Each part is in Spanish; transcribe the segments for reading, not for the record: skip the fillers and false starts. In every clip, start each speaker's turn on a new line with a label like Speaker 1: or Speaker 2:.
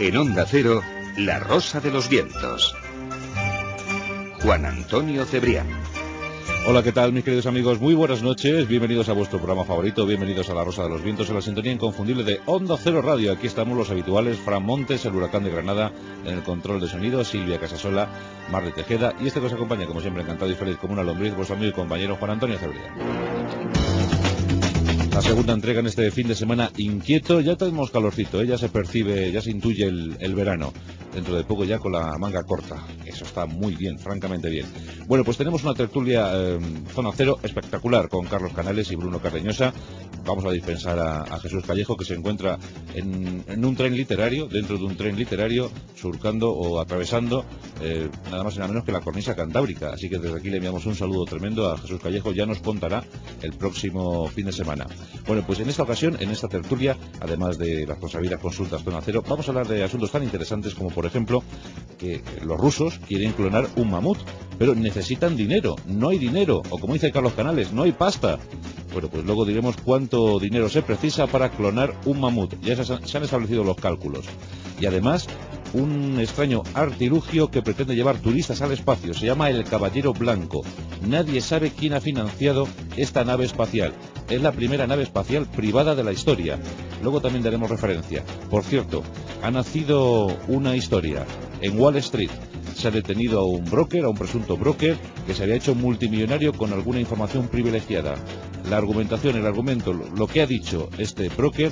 Speaker 1: En Onda Cero, La Rosa de los Vientos. Juan Antonio Cebrián.
Speaker 2: Hola, ¿qué tal, mis queridos amigos? Muy buenas noches, bienvenidos a vuestro programa favorito, bienvenidos a La Rosa de los Vientos, en la sintonía inconfundible de Onda Cero Radio. Aquí estamos los habituales, Fran Montes, el huracán de Granada, en el control de sonido, Silvia Casasola, Mar de Tejeda, y este que os acompaña, como siempre, encantado y feliz como una lombriz, vuestro amigo y compañero Juan Antonio Cebrián. La segunda entrega en este fin de semana inquieto. Ya tenemos calorcito, ya se percibe, ya se intuye el verano. Dentro de poco ya con la manga corta. Eso está muy bien, francamente bien. Bueno, pues tenemos una tertulia Zona Cero espectacular con Carlos Canales y Bruno Cardeñosa. Vamos a dispensar a Jesús Callejo, que se encuentra en un tren literario, dentro de un tren literario, surcando o atravesando nada más y nada menos que la cornisa cantábrica. Así que desde aquí le enviamos un saludo tremendo a Jesús Callejo. Ya nos contará el próximo fin de semana. Bueno, pues en esta ocasión, en esta tertulia, además de las consabidas consultas Zona Cero, vamos a hablar de asuntos tan interesantes como, por ejemplo, que los rusos quieren clonar un mamut, pero necesitan dinero, no hay dinero, o como dice Carlos Canales, no hay pasta. Bueno, pues luego diremos cuánto dinero se precisa para clonar un mamut. Ya se han establecido los cálculos. Y además, un extraño artilugio que pretende llevar turistas al espacio. Se llama el Caballero Blanco. Nadie sabe quién ha financiado esta nave espacial. Es la primera nave espacial privada de la historia. Luego también daremos referencia. Por cierto, ha nacido una historia en Wall Street. Se ha detenido a un broker, a un presunto broker, que se había hecho multimillonario con alguna información privilegiada. La argumentación, el argumento, lo que ha dicho este broker,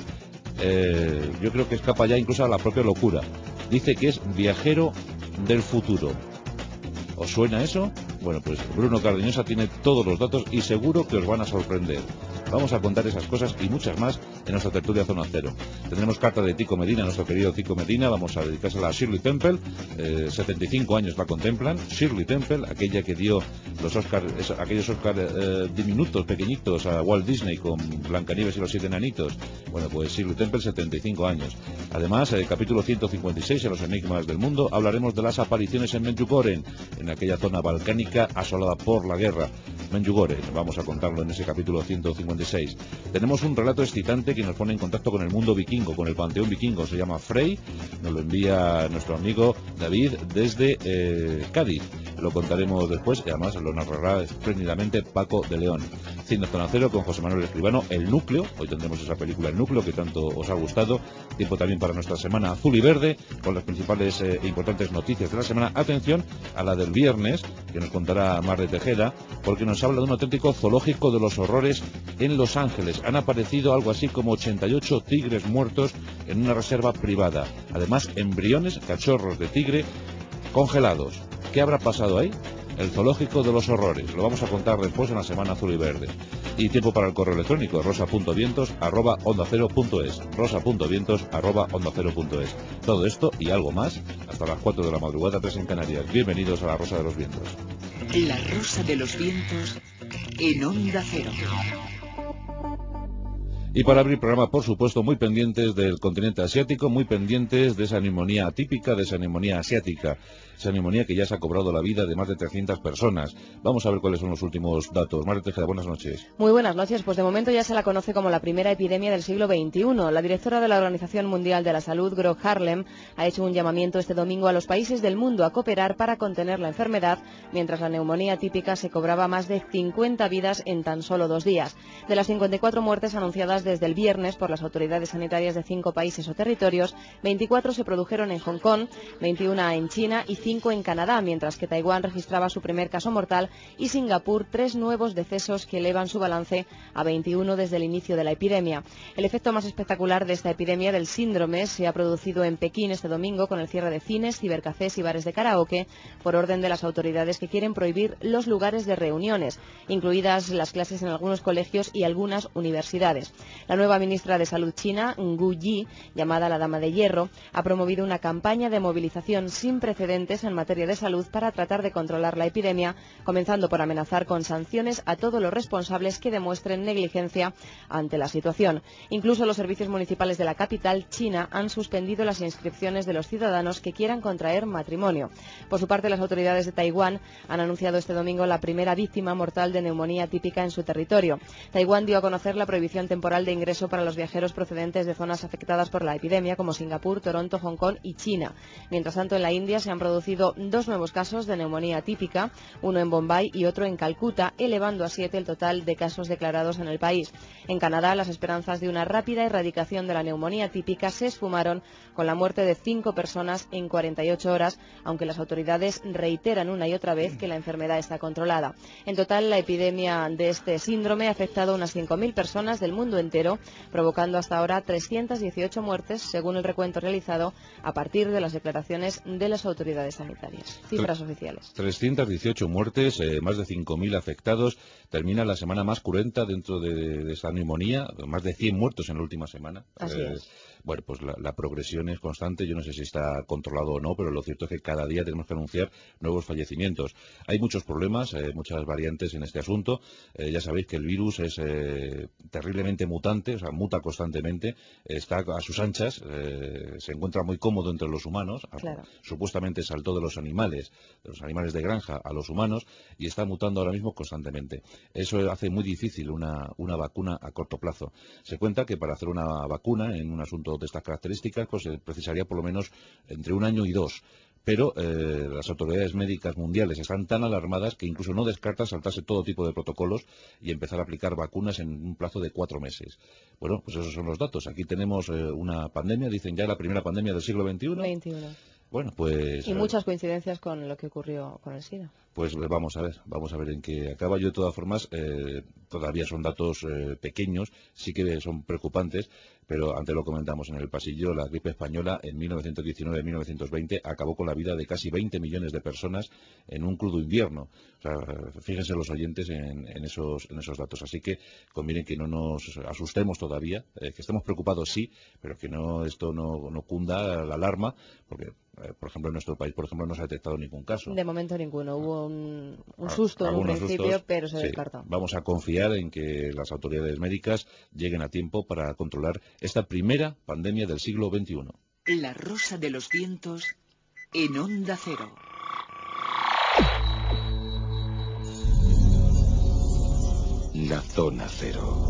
Speaker 2: yo creo que escapa ya incluso a la propia locura. Dice que es viajero del futuro. ¿Os suena eso? Bueno, pues Bruno Cardeñosa tiene todos los datos y seguro que os van a sorprender. Vamos a contar esas cosas y muchas más en nuestra tertulia Zona Cero. Tendremos carta de Tico Medina, nuestro querido Tico Medina. Vamos a dedicársela a Shirley Temple. 75 años la contemplan. Shirley Temple, aquella que dio los Oscars, aquellos Oscars diminutos, pequeñitos a Walt Disney con Blancanieves y los 7 enanitos. Bueno, pues Shirley Temple, 75 años. Además, capítulo 156 en los enigmas del mundo, hablaremos de las apariciones en Medjugorje, en aquella zona balcánica asolada por la guerra. Medjugorje, vamos a contarlo en ese capítulo 156. Tenemos un relato excitante que nos pone en contacto con el mundo vikingo, con el panteón vikingo. Se llama Frey, nos lo envía nuestro amigo David desde Cádiz. Lo contaremos después y además lo narrará espléndidamente Paco de León. Cine Zona Cero con José Manuel Escribano, El Núcleo. Hoy tendremos esa película El Núcleo que tanto os ha gustado. Tiempo también para nuestra semana azul y verde con las principales e importantes noticias de la semana. Atención a la del viernes, que nos contará Mar de Tejeda, porque nos habla de un auténtico zoológico de los horrores en Los Ángeles. Han aparecido algo así como 88 tigres muertos en una reserva privada. Además, embriones, cachorros de tigre congelados. ¿Qué habrá pasado ahí? El zoológico de los horrores. Lo vamos a contar después en la semana azul y verde. Y tiempo para el correo electrónico, rosa.vientos@ondacero.es, rosa.vientos@ondacero.es. Todo esto y algo más hasta las 4 de la madrugada, 3 en Canarias. Bienvenidos a La Rosa de los Vientos.
Speaker 3: La Rosa de los Vientos en Onda Cero.
Speaker 2: Y para abrir programa, por supuesto, muy pendientes del continente asiático, muy pendientes de esa neumonía atípica, de esa neumonía asiática, esa neumonía que ya se ha cobrado la vida de más de 300 personas. Vamos a ver cuáles son los últimos datos. Mar de Tejeda, buenas noches.
Speaker 4: Muy buenas noches. Pues de momento ya se la conoce como la primera epidemia del siglo XXI. La directora de la Organización Mundial de la Salud, Gro Harlem, ha hecho un llamamiento este domingo a los países del mundo a cooperar para contener la enfermedad, mientras la neumonía atípica se cobraba más de 50 vidas en tan solo 2 días. De las 54 muertes anunciadas desde el viernes por las autoridades sanitarias de 5 países o territorios, 24 se produjeron en Hong Kong, 21 en China y 5 en Canadá, mientras que Taiwán registraba su primer caso mortal y Singapur 3 nuevos decesos que elevan su balance a 21 desde el inicio de la epidemia. El efecto más espectacular de esta epidemia del síndrome se ha producido en Pekín este domingo con el cierre de cines, cibercafés y bares de karaoke por orden de las autoridades que quieren prohibir los lugares de reuniones, incluidas las clases en algunos colegios y algunas universidades. La nueva ministra de Salud china, Gu Yi, llamada la Dama de Hierro, ha promovido una campaña de movilización sin precedentes en materia de salud para tratar de controlar la epidemia, comenzando por amenazar con sanciones a todos los responsables que demuestren negligencia ante la situación. Incluso los servicios municipales de la capital china han suspendido las inscripciones de los ciudadanos que quieran contraer matrimonio. Por su parte, las autoridades de Taiwán han anunciado este domingo la primera víctima mortal de neumonía típica en su territorio. Taiwán dio a conocer la prohibición temporal temporal de ingreso para los viajeros procedentes de zonas afectadas por la epidemia, como Singapur, Toronto, Hong Kong y China. Mientras tanto, en la India se han producido 2 nuevos casos de neumonía típica, uno en Bombay y otro en Calcuta, elevando a 7 el total de casos declarados en el país. En Canadá, las esperanzas de una rápida erradicación de la neumonía típica se esfumaron con la muerte de 5 personas en 48 horas, aunque las autoridades reiteran una y otra vez que la enfermedad está controlada. En total, la epidemia de este síndrome ha afectado a unas 5.000 personas del mundo entero, provocando hasta ahora 318 muertes, según el recuento realizado a partir de las declaraciones de las autoridades sanitarias. Cifras oficiales.
Speaker 2: 318 muertes, más de 5.000 afectados. Termina la semana más cruenta dentro de esta neumonía, más de 100 muertos en la última semana.
Speaker 4: Así es.
Speaker 2: Bueno, pues la progresión es constante. Yo no sé si está controlado o no, pero lo cierto es que cada día tenemos que anunciar nuevos fallecimientos. Hay muchos problemas, muchas variantes en este asunto. Ya sabéis que el virus es terriblemente mutante, o sea, muta constantemente, está a sus anchas, se encuentra muy cómodo entre los humanos.
Speaker 4: Claro.
Speaker 2: Supuestamente saltó de los animales de granja a los humanos, y está mutando ahora mismo constantemente. Eso hace muy difícil una vacuna a corto plazo. Se cuenta que para hacer una vacuna en un asunto de estas características, pues se precisaría por lo menos entre 1 año y 2. Pero las autoridades médicas mundiales están tan alarmadas que incluso no descartan saltarse todo tipo de protocolos y empezar a aplicar vacunas en un plazo de 4 meses. Bueno, pues esos son los datos. Aquí tenemos una pandemia, dicen ya la primera pandemia del siglo XXI.
Speaker 4: 21.
Speaker 2: Bueno, pues...
Speaker 4: Y muchas coincidencias con lo que ocurrió con el SIDA.
Speaker 2: Pues vamos a ver en qué acaba. Yo de todas formas, todavía son datos pequeños, sí que son preocupantes, pero antes lo comentamos en el pasillo, la gripe española en 1919-1920 acabó con la vida de casi 20 millones de personas en un crudo invierno. O sea, fíjense los oyentes en esos datos. Así que conviene que no nos asustemos todavía, que estemos preocupados sí, pero que esto no cunda la alarma, porque por ejemplo, en nuestro país, por ejemplo, no se ha detectado ningún caso.
Speaker 4: De momento ninguno. Hubo un susto en un principio, pero se descartó.
Speaker 2: Vamos a confiar en que las autoridades médicas lleguen a tiempo para controlar esta primera pandemia del siglo XXI.
Speaker 3: La Rosa de los Vientos en Onda Cero.
Speaker 1: La Zona Cero.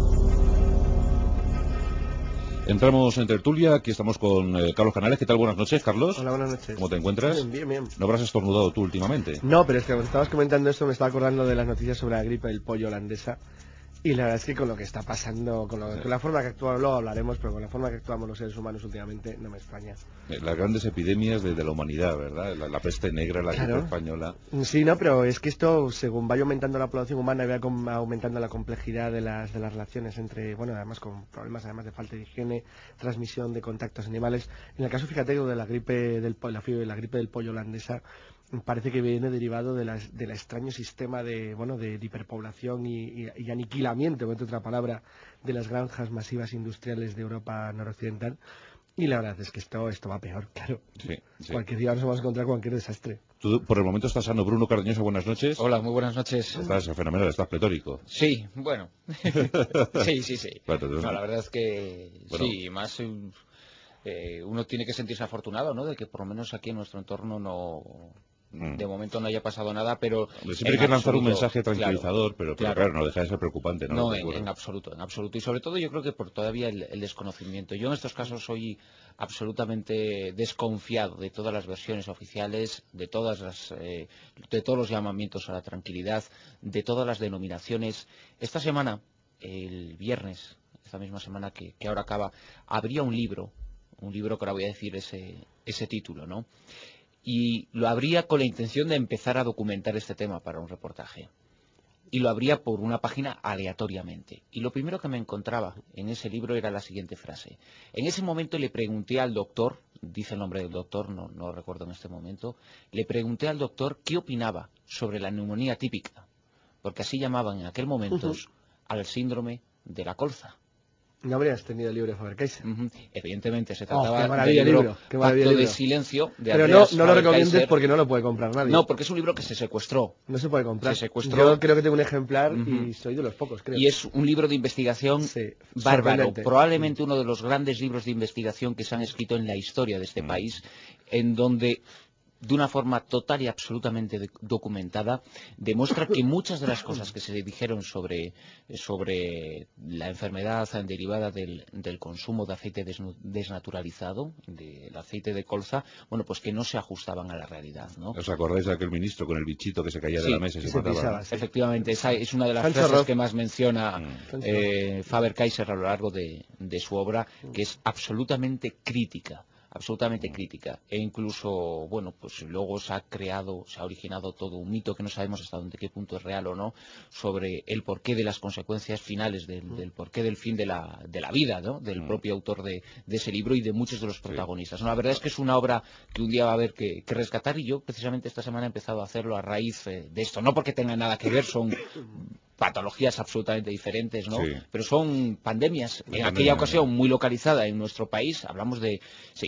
Speaker 2: Entramos en tertulia, aquí estamos con Carlos Canales. ¿Qué tal? Buenas noches, Carlos.
Speaker 5: Hola, buenas noches.
Speaker 2: ¿Cómo te encuentras?
Speaker 5: Bien, bien.
Speaker 2: ¿No habrás estornudado tú últimamente?
Speaker 5: No, pero es que cuando estabas comentando esto me estaba acordando de las noticias sobre la gripe del pollo holandesa. Y la verdad es que con lo que está pasando, con la forma que actuamos, luego hablaremos, pero con la forma que actuamos los seres humanos últimamente, no me extraña.
Speaker 2: Las grandes epidemias de la humanidad, ¿verdad? La peste negra, la gripe española.
Speaker 5: Sí, no, pero es que esto, según vaya aumentando la población humana y vaya aumentando la complejidad de las relaciones entre, bueno, además con problemas además de falta de higiene, transmisión de contactos animales. En el caso, fíjate, de la gripe del pollo holandesa, parece que viene derivado del extraño sistema de hiperpoblación y aniquilamiento, entre otra palabra, de las granjas masivas industriales de Europa noroccidental. Y la verdad es que esto va peor, claro.
Speaker 2: Sí.
Speaker 5: Cualquier día nos vamos a encontrar cualquier desastre.
Speaker 2: Tú, por el momento, estás sano. Bruno Cardeñosa, buenas noches.
Speaker 6: Hola, muy buenas noches.
Speaker 2: Estás fenomenal, estás pletórico.
Speaker 6: Sí, bueno. sí.
Speaker 2: Bueno,
Speaker 6: no, la verdad es que sí, más uno tiene que sentirse afortunado, ¿no? De que por lo menos aquí en nuestro entorno de momento no haya pasado nada, pero
Speaker 2: siempre hay que lanzar un mensaje tranquilizador, pero claro, no deja de ser preocupante, ¿no?
Speaker 6: No, en absoluto, y sobre todo yo creo que por todavía el desconocimiento. Yo en estos casos soy absolutamente desconfiado de todas las versiones oficiales, de todos los llamamientos a la tranquilidad, de todas las denominaciones. Esta semana, el viernes, esta misma semana que ahora acaba, habría un libro que ahora voy a decir ese título, ¿no? Y lo habría con la intención de empezar a documentar este tema para un reportaje. Y lo habría por una página aleatoriamente. Y lo primero que me encontraba en ese libro era la siguiente frase. En ese momento le pregunté al doctor, dice el nombre del doctor, no lo recuerdo en este momento, le pregunté al doctor qué opinaba sobre la neumonía típica, porque así llamaban en aquel momento al síndrome de la colza.
Speaker 5: No habrías tenido el libro de Faber-Cayse.
Speaker 6: Evidentemente, se trataba
Speaker 5: del
Speaker 6: libro
Speaker 5: Pacto
Speaker 6: de Silencio de
Speaker 5: Pero
Speaker 6: Andreas
Speaker 5: no lo recomiendes
Speaker 6: Faber-Kayser.
Speaker 5: porque no lo puede comprar nadie.
Speaker 6: No, porque es un libro que se secuestró.
Speaker 5: No se puede comprar.
Speaker 6: Se secuestró.
Speaker 5: Yo creo que tengo un ejemplar y soy de los pocos, creo.
Speaker 6: Y es un libro de investigación bárbaro. Probablemente uno de los grandes libros de investigación que se han escrito en la historia de este país, en donde de una forma total y absolutamente documentada, demuestra que muchas de las cosas que se dijeron sobre la enfermedad derivada del consumo de aceite desnaturalizado, del aceite de colza, bueno, pues que no se ajustaban a la realidad, ¿no?
Speaker 2: ¿Os acordáis de aquel ministro con el bichito que se caía de la mesa y se mataba,
Speaker 5: pisaba,
Speaker 2: ¿no?
Speaker 5: sí.
Speaker 6: Efectivamente, esa es una de las
Speaker 5: Sancho
Speaker 6: frases
Speaker 5: Roth.
Speaker 6: que más menciona Faber-Kaiser a lo largo de su obra, que es absolutamente crítica, e incluso, bueno, pues luego se ha originado todo un mito que no sabemos hasta qué punto es real o no, sobre el porqué de las consecuencias finales, del porqué del fin de la vida, ¿no?, del propio autor de ese libro y de muchos de los protagonistas. No, la verdad es que es una obra que un día va a haber que rescatar, y yo precisamente esta semana he empezado a hacerlo a raíz de esto, no porque tenga nada que ver, son patologías absolutamente diferentes, ¿no?
Speaker 2: Sí.
Speaker 6: Pero son pandemias, en aquella ocasión muy localizada en nuestro país, hablamos de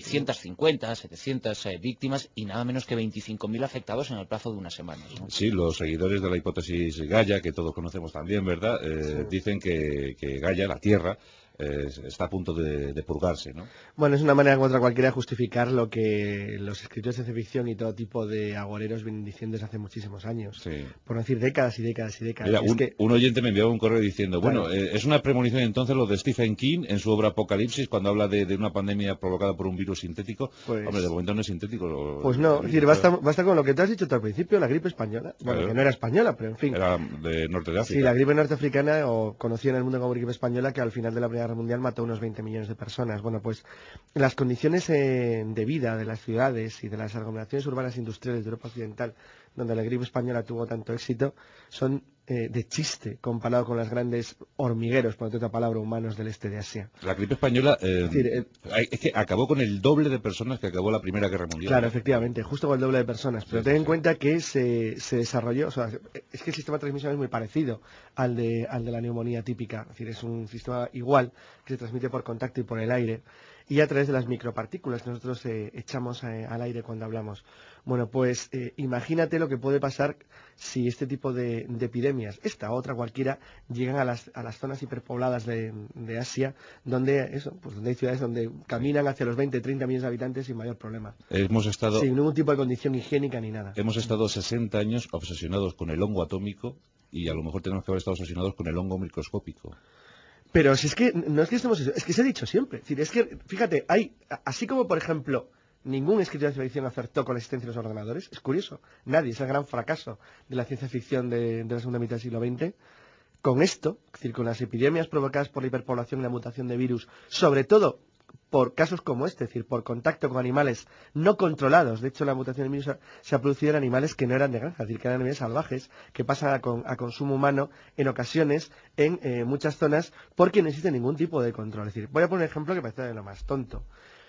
Speaker 6: 650, 700 víctimas y nada menos que 25.000 afectados en el plazo de unas semanas, ¿no?
Speaker 2: Sí, los seguidores de la hipótesis Gaia, que todos conocemos también, ¿verdad? Dicen que Gaia, la Tierra, está a punto de purgarse, ¿no?
Speaker 5: Bueno, es una manera contra cualquiera de justificar lo que los escritores de ciencia ficción y todo tipo de agoreros vienen diciendo desde hace muchísimos años.
Speaker 2: Sí.
Speaker 5: Por no decir décadas y décadas y décadas.
Speaker 2: Mira, un oyente me enviaba un correo diciendo,
Speaker 5: Claro.
Speaker 2: bueno, es una premonición entonces lo de Stephen King en su obra Apocalipsis, cuando habla de una pandemia provocada por un virus sintético.
Speaker 5: Pues,
Speaker 2: hombre, de momento no es sintético.
Speaker 5: Pues no, es decir, basta con lo que te has dicho tú al principio, la gripe española. Bueno,
Speaker 2: Claro.
Speaker 5: que no era española, pero en fin.
Speaker 2: Era de norte de África.
Speaker 5: Sí, la gripe norteafricana, o conocida en el mundo como gripe española, que al final de la Primera Guerra Mundial mató a unos 20 millones de personas. Bueno, pues las condiciones de vida de las ciudades y de las aglomeraciones urbanas industriales de Europa Occidental, donde la gripe española tuvo tanto éxito, son de chiste comparado con los grandes hormigueros, por otra palabra, humanos del este de Asia.
Speaker 2: La gripe española es que acabó con el doble de personas que acabó la Primera Guerra Mundial.
Speaker 5: Claro, efectivamente, justo con el doble de personas. Pero ten en cuenta que se desarrolló, o sea, es que el sistema de transmisión es muy parecido al de la neumonía típica. Es decir, es un sistema igual que se transmite por contacto y por el aire, y a través de las micropartículas que nosotros echamos al aire cuando hablamos. Bueno, pues imagínate lo que puede pasar si este tipo de epidemias, esta o otra cualquiera, llegan a las zonas hiperpobladas de Asia, donde hay ciudades donde caminan hacia los 20, 30 millones de habitantes sin mayor problema. Sin ningún tipo de condición higiénica ni nada.
Speaker 2: Hemos estado 60 años obsesionados con el hongo atómico y a lo mejor tenemos que haber estado obsesionados con el hongo microscópico.
Speaker 5: Pero si es que no es que estemos, es que se ha dicho siempre. Es decir, es que, fíjate, así como por ejemplo ningún escritor de ciencia ficción acertó con la existencia de los ordenadores, es curioso, nadie, es el gran fracaso de la ciencia ficción de la segunda mitad del siglo XX. Con esto, es decir, con las epidemias provocadas por la hiperpoblación y la mutación de virus, sobre todo por casos como este, es decir, por contacto con animales no controlados. De hecho, la mutación del virus se ha producido en animales que no eran de granja, es decir, que eran animales salvajes, que pasan a consumo humano en ocasiones en muchas zonas porque no existe ningún tipo de control. Es decir, voy a poner un ejemplo que parece de lo más tonto.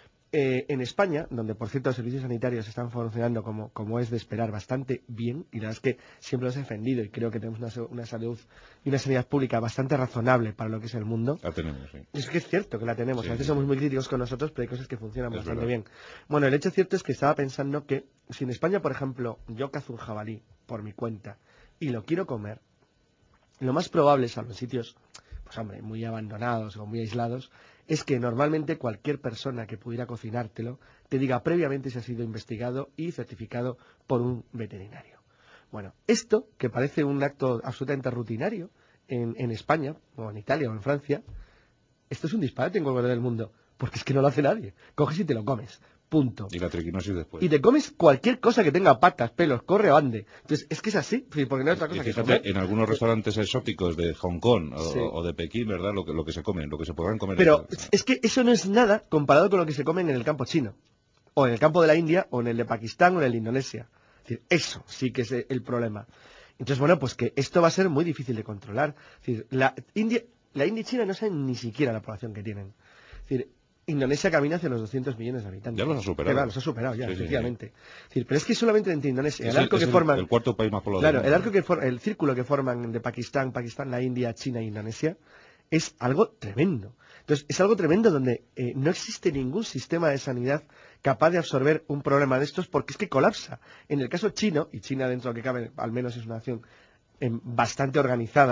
Speaker 5: En España, donde por cierto los servicios sanitarios están funcionando como es de esperar bastante bien, y la verdad es que siempre los he defendido y creo que tenemos una salud y una sanidad pública bastante razonable para lo que es el mundo.
Speaker 2: La tenemos, sí.
Speaker 5: Es que es cierto que la tenemos,
Speaker 2: Sí,
Speaker 5: a veces
Speaker 2: sí,
Speaker 5: somos
Speaker 2: sí.
Speaker 5: muy críticos con nosotros, pero hay cosas que funcionan
Speaker 2: Es
Speaker 5: bastante
Speaker 2: verdad.
Speaker 5: bien. Bueno, el hecho cierto es que estaba pensando que si en España, por ejemplo, yo cazo un jabalí por mi cuenta y lo quiero comer, lo más probable, salvo en sitios, pues hombre, muy abandonados o muy aislados, es que normalmente cualquier persona que pudiera cocinártelo te diga previamente si ha sido investigado y certificado por un veterinario. Bueno, esto, que parece un acto absolutamente rutinario en España, o en Italia, o en Francia, esto es un disparate en cualquier lugar del mundo, porque es que no lo hace nadie. Coges y te lo comes. Punto.
Speaker 2: Y la triquinosis después.
Speaker 5: Y te comes cualquier cosa que tenga patas, pelos, corre o ande. Entonces, es que es así, porque no hay otra cosa
Speaker 2: Y
Speaker 5: que
Speaker 2: fíjate,
Speaker 5: comer.
Speaker 2: en algunos restaurantes exóticos de Hong Kong
Speaker 5: Sí.
Speaker 2: o de Pekín, ¿verdad? Lo que se comen, lo que se podrán comer.
Speaker 5: Pero es que eso no es nada comparado con lo que se comen en el campo chino, o en el campo de la India, o en el de Pakistán, o en el de Indonesia. Es decir, eso sí que es el problema. Entonces, bueno, pues que esto va a ser muy difícil de controlar. Es decir, la India y China no saben ni siquiera la población que tienen. Es decir, Indonesia camina hacia los 200 millones de habitantes.
Speaker 2: Ya los ha superado.
Speaker 5: Claro, los ha superado ya,
Speaker 2: Sí,
Speaker 5: efectivamente. Es decir, pero es que solamente entre Indonesia,
Speaker 2: Es
Speaker 5: el arco que forman...
Speaker 2: el cuarto país más poblado
Speaker 5: Claro,
Speaker 2: del
Speaker 5: el
Speaker 2: mundo.
Speaker 5: el círculo que forman de Pakistán, la India, China e Indonesia, es algo tremendo. Entonces, es algo tremendo donde no existe ningún sistema de sanidad capaz de absorber un problema de estos porque es que colapsa. En el caso chino, y China dentro de lo que cabe, al menos es una nación bastante organizada,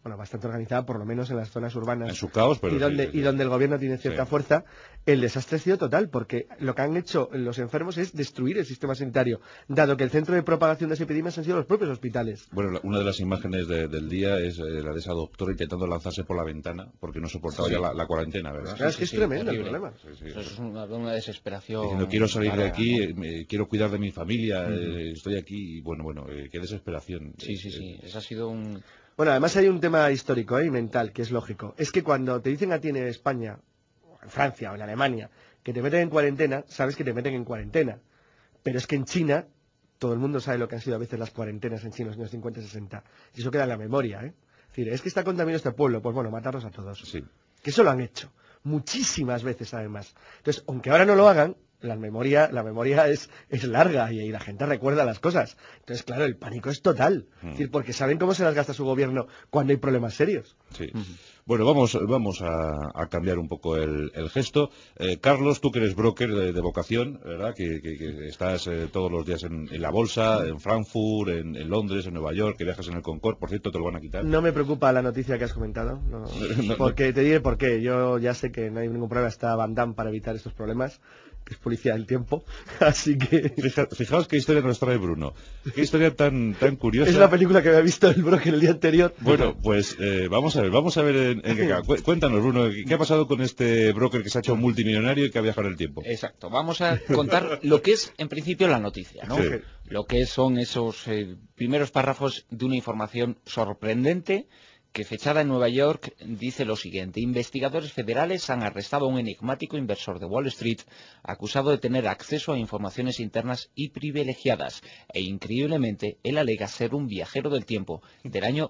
Speaker 5: bueno, bastante organizada, por lo menos en las zonas urbanas.
Speaker 2: En su caos, pero
Speaker 5: y donde,
Speaker 2: sí.
Speaker 5: y donde el gobierno tiene cierta fuerza, el desastre ha sido total, porque lo que han hecho los enfermos es destruir el sistema sanitario, dado que el centro de propagación de esa epidemia han sido los propios hospitales.
Speaker 2: Bueno, una de las imágenes del día es la de esa doctora intentando lanzarse por la ventana porque no soportaba ya la cuarentena, ¿verdad?
Speaker 5: Claro, es que es tremendo el problema.
Speaker 6: Eso es una desesperación.
Speaker 2: Diciendo, quiero salir de aquí, quiero cuidar de mi familia, estoy aquí, y bueno, qué desesperación.
Speaker 6: Sí, eso ha sido un...
Speaker 5: Bueno, además hay un tema histórico y mental que es lógico. Es que cuando te dicen a ti en España, o en Francia o en Alemania, que te meten en cuarentena, sabes que te meten en cuarentena. Pero es que en China, todo el mundo sabe lo que han sido a veces las cuarentenas en China en los años 50 y 60. Y eso queda en la memoria, ¿eh? Es decir, es que está contaminado este pueblo, pues bueno, matarlos a todos.
Speaker 2: Sí.
Speaker 5: Que eso lo han hecho. Muchísimas veces, además. Entonces, aunque ahora no lo hagan, la memoria es larga y la gente recuerda las cosas. Entonces, claro, el pánico es total. Es decir, porque saben cómo se las gasta su gobierno cuando hay problemas serios.
Speaker 2: Sí. Bueno, vamos a cambiar un poco el gesto. Carlos, tú que eres broker de vocación, ¿verdad? Que estás todos los días en la bolsa, en Frankfurt, en Londres, en Nueva York, que viajas en el Concorde, por cierto, te lo van a quitar.
Speaker 5: No me preocupa la noticia que has comentado, porque te diré por qué. Yo ya sé que no hay ningún problema, está Van Damme para evitar estos problemas, que es policía del tiempo, así que...
Speaker 2: Fijaos qué historia nos trae Bruno, qué historia tan curiosa.
Speaker 5: Es la película que había visto el broker el día anterior.
Speaker 2: Bueno, pues vamos a ver en qué cae. Cuéntanos, Bruno, ¿qué ha pasado con este broker que se ha hecho multimillonario y que ha viajado en el tiempo?
Speaker 6: Exacto, vamos a contar lo que es en principio la noticia, ¿no?
Speaker 2: Sí.
Speaker 6: Lo que son esos primeros párrafos de una información sorprendente que, fechada en Nueva York, dice lo siguiente: investigadores federales han arrestado a un enigmático inversor de Wall Street acusado de tener acceso a informaciones internas y privilegiadas, e increíblemente él alega ser un viajero del tiempo del año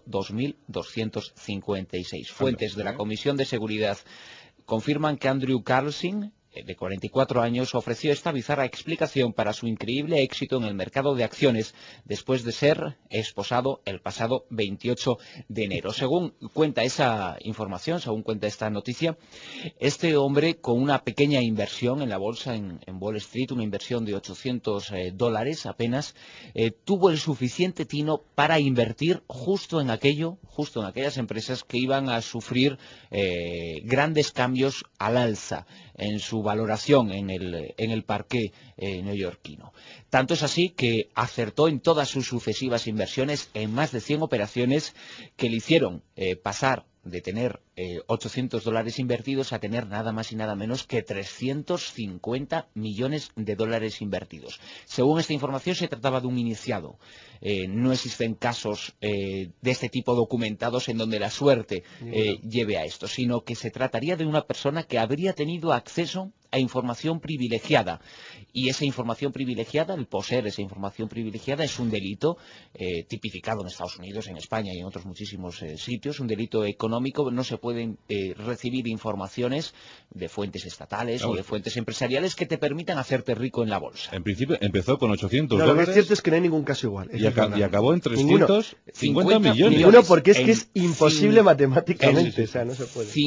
Speaker 6: 2256. Fuentes de la Comisión de Seguridad confirman que Andrew Carlson, de 44 años, ofreció esta bizarra explicación para su increíble éxito en el mercado de acciones después de ser esposado el pasado 28 de enero. Según cuenta esa información, según cuenta esta noticia, este hombre, con una pequeña inversión en la bolsa en Wall Street, una inversión de $800 apenas, tuvo el suficiente tino para invertir justo en aquellas empresas que iban a sufrir grandes cambios al alza en su valoración en el parqué neoyorquino. Tanto es así que acertó en todas sus sucesivas inversiones, en más de 100 operaciones que le hicieron pasar de tener $800 invertidos a tener nada más y nada menos que $350 millones invertidos. Según esta información, se trataba de un iniciado. No existen casos de este tipo documentados en donde la suerte lleve a esto, sino que se trataría de una persona que habría tenido acceso a información privilegiada, y esa información privilegiada, el poseer esa información privilegiada, es un delito tipificado en Estados Unidos, en España y en otros muchísimos sitios, un delito económico. No se pueden recibir informaciones de fuentes estatales o de fuentes empresariales que te permitan hacerte rico en la bolsa.
Speaker 2: En principio empezó con $800.
Speaker 5: Lo que es cierto es que no hay ningún caso igual.
Speaker 2: Y acabó en 350 millones.
Speaker 5: Ninguno, porque es que es imposible matemáticamente, o sea, no se puede.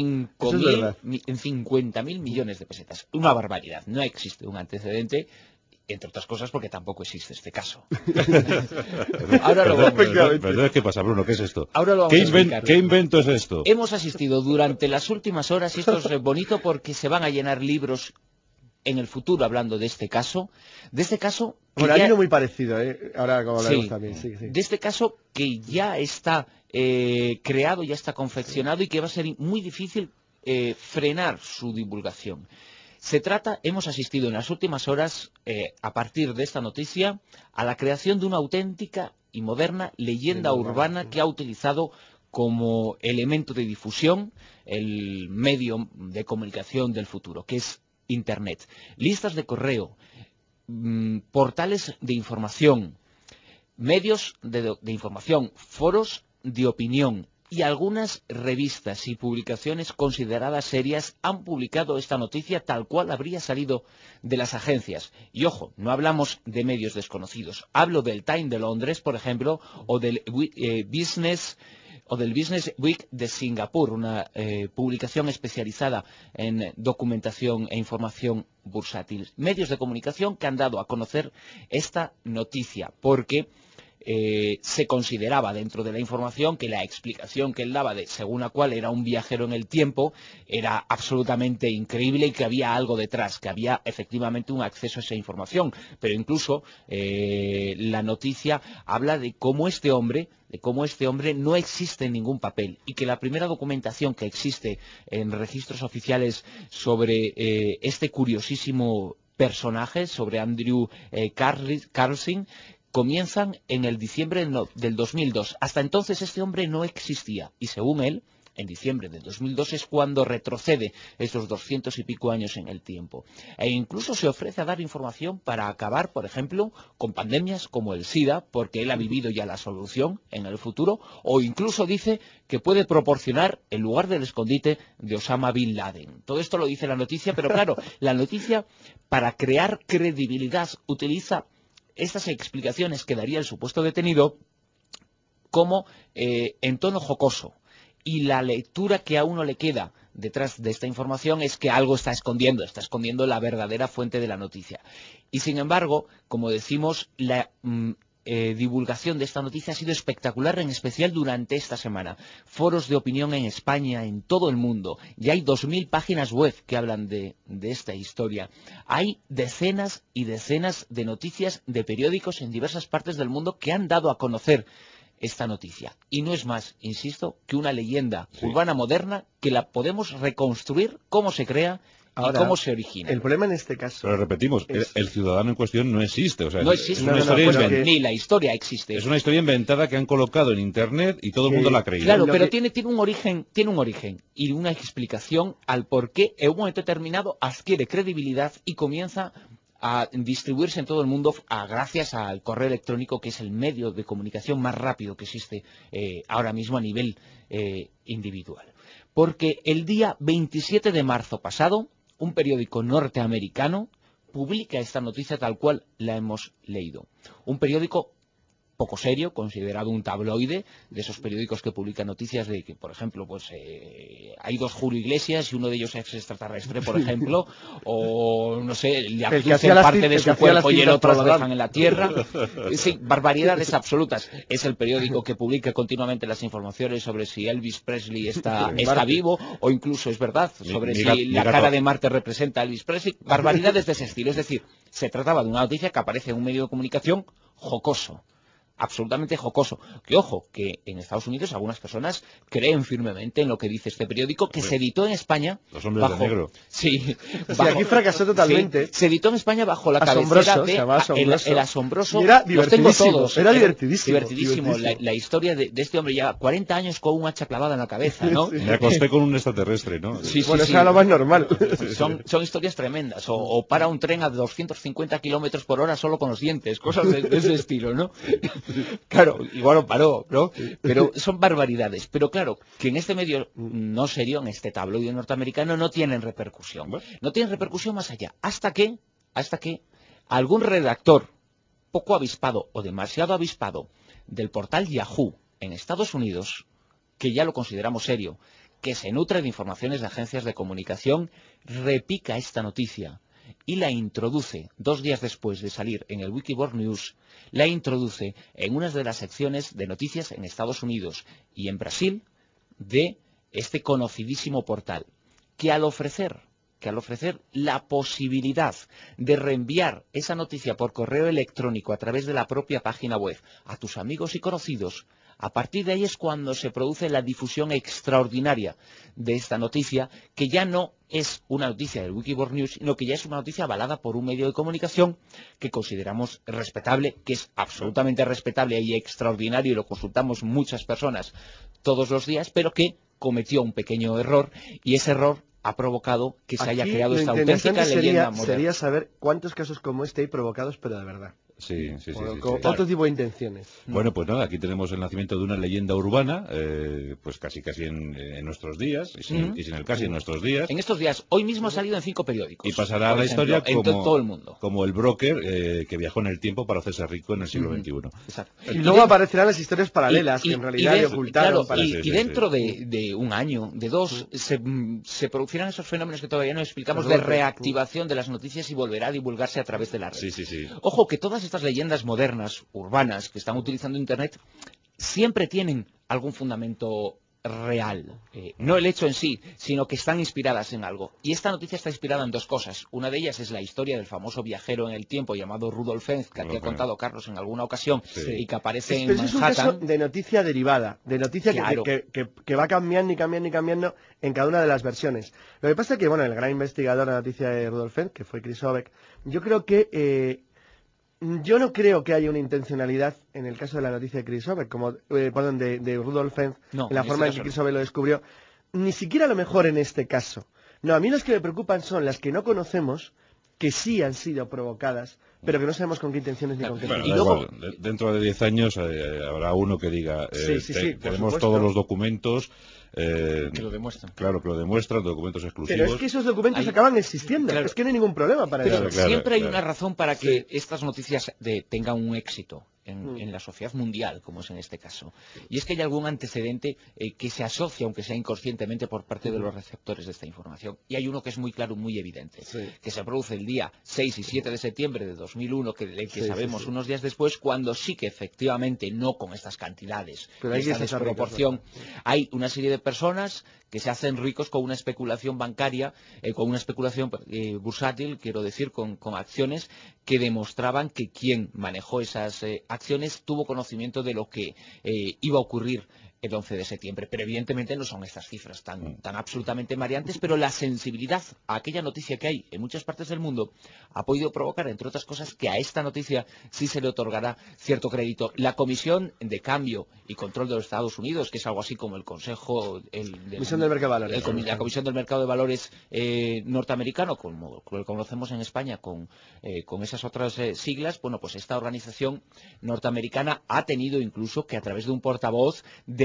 Speaker 6: 50.000 millones de pesetas. Una barbaridad. No existe un antecedente, entre otras cosas porque tampoco existe este caso. Ahora lo vamos a ver.
Speaker 2: Pero ¿qué pasa, Bruno? ¿Qué es esto?
Speaker 6: Ahora lo vamos a explicar.
Speaker 2: ¿Qué invento es esto?
Speaker 6: Hemos asistido durante las últimas horas, y esto es bonito porque se van a llenar libros en el futuro hablando de este caso.
Speaker 5: Bueno, hay uno muy parecido, ahora como hablaremos también. Sí.
Speaker 6: De este caso que ya está creado, ya está confeccionado, y que va a ser muy difícil frenar su divulgación. Se trata, hemos asistido en las últimas horas, a partir de esta noticia, a la creación de una auténtica y moderna leyenda urbana que ha utilizado como elemento de difusión el medio de comunicación del futuro, que es Internet. Listas de correo, portales de información, medios de información, foros de opinión, y algunas revistas y publicaciones consideradas serias han publicado esta noticia tal cual habría salido de las agencias. Y ojo, no hablamos de medios desconocidos. Hablo del Time de Londres, por ejemplo, o del Business Week de Singapur, una publicación especializada en documentación e información bursátil. Medios de comunicación que han dado a conocer esta noticia, porque se consideraba dentro de la información que la explicación que él daba, según la cual era un viajero en el tiempo, era absolutamente increíble y que había algo detrás, que había efectivamente un acceso a esa información. Pero incluso la noticia habla de cómo este hombre no existe en ningún papel y que la primera documentación que existe en registros oficiales sobre este curiosísimo personaje, sobre Andrew Carlson, comienzan en el diciembre del 2002. Hasta entonces este hombre no existía y según él, en diciembre del 2002 es cuando retrocede esos 200 y pico años en el tiempo. E incluso se ofrece a dar información para acabar, por ejemplo, con pandemias como el SIDA, porque él ha vivido ya la solución en el futuro, o incluso dice que puede proporcionar el lugar del escondite de Osama Bin Laden. Todo esto lo dice la noticia, pero claro, la noticia, para crear credibilidad, utiliza estas explicaciones que daría el supuesto detenido como en tono jocoso. Y la lectura que a uno le queda detrás de esta información es que algo está escondiendo la verdadera fuente de la noticia. Y sin embargo, como decimos, la divulgación de esta noticia ha sido espectacular, en especial durante esta semana. Foros de opinión en España, en todo el mundo. Ya hay 2000 páginas web que hablan de esta historia. Hay decenas y decenas de noticias de periódicos en diversas partes del mundo que han dado a conocer esta noticia. Y no es más, insisto, que una leyenda urbana moderna que la podemos reconstruir cómo se crea y cómo se origina.
Speaker 5: El problema en este caso...
Speaker 2: Pero repetimos, el ciudadano en cuestión no existe. O sea,
Speaker 6: no existe, ni la historia existe.
Speaker 2: Es una historia inventada que han colocado en Internet y todo el mundo la ha creído.
Speaker 6: Claro, pero tiene un origen y una explicación al por qué en un momento determinado adquiere credibilidad y comienza a distribuirse en todo el mundo gracias al correo electrónico, que es el medio de comunicación más rápido que existe ahora mismo a nivel individual. Porque el día 27 de marzo pasado, un periódico norteamericano publica esta noticia tal cual la hemos leído. Un periódico poco serio, considerado un tabloide, de esos periódicos que publican noticias de que, por ejemplo, pues hay 2 Julio Iglesias y uno de ellos es extraterrestre, por ejemplo, o no sé, le abducen parte de su cuerpo y el otro lo dejan en la Tierra. Sí, barbaridades absolutas. Es el periódico que publica continuamente las informaciones sobre si Elvis Presley está vivo, o incluso es verdad, sobre si la cara de Marte representa a Elvis Presley. Barbaridades de ese estilo. Es decir, se trataba de una noticia que aparece en un medio de comunicación jocoso. Absolutamente jocoso. Que ojo, que en Estados Unidos algunas personas creen firmemente en lo que dice este periódico, que se editó en España.
Speaker 2: Los hombres de negro.
Speaker 6: Sí.
Speaker 5: Aquí fracasó totalmente.
Speaker 6: Sí, se editó en España bajo la cabecera de el Asombroso.
Speaker 5: Era
Speaker 6: los tengo todos.
Speaker 5: Era divertidísimo.
Speaker 6: La historia de este hombre, ya 40 años con un hacha clavada en la cabeza, ¿no?
Speaker 2: Me acosté con un extraterrestre, ¿no?
Speaker 6: Sí,
Speaker 5: bueno, eso era lo más normal.
Speaker 6: Son historias tremendas. O para un tren a 250 kilómetros por hora solo con los dientes. Cosas de ese estilo, ¿no? Claro, igual lo paró, ¿no? Pero son barbaridades. Pero claro, que en este medio no serio, en este tabloide norteamericano, no tienen repercusión. No tienen repercusión más allá. Hasta que algún redactor poco avispado o demasiado avispado del portal Yahoo en Estados Unidos, que ya lo consideramos serio, que se nutre de informaciones de agencias de comunicación, repica esta noticia y la introduce 2 días después de salir en el Wikiboard News, la introduce en una de las secciones de noticias en Estados Unidos y en Brasil de este conocidísimo portal, que al ofrecer la posibilidad de reenviar esa noticia por correo electrónico a través de la propia página web a tus amigos y conocidos, a partir de ahí es cuando se produce la difusión extraordinaria de esta noticia, que ya no es una noticia del Wikiboard News, sino que ya es una noticia avalada por un medio de comunicación que consideramos respetable, que es absolutamente respetable y extraordinario, y lo consultamos muchas personas todos los días, pero que cometió un pequeño error, y ese error ha provocado que se haya creado esta auténtica leyenda moderna.
Speaker 5: Sería saber cuántos casos como este hay provocados, pero de verdad.
Speaker 2: Sí.
Speaker 5: Otro tipo de intenciones.
Speaker 2: Bueno, pues nada, aquí tenemos el nacimiento de una leyenda urbana, pues casi en nuestros días, y sin el casi en nuestros días.
Speaker 6: En estos días, hoy mismo ha salido en 5 periódicos.
Speaker 2: Y pasará a la historia
Speaker 6: todo el mundo.
Speaker 2: Como el broker que viajó en el tiempo para hacerse rico en el siglo XXI.
Speaker 6: Exacto.
Speaker 5: Y luego aparecerán las historias paralelas que en realidad le ocultaron.
Speaker 6: Claro, y dentro de un año, de 2, se producirán esos fenómenos que todavía no explicamos de reactivación de las noticias y volverá a divulgarse a través de la red.
Speaker 2: Sí.
Speaker 6: Ojo, que todas estas leyendas modernas, urbanas, que están utilizando Internet, siempre tienen algún fundamento real, no el hecho en sí, sino que están inspiradas en algo. Y esta noticia está inspirada en dos cosas. Una de ellas es la historia del famoso viajero en el tiempo llamado Rudolf Fenz, que aquí ha contado Carlos en alguna ocasión, y que aparece en Manhattan.
Speaker 5: Es un caso de noticia derivada, de noticia claro, que va cambiando y cambiando y cambiando en cada una de las versiones. Lo que pasa es que, bueno, el gran investigador de la noticia de Rudolf Fenz, que fue Chris Obeck, yo no creo que haya una intencionalidad en el caso de la noticia de Chris Obeck, de Rudolf Fenz, en la forma en que Chris Obeck lo descubrió, ni siquiera a lo mejor en este caso. No, a mí las que me preocupan son las que no conocemos, que sí han sido provocadas, pero que no sabemos con qué intenciones ni con qué
Speaker 2: fin. Bueno, dentro de 10 años habrá uno que diga, tenemos todos los documentos,
Speaker 6: que lo demuestran.
Speaker 2: Claro, que lo demuestran, documentos exclusivos.
Speaker 5: Pero es que esos documentos acaban existiendo, claro. Es que no hay ningún problema para eso.
Speaker 6: Pero siempre hay una razón para que estas noticias tengan un éxito en la sociedad mundial, como es en este caso. Y es que hay algún antecedente que se asocia, aunque sea inconscientemente, por parte de los receptores de esta información. Y hay uno que es muy claro, muy evidente, que se produce el día 6 y 7 de septiembre de 2001, que sabemos unos días después, cuando sí que efectivamente, no con estas cantidades, y esta desproporción, hay una serie de personas que se hacen ricos con una especulación bancaria, con una especulación bursátil, quiero decir, con acciones que demostraban que quien manejó esas acciones tuvo conocimiento de lo que iba a ocurrir el 11 de septiembre. Pero evidentemente no son estas cifras tan absolutamente mareantes, pero la sensibilidad a aquella noticia que hay en muchas partes del mundo ha podido provocar, entre otras cosas, que a esta noticia sí se le otorgará cierto crédito. La Comisión de Cambio y Control de los Estados Unidos, que es algo así como el Consejo...
Speaker 5: Comisión del Mercado de Valores.
Speaker 6: La Comisión del Mercado de Valores norteamericano, como lo conocemos en España con esas otras siglas, bueno, pues esta organización norteamericana ha tenido incluso que a través de un portavoz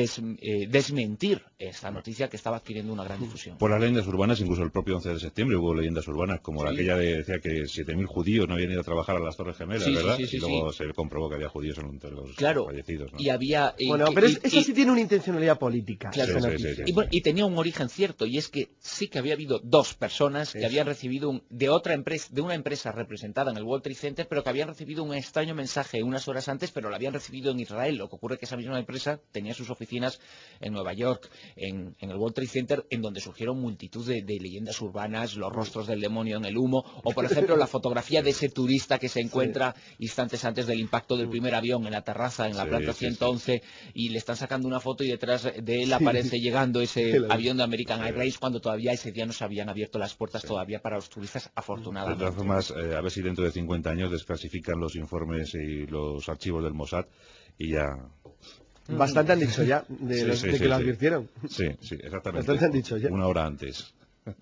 Speaker 6: desmentir esta noticia que estaba adquiriendo una gran difusión.
Speaker 2: Por las leyendas urbanas, incluso el propio 11 de septiembre hubo leyendas urbanas, como aquella decía que 7.000 judíos no habían ido a trabajar a las Torres Gemelas, ¿verdad? Y luego se comprobó que había judíos entre los fallecidos, ¿no?
Speaker 6: Y había...
Speaker 5: bueno, pero eso sí tiene una intencionalidad política.
Speaker 6: Claro, y tenía un origen cierto, y es que sí que había habido dos personas que habían recibido de una empresa representada en el World Trade Center, pero que habían recibido un extraño mensaje unas horas antes, pero lo habían recibido en Israel. Lo que ocurre es que esa misma empresa tenía sus oficinas en Nueva York, en el World Trade Center, en donde surgieron multitud de leyendas urbanas, los rostros del demonio en el humo, o por ejemplo la fotografía de ese turista que se encuentra instantes antes del impacto del primer avión en la terraza, en la planta 111, y le están sacando una foto y detrás de él aparece llegando ese avión de American Airlines, cuando todavía ese día no se habían abierto las puertas todavía para los turistas, afortunadamente.
Speaker 2: De todas formas, a ver si dentro de 50 años desclasifican los informes y los archivos del Mossad y ya...
Speaker 5: Bastante han dicho ya de que lo advirtieron.
Speaker 2: Sí, exactamente.
Speaker 5: Bastante han dicho ya.
Speaker 2: Una hora antes.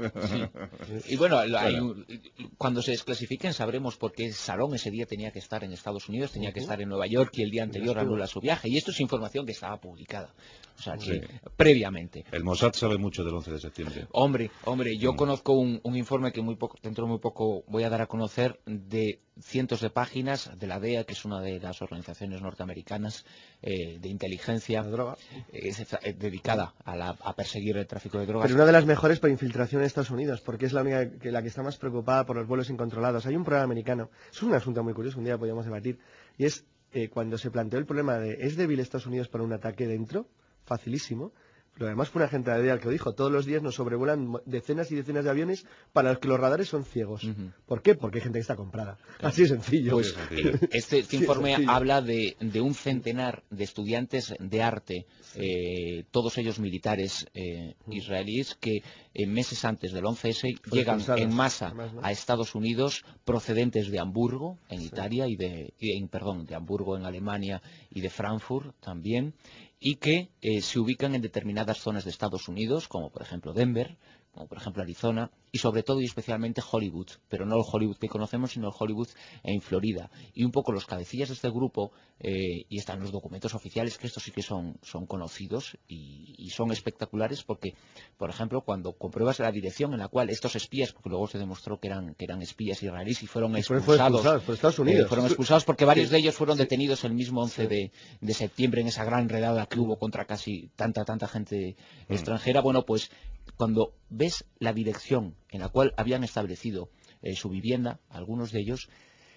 Speaker 6: Y bueno, cuando se desclasifiquen sabremos por qué Salón ese día tenía que estar en Estados Unidos, tenía que estar en Nueva York, y el día anterior anula su viaje. Y esto es información que estaba publicada, o sea, que previamente.
Speaker 2: El Mossad sabe mucho del 11 de septiembre.
Speaker 6: Hombre, yo conozco un informe que dentro de muy poco voy a dar a conocer, de cientos de páginas de la DEA, que es una de las organizaciones norteamericanas de inteligencia dedicada a perseguir el tráfico de drogas.
Speaker 5: Pero una de las mejores por infiltración en Estados Unidos, porque es la única la que está más preocupada por los vuelos incontrolados. Hay un programa americano, es un asunto muy curioso, un día podríamos debatir, y es cuando se planteó el problema de ¿es débil Estados Unidos para un ataque dentro? Facilísimo. Pero además fue una agente de la DEA que lo dijo, todos los días nos sobrevuelan decenas y decenas de aviones para los que los radares son ciegos. ¿Por qué? Porque hay gente que está comprada. Así de sencillo.
Speaker 6: Pues este informe habla de un centenar de estudiantes de arte, todos ellos militares israelíes, que meses antes del 11S llegan en masa a Estados Unidos, procedentes de Hamburgo, en Italia, de Hamburgo en Alemania, y de Frankfurt también, y que se ubican en determinadas zonas de Estados Unidos, como por ejemplo Denver, como por ejemplo Arizona, y sobre todo y especialmente Hollywood, pero no el Hollywood que conocemos, sino el Hollywood en Florida. Y un poco los cabecillas de este grupo, y están los documentos oficiales, que estos sí que son conocidos y son espectaculares, porque, por ejemplo, cuando compruebas la dirección en la cual estos espías, porque luego se demostró que eran espías israelíes y fueron expulsados
Speaker 5: por Estados Unidos.
Speaker 6: Fueron expulsados porque varios de ellos fueron detenidos el mismo 11 de septiembre en esa gran redada que hubo contra casi tanta gente extranjera. Bueno, pues cuando ves la dirección en la cual habían establecido su vivienda, algunos de ellos,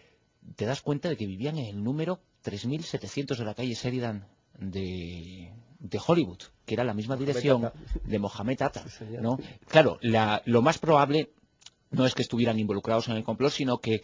Speaker 6: te das cuenta de que vivían en el número 3700 de la calle Sheridan de Hollywood, que era la misma dirección de Mohamed Atta, ¿no? Claro, lo más probable no es que estuvieran involucrados en el complot, sino que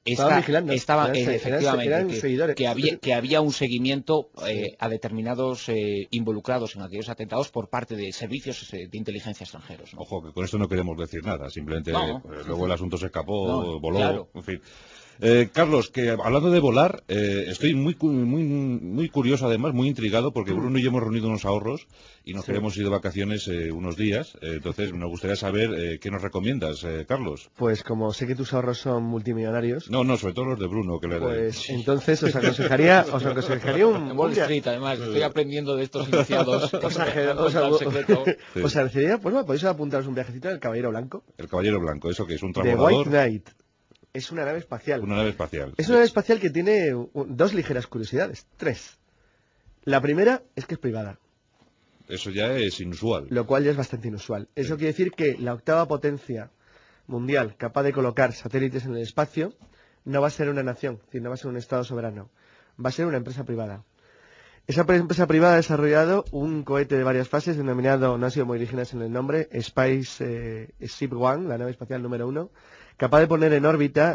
Speaker 6: efectivamente que había un seguimiento a determinados involucrados en aquellos atentados por parte de servicios de inteligencia extranjeros, ¿no?
Speaker 2: Ojo, que con esto no queremos decir nada, simplemente luego el asunto se escapó, voló,
Speaker 6: claro.
Speaker 2: En fin. Carlos, que hablando de volar, estoy muy curioso, además, muy intrigado, porque Bruno y yo hemos reunido unos ahorros y nos queremos ir de vacaciones unos días. Entonces, nos gustaría saber qué nos recomiendas, Carlos.
Speaker 5: Pues como sé que tus ahorros son multimillonarios...
Speaker 2: No, sobre todo los de Bruno.
Speaker 5: Pues entonces os aconsejaría un...
Speaker 6: En Wall Street, además, estoy aprendiendo de estos iniciados.
Speaker 5: Os agradecería, pues bueno, podéis apuntaros un viajecito del Caballero Blanco.
Speaker 2: El Caballero Blanco, ¿eso qué es? ¿Un
Speaker 5: The
Speaker 2: transbordador?
Speaker 5: White Knight. Es una nave espacial.
Speaker 2: Una nave espacial.
Speaker 5: Es una nave espacial que tiene dos ligeras curiosidades. 3. La primera es que es privada.
Speaker 2: Eso ya es inusual.
Speaker 5: Lo cual ya es bastante inusual. Eso quiere decir que la octava potencia mundial capaz de colocar satélites en el espacio no va a ser una nación, es decir, no va a ser un Estado soberano. Va a ser una empresa privada. Esa empresa privada ha desarrollado un cohete de varias fases denominado, no ha sido muy original en el nombre, Spaceship One, la nave espacial número 1, capaz de poner en órbita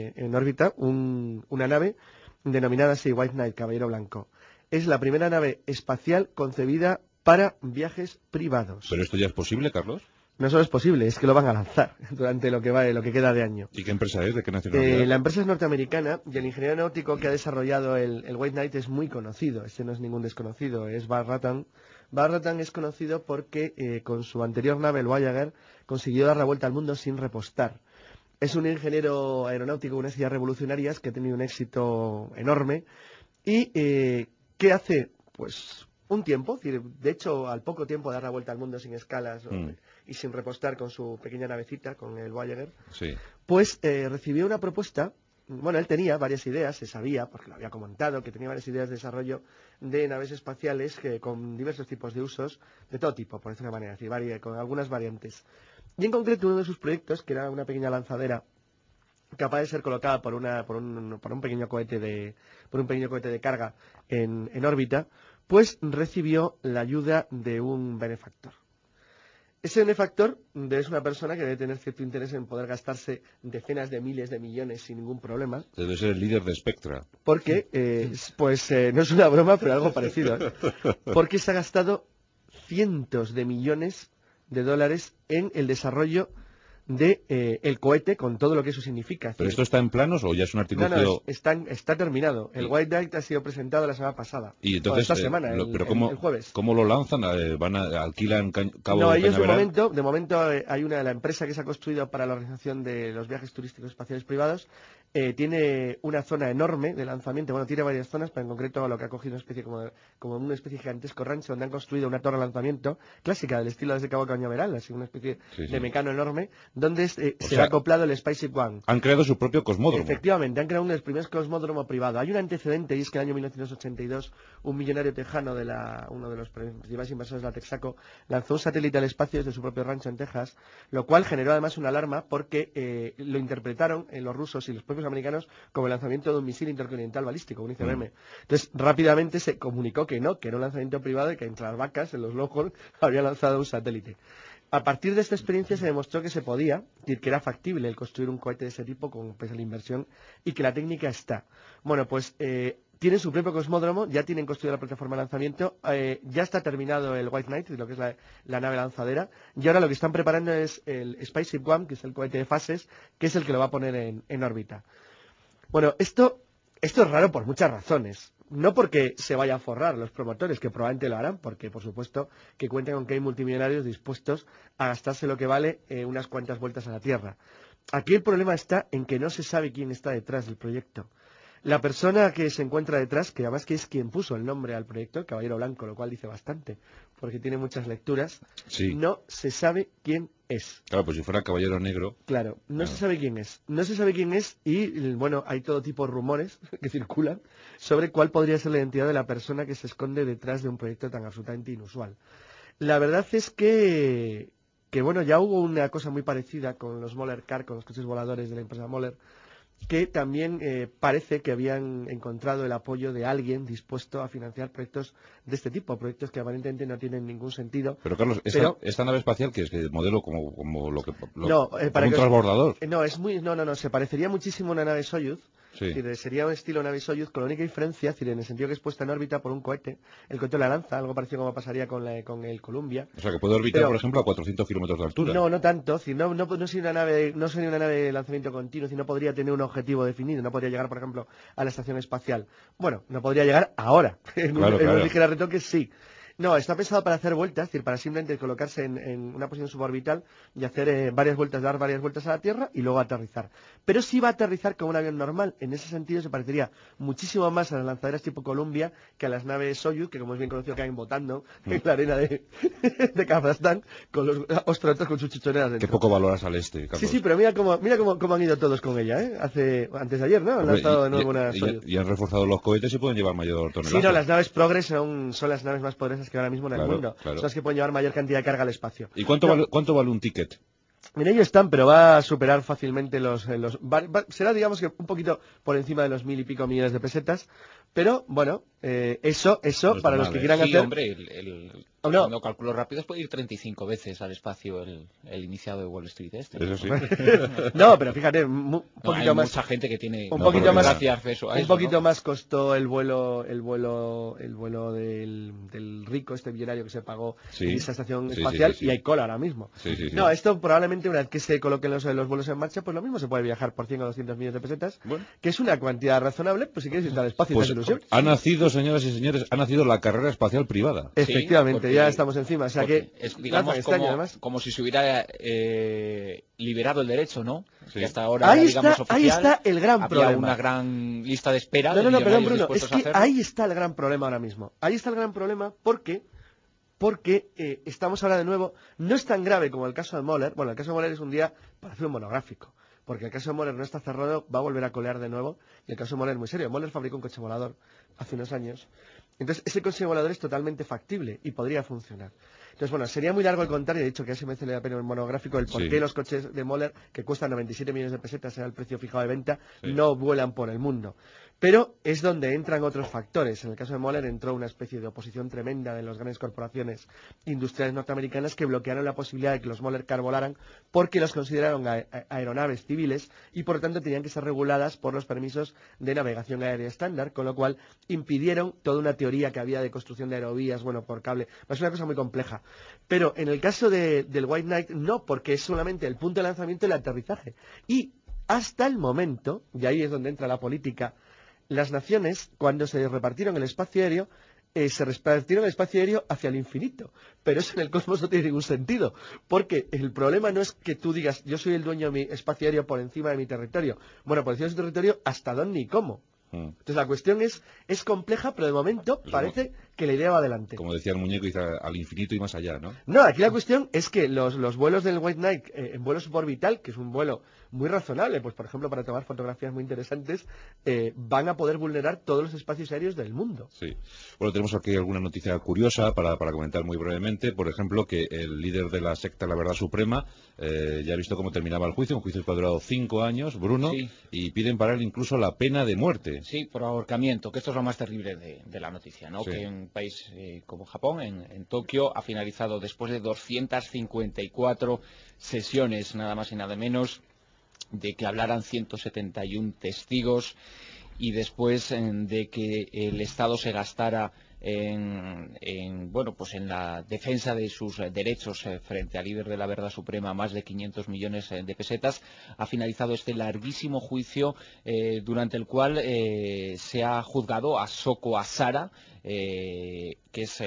Speaker 5: una nave denominada así White Knight, Caballero Blanco. Es la primera nave espacial concebida para viajes privados.
Speaker 2: ¿Pero esto ya es posible, Carlos?
Speaker 5: No solo es posible, es que lo van a lanzar durante lo que queda de año.
Speaker 2: ¿Y qué empresa es? ¿De qué nacionalidad?
Speaker 5: La empresa es norteamericana y el ingeniero náutico que ha desarrollado el White Knight es muy conocido. Este no es ningún desconocido, es Bar Rattan. Bar Rattan es conocido porque con su anterior nave, el Voyager, consiguió dar la vuelta al mundo sin repostar. Es un ingeniero aeronáutico con unas ideas revolucionarias que ha tenido un éxito enorme y ¿qué hace? Pues un tiempo, de hecho al poco tiempo de dar la vuelta al mundo sin escalas y sin repostar con su pequeña navecita, con el Voyager, pues recibió una propuesta. Bueno, él tenía varias ideas, se sabía, porque lo había comentado, que tenía varias ideas de desarrollo de naves espaciales con diversos tipos de usos, de todo tipo, por decirlo de una manera, con algunas variantes. Y en concreto uno de sus proyectos, que era una pequeña lanzadera capaz de ser colocada por un pequeño cohete de carga en órbita, pues recibió la ayuda de un benefactor. Ese benefactor es una persona que debe tener cierto interés en poder gastarse decenas de miles de millones sin ningún problema.
Speaker 2: Debe ser el líder de Spectra.
Speaker 5: Porque, no es una broma, pero algo parecido. Porque se ha gastado cientos de millones de dólares en el desarrollo de el cohete, con todo lo que eso significa.
Speaker 2: ¿Pero esto está en planos o ya es un artilugio?
Speaker 5: No, está terminado. El White Knight ha sido presentado la semana pasada.
Speaker 2: Y entonces,
Speaker 5: esta semana, el jueves.
Speaker 2: ¿Cómo lo lanzan? ¿Alquilan cabo de Cañaveral?
Speaker 5: No, ellos de momento hay la empresa que se ha construido para la organización de los viajes turísticos espaciales privados. Tiene una zona enorme de lanzamiento, bueno, tiene varias zonas, pero en concreto lo que ha cogido una especie como una especie de gigantesco rancho donde han construido una torre de lanzamiento clásica del estilo desde Cabo Cañaveral, así una especie de mecano enorme, donde se ha acoplado el Spaceship One.
Speaker 2: Han creado su propio cosmódromo.
Speaker 5: Efectivamente, han creado uno de los primeros cosmódromos privados. Hay un antecedente, y es que en el año 1982 un millonario tejano, uno de los principales inversores de la Texaco, lanzó un satélite al espacio desde su propio rancho en Texas, lo cual generó además una alarma porque lo interpretaron los rusos y los propios americanos como el lanzamiento de un misil intercontinental balístico, un ICBM. Entonces, rápidamente se comunicó que era un lanzamiento privado y que entre las vacas, en los Longhorn, había lanzado un satélite. A partir de esta experiencia se demostró que se podía, que era factible el construir un cohete de ese tipo con la inversión y que la técnica está. Bueno, pues tienen su propio cosmódromo, ya tienen construida la plataforma de lanzamiento, ya está terminado el White Knight, lo que es la nave lanzadera, y ahora lo que están preparando es el Spaceship One, que es el cohete de fases, que es el que lo va a poner en órbita. Bueno, esto es raro por muchas razones. No porque se vaya a forrar los promotores, que probablemente lo harán, porque por supuesto que cuentan con que hay multimillonarios dispuestos a gastarse lo que vale unas cuantas vueltas a la Tierra. Aquí el problema está en que no se sabe quién está detrás del proyecto. La persona que se encuentra detrás, que además que es quien puso el nombre al proyecto, el Caballero Blanco, lo cual dice bastante, porque tiene muchas lecturas, no se sabe quién es.
Speaker 2: Claro, pues si fuera Caballero Negro...
Speaker 5: Claro, no se sabe quién es. No se sabe quién es y, bueno, hay todo tipo de rumores que circulan sobre cuál podría ser la identidad de la persona que se esconde detrás de un proyecto tan absolutamente inusual. La verdad es que bueno, ya hubo una cosa muy parecida con los Moller Car, con los coches voladores de la empresa Moller, que también parece que habían encontrado el apoyo de alguien dispuesto a financiar proyectos de este tipo, proyectos que aparentemente no tienen ningún sentido.
Speaker 2: Pero Carlos, esta nave espacial, que es que modelo como lo que
Speaker 5: no, para
Speaker 2: como un transbordador.
Speaker 5: No, se parecería muchísimo a una nave Soyuz.
Speaker 2: Sí.
Speaker 5: Es decir, sería un estilo nave Soyuz, con la única diferencia, es decir, en el sentido que es puesta en órbita por un cohete. El cohete la lanza, algo parecido como pasaría con el Columbia.
Speaker 2: O sea, que puede orbitar, por ejemplo, a 400 kilómetros de altura.
Speaker 5: No tanto. No sería una nave de lanzamiento continuo, sino podría tener un objetivo definido. No podría llegar, por ejemplo, a la estación espacial. Bueno, no podría llegar ahora. En un ligero retoque, sí. No, está pensado para hacer vueltas, es decir, para simplemente colocarse en una posición suborbital y hacer varias vueltas, dar varias vueltas a la Tierra y luego aterrizar. Pero sí va a aterrizar como un avión normal. En ese sentido se parecería muchísimo más a las lanzaderas tipo Columbia que a las naves Soyuz, que como es bien conocido caen botando en la arena de Kazajstán con los astronautas con sus chichoneras dentro.
Speaker 2: Qué poco valoras al este, Carlos.
Speaker 5: Sí, pero mira cómo han ido todos con ella, ¿eh? Antes de ayer, ¿no? Han lanzado de nuevo una Soyuz.
Speaker 2: Y han reforzado los cohetes y pueden llevar mayor tonelaje.
Speaker 5: Sí, no, las naves Progress son las naves más poderosas que ahora mismo en el mundo.
Speaker 2: Claro.
Speaker 5: Son las que pueden llevar mayor cantidad de carga al espacio.
Speaker 2: ¿Y cuánto vale un ticket?
Speaker 5: En ello están, pero va a superar fácilmente será, digamos, que un poquito por encima de los 1.000 y pico millones de pesetas. Pero, bueno, eso
Speaker 2: no
Speaker 5: para los que quieran hacer...
Speaker 6: Hombre, no calculo rápido, puede ir 35 veces al espacio el iniciado de Wall Street este.
Speaker 2: Eso sí.
Speaker 5: No, pero fíjate, un poquito más...
Speaker 6: mucha gente que tiene
Speaker 5: un poquito más
Speaker 6: acceso a
Speaker 5: un
Speaker 6: eso,
Speaker 5: poquito
Speaker 6: ¿no?
Speaker 5: más costó el vuelo del rico, este millonario que se pagó en esa estación espacial, y hay cola ahora mismo. No, esto probablemente una vez que se coloquen los vuelos en marcha, pues lo mismo se puede viajar por 100 o 200 millones de pesetas, que es una cantidad razonable, pues si quieres ir al espacio y te hace ilusión.
Speaker 2: Ha nacido, señoras y señores, la carrera espacial privada.
Speaker 5: Efectivamente, ya estamos encima. O sea que
Speaker 6: es, digamos, como si se hubiera liberado el derecho, ¿no? Que hasta ahora
Speaker 5: ahí
Speaker 6: era, digamos,
Speaker 5: ahí está el gran
Speaker 6: había
Speaker 5: problema.
Speaker 6: Una gran lista de espera.
Speaker 5: No, perdón, Bruno, es que ahí está el gran problema ahora mismo. Ahí está el gran problema porque estamos ahora de nuevo, no es tan grave como el caso de Moller. Bueno, el caso de Moller es un día para hacer un monográfico, porque el caso de Moller no está cerrado, va a volver a colear de nuevo, y el caso de Moller es muy serio. Moller fabricó un coche volador hace unos años, entonces ese coche volador es totalmente factible y podría funcionar. Entonces, bueno, sería muy largo el contar, y de hecho que así merece la pena el monográfico, el por qué los coches de Moller, que cuestan 97 millones de pesetas, era el precio fijado de venta, no vuelan por el mundo. Pero es donde entran otros factores. En el caso de Moller entró una especie de oposición tremenda de las grandes corporaciones industriales norteamericanas que bloquearon la posibilidad de que los Moller Car volaran porque los consideraron aeronaves civiles y por lo tanto tenían que ser reguladas por los permisos de navegación aérea estándar, con lo cual impidieron toda una teoría que había de construcción de aerovías, bueno, por cable. Es una cosa muy compleja. Pero en el caso del White Knight no, porque es solamente el punto de lanzamiento y el aterrizaje. Y hasta el momento, y ahí es donde entra la política, las naciones, cuando se repartieron el espacio aéreo, se repartieron el espacio aéreo hacia el infinito. Pero eso en el cosmos no tiene ningún sentido. Porque el problema no es que tú digas, yo soy el dueño de mi espacio aéreo por encima de mi territorio. Bueno, por encima de su territorio, ¿hasta dónde y cómo? Entonces la cuestión es compleja, pero de momento parece que la idea va adelante.
Speaker 2: Como decía el muñeco, dice al infinito y más allá, ¿no?
Speaker 5: No, aquí la cuestión es que los vuelos del White Knight en vuelo suborbital, que es un vuelo muy razonable, pues por ejemplo para tomar fotografías muy interesantes, van a poder vulnerar todos los espacios aéreos del mundo.
Speaker 2: Sí. Bueno, tenemos aquí alguna noticia curiosa para comentar muy brevemente. Por ejemplo, que el líder de la secta La Verdad Suprema ya ha visto cómo terminaba el juicio, un juicio que ha durado 5 años, Bruno, y piden para él incluso la pena de muerte.
Speaker 6: Sí, por ahorcamiento, que esto es lo más terrible de la noticia, ¿no? Que en un país como Japón, en Tokio, ha finalizado después de 254 sesiones, nada más y nada menos, de que hablaran 171 testigos y después de que el Estado se gastara en la defensa de sus derechos frente al líder de la Verdad Suprema más de 500 millones de pesetas, ha finalizado este larguísimo juicio durante el cual se ha juzgado a Soko Asara, que es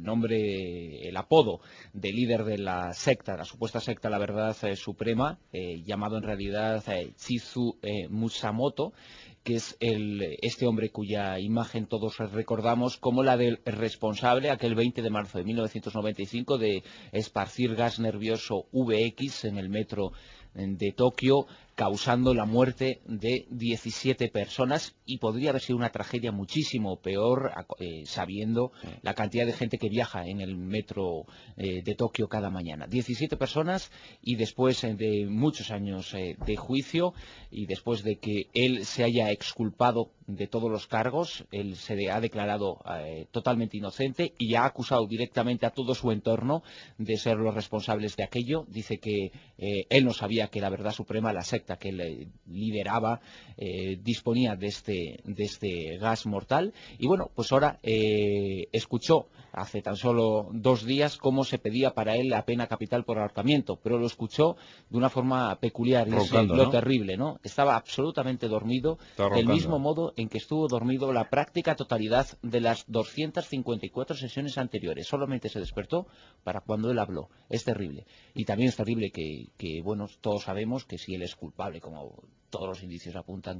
Speaker 6: el apodo del líder de la secta, la supuesta secta La Verdad Suprema, llamado en realidad Chizu Musamoto, que es este hombre cuya imagen todos recordamos como la del responsable aquel 20 de marzo de 1995 de esparcir gas nervioso VX en el metro de Tokio, causando la muerte de 17 personas, y podría haber sido una tragedia muchísimo peor, sabiendo la cantidad de gente que viaja en el metro de Tokio cada mañana. 17 personas, y después de muchos años de juicio, y después de que él se haya exculpado de todos los cargos, él se ha declarado totalmente inocente y ha acusado directamente a todo su entorno de ser los responsables de aquello. Dice que él no sabía que la Verdad Suprema, la secta que él lideraba, disponía de este gas mortal. Y bueno, pues ahora escuchó hace tan solo 2 días cómo se pedía para él la pena capital por ahorcamiento, pero lo escuchó de una forma peculiar, y es lo terrible, ¿no? Estaba absolutamente dormido, del mismo modo en que estuvo dormido la práctica totalidad de las 254 sesiones anteriores. Solamente se despertó para cuando él habló. Es terrible. Y también es terrible que bueno, todos sabemos que si él es culpable, como todos los indicios apuntan,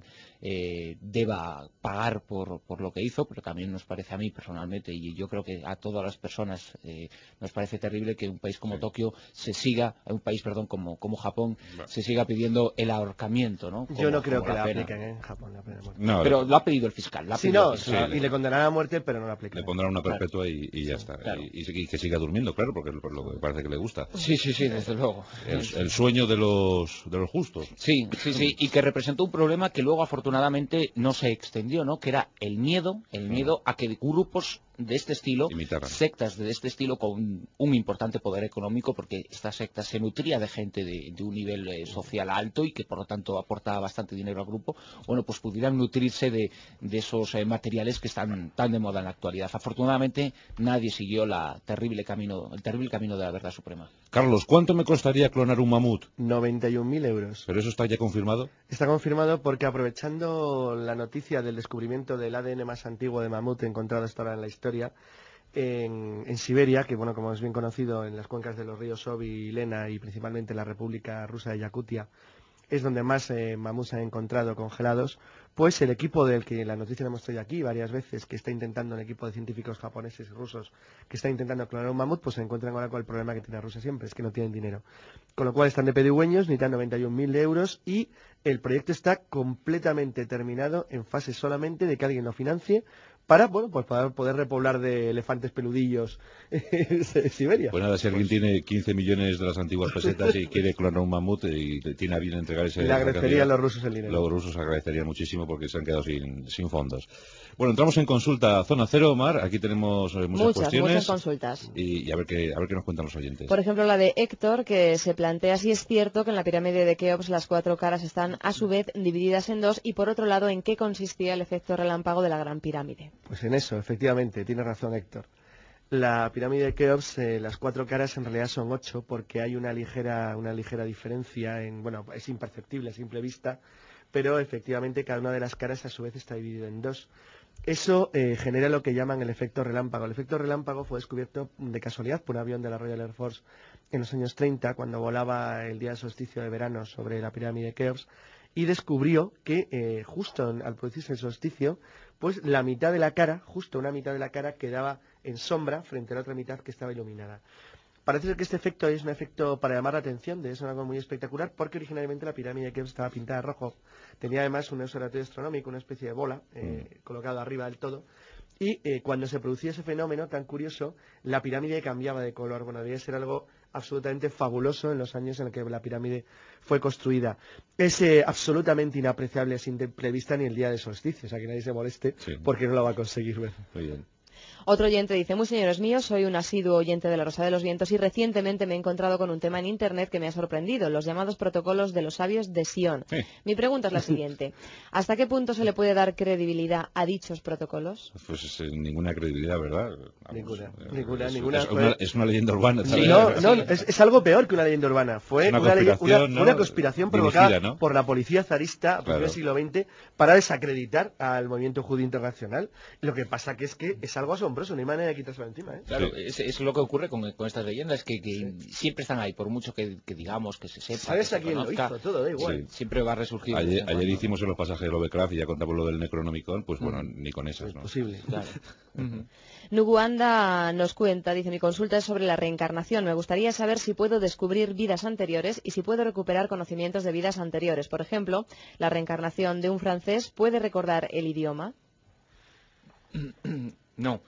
Speaker 6: deba pagar por lo que hizo, pero también nos parece a mí personalmente, y yo creo que a todas las personas, nos parece terrible que un país como Tokio un país como Japón, se siga pidiendo el ahorcamiento, ¿no?
Speaker 5: Yo no creo que la apliquen en Japón, la pena de muerte.
Speaker 6: No, pero lo ha pedido el fiscal.
Speaker 5: Y le condenarán a muerte, pero no la aplican.
Speaker 2: Le pondrán una perpetua y ya está.
Speaker 6: Claro.
Speaker 2: Y que siga durmiendo, claro, porque es lo que parece que le gusta.
Speaker 6: Sí, desde luego.
Speaker 2: El sueño de los justos.
Speaker 6: Sí, y que representó un problema que luego afortunadamente no se extendió, ¿no? Que era el miedo a que grupos de este estilo, sectas de este estilo con un importante poder económico, porque esta secta se nutría de gente de un nivel social alto y que por lo tanto aportaba bastante dinero al grupo, bueno, pues pudieran nutrirse de esos materiales que están tan de moda en la actualidad. Afortunadamente nadie siguió el terrible camino de la Verdad Suprema.
Speaker 2: Carlos, ¿cuánto me costaría clonar un mamut?
Speaker 5: 91.000 euros.
Speaker 2: ¿Pero eso está ya confirmado?
Speaker 5: Está confirmado porque, aprovechando la noticia del descubrimiento del ADN más antiguo de mamut encontrado hasta ahora en la historia, en Siberia, que bueno, como es bien conocido, en las cuencas de los ríos Obi y Lena, y principalmente en la República Rusa de Yakutia, es donde más mamuts se han encontrado congelados, pues el equipo del que la noticia la hemos traído aquí varias veces, que está intentando, un equipo de científicos japoneses y rusos, que está intentando clonar un mamut, pues se encuentran ahora con el problema que tiene Rusia siempre, es que no tienen dinero. Con lo cual están de pedigüeños, necesitan 91.000 euros, y el proyecto está completamente terminado, en fase solamente de que alguien lo financie, para, bueno, pues para poder repoblar de elefantes peludillos Siberia.
Speaker 2: Pues nada, si alguien tiene 15 millones de las antiguas pesetas y quiere clonar un mamut y tiene a bien entregar ese...
Speaker 5: Le agradecerían los rusos el dinero.
Speaker 2: Los rusos agradecerían muchísimo porque se han quedado sin fondos. Bueno, entramos en consulta Zona Cero, Mar. Aquí tenemos muchas cuestiones.
Speaker 4: Muchas consultas.
Speaker 2: Y a ver qué nos cuentan los oyentes.
Speaker 4: Por ejemplo, la de Héctor, que se plantea si es cierto que en la pirámide de Keops las 4 caras están a su vez divididas en 2, y por otro lado, ¿en qué consistía el efecto relámpago de la Gran Pirámide?
Speaker 5: Pues en eso, efectivamente, tiene razón Héctor. La pirámide de Keops, las 4 caras en realidad son 8, porque hay una ligera diferencia es imperceptible a simple vista, pero efectivamente cada una de las caras a su vez está dividida en 2. Eso genera lo que llaman el efecto relámpago. El efecto relámpago fue descubierto de casualidad por un avión de la Royal Air Force en los años 30, cuando volaba el día de solsticio de verano sobre la pirámide de Keops, y descubrió que justo al producirse el solsticio, pues la mitad de la cara, justo una mitad de la cara, quedaba en sombra frente a la otra mitad que estaba iluminada. Parece ser que este efecto es un efecto para llamar la atención, de eso, algo muy espectacular, porque originalmente la pirámide de Keops estaba pintada de rojo. Tenía además un observatorio astronómico, una especie de bola colocado arriba del todo, y cuando se producía ese fenómeno tan curioso, la pirámide cambiaba de color. Bueno, debía ser algo absolutamente fabuloso en los años en los que la pirámide fue construida. Es absolutamente inapreciable a simple vista ni el día de solsticio, o sea que nadie se moleste, porque no lo va a conseguir ver.
Speaker 2: Muy bien.
Speaker 4: Otro oyente dice: muy señores míos, soy un asiduo oyente de La Rosa de los Vientos y recientemente me he encontrado con un tema en Internet que me ha sorprendido, los llamados protocolos de los sabios de Sion. Mi pregunta es la siguiente: ¿hasta qué punto se le puede dar credibilidad a dichos protocolos?
Speaker 2: Pues ninguna credibilidad, ¿verdad?
Speaker 5: Ninguna.
Speaker 2: Es una leyenda urbana.
Speaker 5: Sí, es algo peor que una leyenda urbana. Fue una conspiración provocada dirigida, ¿no?, por la policía zarista a principios del siglo XX para desacreditar al movimiento judío internacional. Lo que pasa que es algo asombroso. asombroso, no hay manera de quitárselo encima, ¿eh?
Speaker 6: Claro, es lo que ocurre con estas leyendas, que siempre están ahí, por mucho que digamos, que se sepa,
Speaker 5: ¿Sabes
Speaker 6: que
Speaker 5: a
Speaker 6: se
Speaker 5: quién lo
Speaker 6: conozca,
Speaker 5: hizo? Todo da igual.
Speaker 6: siempre va a resurgir.
Speaker 2: Ayer hicimos en los pasajes de Lovecraft y ya contamos lo del Necronomicon, pues bueno, ni con esas,
Speaker 5: Es
Speaker 2: ¿no?
Speaker 5: posible.
Speaker 6: Claro.
Speaker 4: Nuguanda nos cuenta, dice, mi consulta es sobre la reencarnación. Me gustaría saber si puedo descubrir vidas anteriores y si puedo recuperar conocimientos de vidas anteriores. Por ejemplo, la reencarnación de un francés puede recordar el idioma.
Speaker 6: No.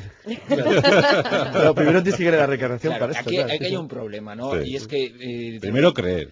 Speaker 5: Pero primero tienes que ir a la reencarnación
Speaker 6: Claro,
Speaker 5: para esto.
Speaker 6: aquí,
Speaker 5: claro,
Speaker 6: aquí
Speaker 5: sí,
Speaker 6: hay
Speaker 5: sí.
Speaker 6: un problema, ¿no?
Speaker 2: Sí.
Speaker 6: Y es que...
Speaker 2: Primero creer.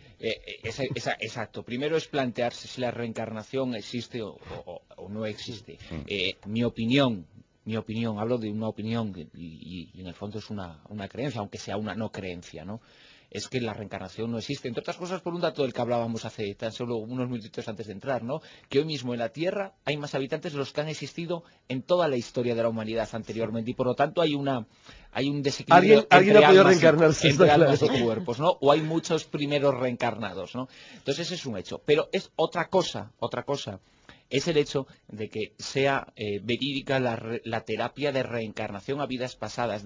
Speaker 6: Exacto. Primero es plantearse si la reencarnación existe o no existe. Mi opinión, hablo de una opinión y en el fondo es una creencia, aunque sea una no creencia, ¿no? Es que la reencarnación no existe, entre otras cosas por un dato del que hablábamos hace tan solo unos minutitos antes de entrar, ¿no? Que hoy mismo en la Tierra hay más habitantes de los que han existido en toda la historia de la humanidad anteriormente, y por lo tanto hay un desequilibrio
Speaker 5: ¿Alguien
Speaker 6: entre
Speaker 5: ha podido
Speaker 6: almas,
Speaker 5: reencarnarse,
Speaker 6: entre
Speaker 5: está
Speaker 6: almas
Speaker 5: claro.
Speaker 6: y cuerpos, ¿no? O hay muchos primeros reencarnados, ¿no? Entonces ese es un hecho. Pero es otra cosa es el hecho de que sea verídica la terapia de reencarnación a vidas pasadas,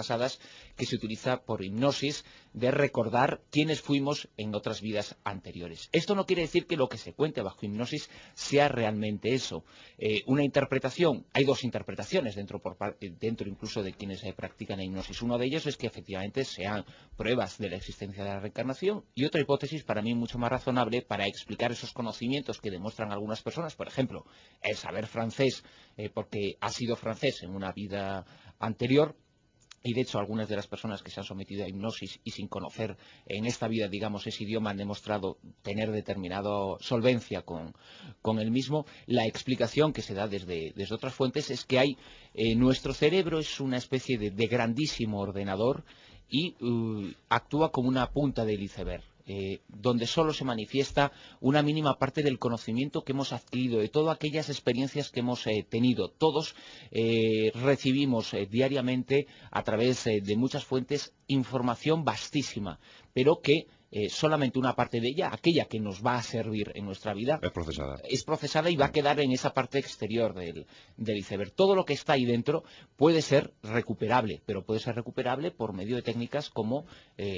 Speaker 6: que se utiliza por hipnosis, de recordar quiénes fuimos en otras vidas anteriores. Esto no quiere decir que lo que se cuente bajo hipnosis sea realmente eso. Una interpretación, hay dos interpretaciones dentro incluso de quienes practican la hipnosis. Uno de ellos es que efectivamente sean pruebas de la existencia de la reencarnación, y otra hipótesis para mí mucho más razonable para explicar esos conocimientos que demuestran algunas personas, por ejemplo, el saber francés porque ha sido francés en una vida anterior. Y de hecho algunas de las personas que se han sometido a hipnosis y sin conocer en esta vida, digamos, ese idioma, han demostrado tener determinada solvencia con el mismo. La explicación que se da desde otras fuentes es que nuestro cerebro es una especie de grandísimo ordenador y actúa como una punta del iceberg. Donde solo se manifiesta una mínima parte del conocimiento que hemos adquirido, de todas aquellas experiencias que hemos tenido. Todos recibimos diariamente a través de muchas fuentes información vastísima, pero que solamente una parte de ella, aquella que nos va a servir en nuestra vida, es procesada y va a quedar en esa parte exterior del iceberg. Todo lo que está ahí dentro puede ser recuperable, pero puede ser recuperable por medio de técnicas como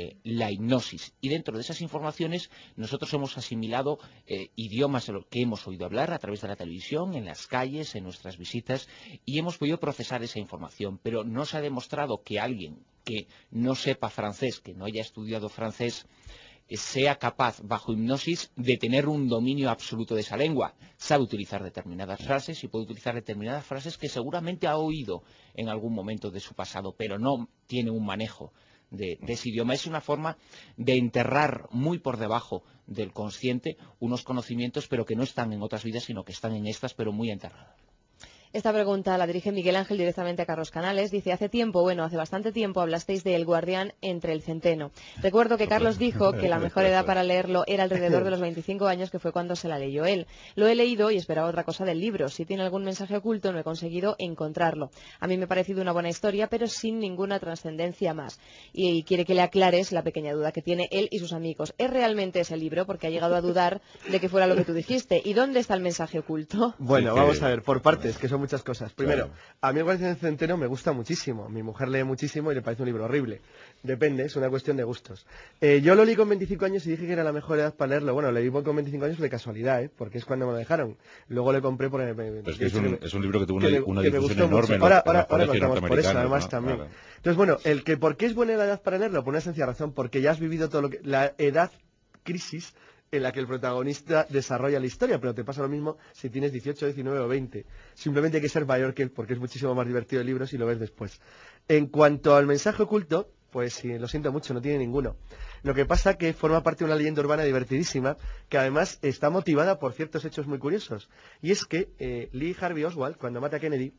Speaker 6: la hipnosis. Y dentro de esas informaciones nosotros hemos asimilado idiomas que hemos oído hablar a través de la televisión, en las calles, en nuestras visitas, y hemos podido procesar esa información. Pero no se ha demostrado que alguien que no sepa francés, que no haya estudiado francés, sea capaz, bajo hipnosis, de tener un dominio absoluto de esa lengua. Sabe utilizar determinadas frases y puede utilizar determinadas frases que seguramente ha oído en algún momento de su pasado, pero no tiene un manejo de ese idioma. Es una forma de enterrar muy por debajo del consciente unos conocimientos, pero que no están en otras vidas, sino que están en estas, pero muy enterradas.
Speaker 4: Esta pregunta la dirige Miguel Ángel directamente a Carlos Canales. Dice, hace bastante tiempo hablasteis de El Guardián entre el Centeno. Recuerdo que Carlos dijo que la mejor edad para leerlo era alrededor de los 25 años, que fue cuando se la leyó él. Lo he leído y esperaba otra cosa del libro. Si tiene algún mensaje oculto, no he conseguido encontrarlo. A mí me ha parecido una buena historia, pero sin ninguna trascendencia más. Y quiere que le aclares la pequeña duda que tiene él y sus amigos. ¿Es realmente ese libro? Porque ha llegado a dudar de que fuera lo que tú dijiste. ¿Y dónde está el mensaje oculto?
Speaker 5: Bueno,
Speaker 2: Sí,
Speaker 5: vamos a ver, por partes, que son muchas cosas. Primero,
Speaker 2: Claro.
Speaker 5: a mí El Guardián del Centeno me gusta muchísimo. Mi mujer lee muchísimo y le parece un libro horrible. Depende, es una cuestión de gustos. Yo lo leí con 25 años y dije que era la mejor edad para leerlo. Bueno, lo leí con 25 años de casualidad, porque es cuando me lo dejaron. Luego le compré porque...
Speaker 2: Pero es que es un libro que tuvo una
Speaker 5: que me
Speaker 2: difusión
Speaker 5: gustó
Speaker 2: enorme
Speaker 5: mucho.
Speaker 2: en los
Speaker 5: Ahora
Speaker 2: colegios
Speaker 5: contamos por eso,
Speaker 2: norteamericanos,
Speaker 5: además,
Speaker 2: ¿no?
Speaker 5: también.
Speaker 2: Claro.
Speaker 5: Entonces, bueno, ¿por qué es buena la edad para leerlo? Por una sencilla razón, porque ya has vivido todo la edad crisis en la que el protagonista desarrolla la historia, pero te pasa lo mismo si tienes 18, 19 o 20. Simplemente hay que ser mayor que él, porque es muchísimo más divertido el libro si lo ves después. En cuanto al mensaje oculto, pues sí, lo siento mucho, no tiene ninguno. Lo que pasa que forma parte de una leyenda urbana divertidísima, que además está motivada por ciertos hechos muy curiosos. Y es que Lee Harvey Oswald, cuando mata a Kennedy,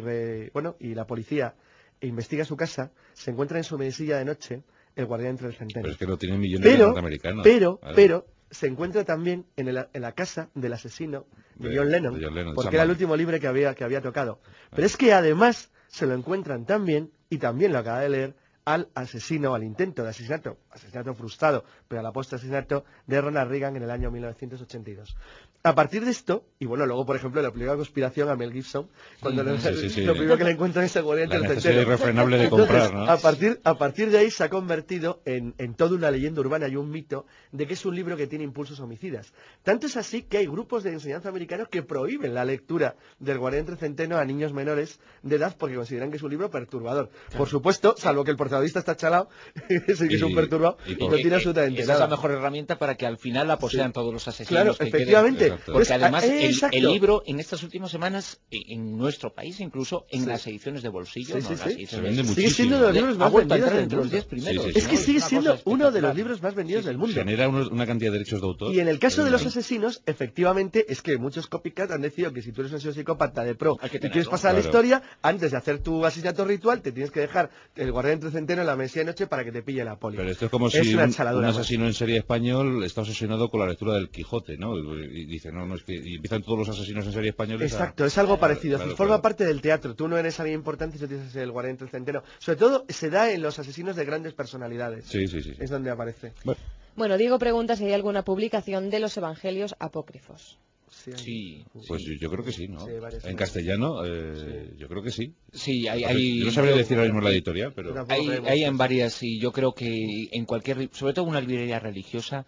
Speaker 5: y la policía investiga su casa, se encuentra en su mesilla de noche el guardián entre el centeno.
Speaker 2: Pero es que lo tienen millones de norteamericanos.
Speaker 5: Pero se encuentra también en la casa del asesino de John Lennon, porque era el último libro que había tocado. Pero es que además se lo encuentran también, y también lo acaba de leer, al intento de asesinato frustrado, pero a la postre asesinato de Ronald Reagan en el año 1982. A partir de esto, y bueno, luego, por ejemplo, le aplicó a conspiración a Mel Gibson, cuando lo primero que le encuentran es el guardián
Speaker 2: la
Speaker 5: tercenteno.
Speaker 2: necesidad irrefrenable de comprar, ¿no?
Speaker 5: A partir de ahí se ha convertido en toda una leyenda urbana y un mito de que es un libro que tiene impulsos homicidas. Tanto es así que hay grupos de enseñanza americanos que prohíben la lectura del guardián tercenteno a niños menores de edad porque consideran que es un libro perturbador. Por supuesto, salvo que el protagonista está chalado, ese que es un perturbado, y no tiene absolutamente
Speaker 6: nada. Esa es la mejor herramienta para que al final la posean todos los asesinos.
Speaker 5: Claro,
Speaker 6: que
Speaker 5: efectivamente.
Speaker 6: Porque además el libro en estas últimas semanas, en nuestro país, incluso en las ediciones de bolsillo,
Speaker 2: se vende muchísimo.
Speaker 5: Sigue siendo de los libros más vendidos entre
Speaker 6: los 10 primeros.
Speaker 5: Es que sigue siendo uno de los libros más vendidos del mundo.
Speaker 2: Genera una cantidad de derechos de autor.
Speaker 5: Y en el caso de los asesinos, efectivamente, es que muchos copycat han decidido que si tú eres un psicópata de pro y quieres pasar a la historia, antes de hacer tu asesinato ritual, te tienes que dejar el guardián tercenteno en la mesilla de noche para que te pille la poli.
Speaker 2: Pero esto es como si un asesino en serie español está obsesionado con la lectura del Quijote, ¿no? Y dice, no, es que y empiezan todos los asesinos en serie españoles.
Speaker 5: Exacto, es algo parecido. Forma parte del teatro. Tú no eres alguien importante si no tienes el guardián tercenteno. Sobre todo se da en los asesinos de grandes personalidades.
Speaker 2: Sí.
Speaker 5: Es donde aparece.
Speaker 4: Bueno, Diego pregunta si hay alguna publicación de los evangelios apócrifos.
Speaker 6: Sí.
Speaker 2: Pues yo creo que sí, ¿no?
Speaker 5: Sí,
Speaker 2: en castellano, yo creo que sí.
Speaker 6: Sí,
Speaker 2: yo no sabría decir ahora mismo la editorial, pero...
Speaker 6: Hay en varias, y yo creo que en cualquier, sobre todo una librería religiosa,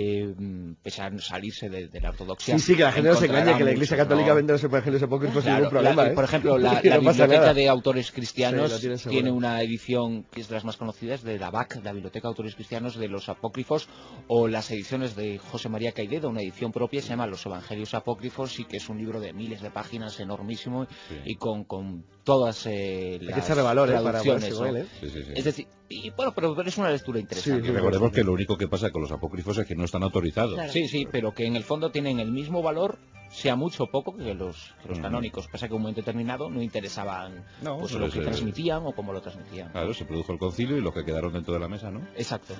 Speaker 6: pese a salirse de la ortodoxia...
Speaker 5: Sí, que la gente no se engañe, que la Iglesia Católica vende los evangelios apócrifos sin ningún problema,
Speaker 6: Por ejemplo, la Biblioteca de Autores Cristianos tiene una edición que es de las más conocidas, de la BAC, la Biblioteca de Autores Cristianos, de los apócrifos, o las ediciones de José María Caidedo, una edición propia, se llama Los Evangelios Apócrifos, y que es un libro de miles de páginas, enormísimo, y con todas las traducciones. Es decir, pero es una lectura interesante.
Speaker 2: Y recordemos que lo único que pasa con los apócrifos es que no están autorizados.
Speaker 4: Claro.
Speaker 6: Sí, pero que en el fondo tienen el mismo valor, sea mucho o poco, que los canónicos. Pasa que en un momento determinado no interesaban lo que transmitían o cómo lo transmitían.
Speaker 2: Claro, se produjo el concilio y los que quedaron dentro de la mesa, ¿no?
Speaker 6: Exacto.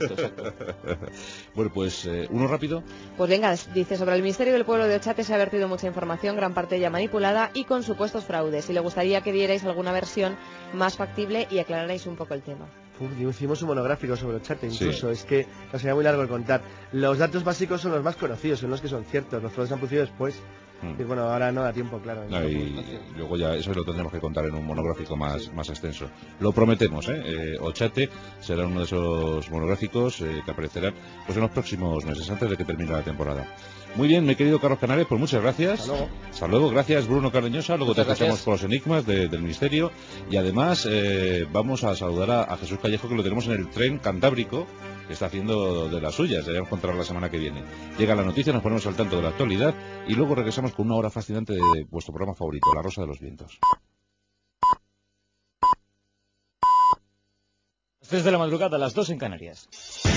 Speaker 2: Bueno, pues uno rápido.
Speaker 4: Pues venga, dice, sobre el misterio del pueblo de Ochate se ha vertido mucha información, gran parte ya manipulada y con supuestos fraudes. Y le gustaría que dierais alguna versión más factible y aclararais un poco el tema.
Speaker 5: Hicimos un monográfico sobre Ochate, incluso. Es que sería muy largo el contar. Los datos básicos son los más conocidos, son los que son ciertos. Los fraudes se han producido después. Y bueno, ahora no da tiempo, claro.
Speaker 2: Y luego ya eso lo tendremos que contar en un monográfico más extenso. Lo prometemos, Ochate será uno de esos monográficos que aparecerán en los próximos meses, antes de que termine la temporada. Muy bien, mi querido Carlos Canales, pues muchas gracias. Hasta luego. Gracias, Bruno Cardeñosa. Luego te escuchamos por los enigmas del misterio. Y además vamos a saludar a Jesús Callejo, que lo tenemos en el tren cantábrico, que está haciendo de las suyas. Debemos encontrarlo la semana que viene. Llega la noticia, nos ponemos al tanto de la actualidad y luego regresamos con una hora fascinante de vuestro programa favorito, La Rosa de los Vientos.
Speaker 7: 3 de la madrugada, las 2 en Canarias.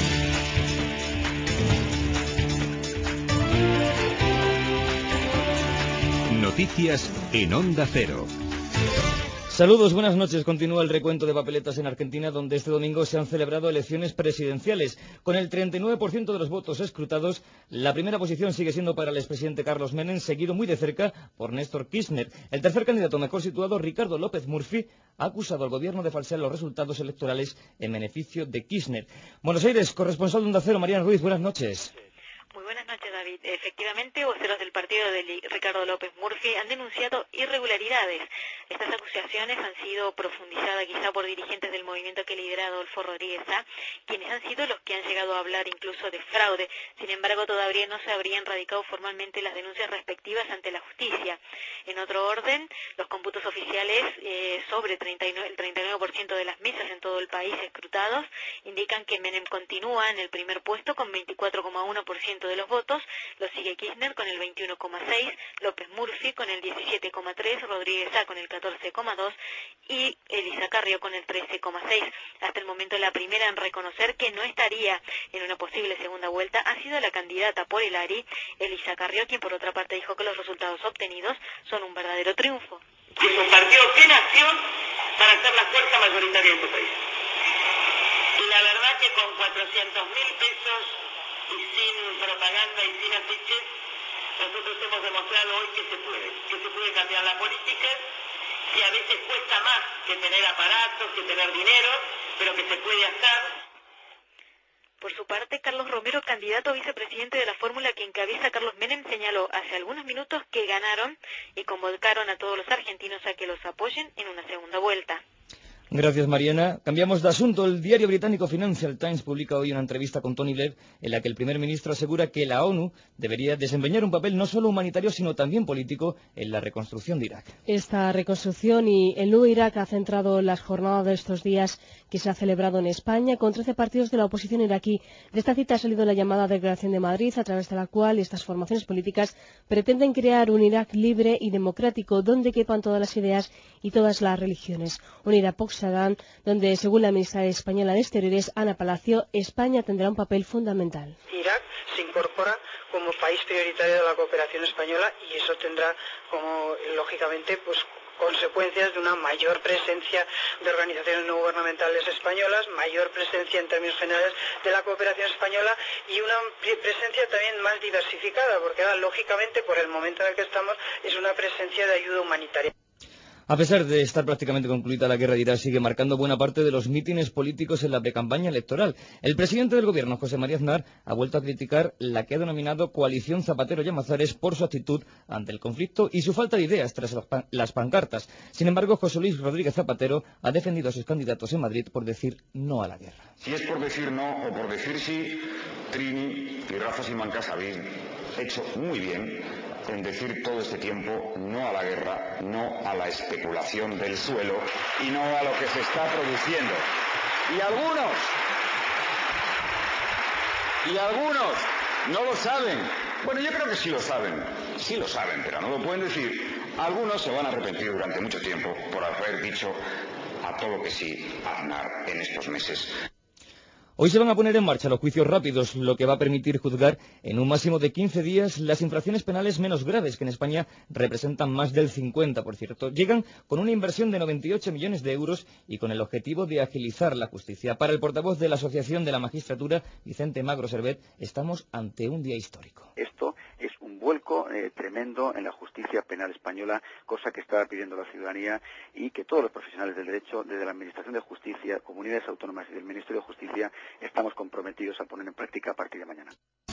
Speaker 1: Noticias en Onda Cero.
Speaker 7: Saludos, buenas noches. Continúa el recuento de papeletas en Argentina, donde este domingo se han celebrado elecciones presidenciales. Con el 39% de los votos escrutados, la primera posición sigue siendo para el expresidente Carlos Menem, seguido muy de cerca por Néstor Kirchner. El tercer candidato mejor situado, Ricardo López Murphy, ha acusado al gobierno de falsear los resultados electorales en beneficio de Kirchner. Buenos Aires, corresponsal de Onda Cero, Mariana Ruiz, buenas noches.
Speaker 8: Muy buenas noches, David. Efectivamente, voceros del partido de Ricardo López Murphy han denunciado irregularidades. Estas acusaciones han sido profundizadas quizá por dirigentes del movimiento que lidera Adolfo Rodríguez A, quienes han sido los que han llegado a hablar incluso de fraude. Sin embargo, todavía no se habrían radicado formalmente las denuncias respectivas ante la justicia. En otro orden, los cómputos oficiales sobre el 39% de las mesas en todo el país escrutados indican que Menem continúa en el primer puesto con 24,1% de los votos, lo sigue Kirchner con el 21,6%, López Murphy con el 17,3%, Rodríguez A con el 14,2% y Elisa Carrió con el 13,6%. Hasta el momento la primera en reconocer que no estaría en una posible segunda vuelta ha sido la candidata por el ARI, Elisa Carrió, quien por otra parte dijo que los resultados obtenidos son un verdadero triunfo.
Speaker 9: Es un partido que nació para ser la fuerza mayoritaria en tu país. Y la verdad que con 400.000 pesos y sin propaganda y sin afiches, nosotros hemos demostrado hoy que se puede cambiar la política, y a veces cuesta más que tener aparatos, que tener dinero, pero que se puede hacer.
Speaker 8: Por su parte, Carlos Romero, candidato a vicepresidente de la fórmula que encabeza Carlos Menem, señaló hace algunos minutos que ganaron y convocaron a todos los argentinos a que los apoyen en una segunda vuelta.
Speaker 7: Gracias, Mariana. Cambiamos de asunto. El diario británico Financial Times publica hoy una entrevista con Tony Blair en la que el primer ministro asegura que la ONU debería desempeñar un papel no solo humanitario, sino también político en la reconstrucción de Irak.
Speaker 10: Esta reconstrucción y el nuevo Irak ha centrado las jornadas de estos días que se ha celebrado en España con 13 partidos de la oposición iraquí. De esta cita ha salido la llamada Declaración de Madrid, a través de la cual estas formaciones políticas pretenden crear un Irak libre y democrático donde quepan todas las ideas y todas las religiones. Un Irak post-Saddam, donde, según la ministra española de Exteriores, Ana Palacio, España tendrá un papel fundamental.
Speaker 11: Irak se incorpora como país prioritario de la cooperación española y eso tendrá como, lógicamente, pues consecuencias de una mayor presencia de organizaciones no gubernamentales españolas, mayor presencia en términos generales de la cooperación española y una presencia también más diversificada, porque lógicamente por el momento en el que estamos es una presencia de ayuda humanitaria.
Speaker 7: A pesar de estar prácticamente concluida la guerra de Irak, sigue marcando buena parte de los mítines políticos en la precampaña electoral. El presidente del gobierno, José María Aznar, ha vuelto a criticar la que ha denominado Coalición Zapatero-Llamazares por su actitud ante el conflicto y su falta de ideas tras las pancartas. Sin embargo, José Luis Rodríguez Zapatero ha defendido a sus candidatos en Madrid por decir no a la guerra.
Speaker 12: Si es por decir no o por decir sí, Trini y Rafa Simancas habéis hecho muy bien en decir todo este tiempo no a la guerra, no a la especulación del suelo y no a lo que se está produciendo. Y algunos no lo saben. Bueno, yo creo que sí lo saben, pero no lo pueden decir. Algunos se van a arrepentir durante mucho tiempo por haber dicho a todo que sí a Aznar en estos meses.
Speaker 7: Hoy se van a poner en marcha los juicios rápidos, lo que va a permitir juzgar en un máximo de 15 días las infracciones penales menos graves, que en España representan más del 50%. Llegan con una inversión de 98 millones de euros y con el objetivo de agilizar la justicia. Para el portavoz de la Asociación de la Magistratura, Vicente Magro Servet, estamos ante un día histórico.
Speaker 13: Esto es un vuelco tremendo en la justicia penal española, cosa que está pidiendo la ciudadanía y que todos los profesionales del derecho, desde la Administración de Justicia, comunidades autónomas y del Ministerio de Justicia, estamos comprometidos a poner en práctica a partir de mañana.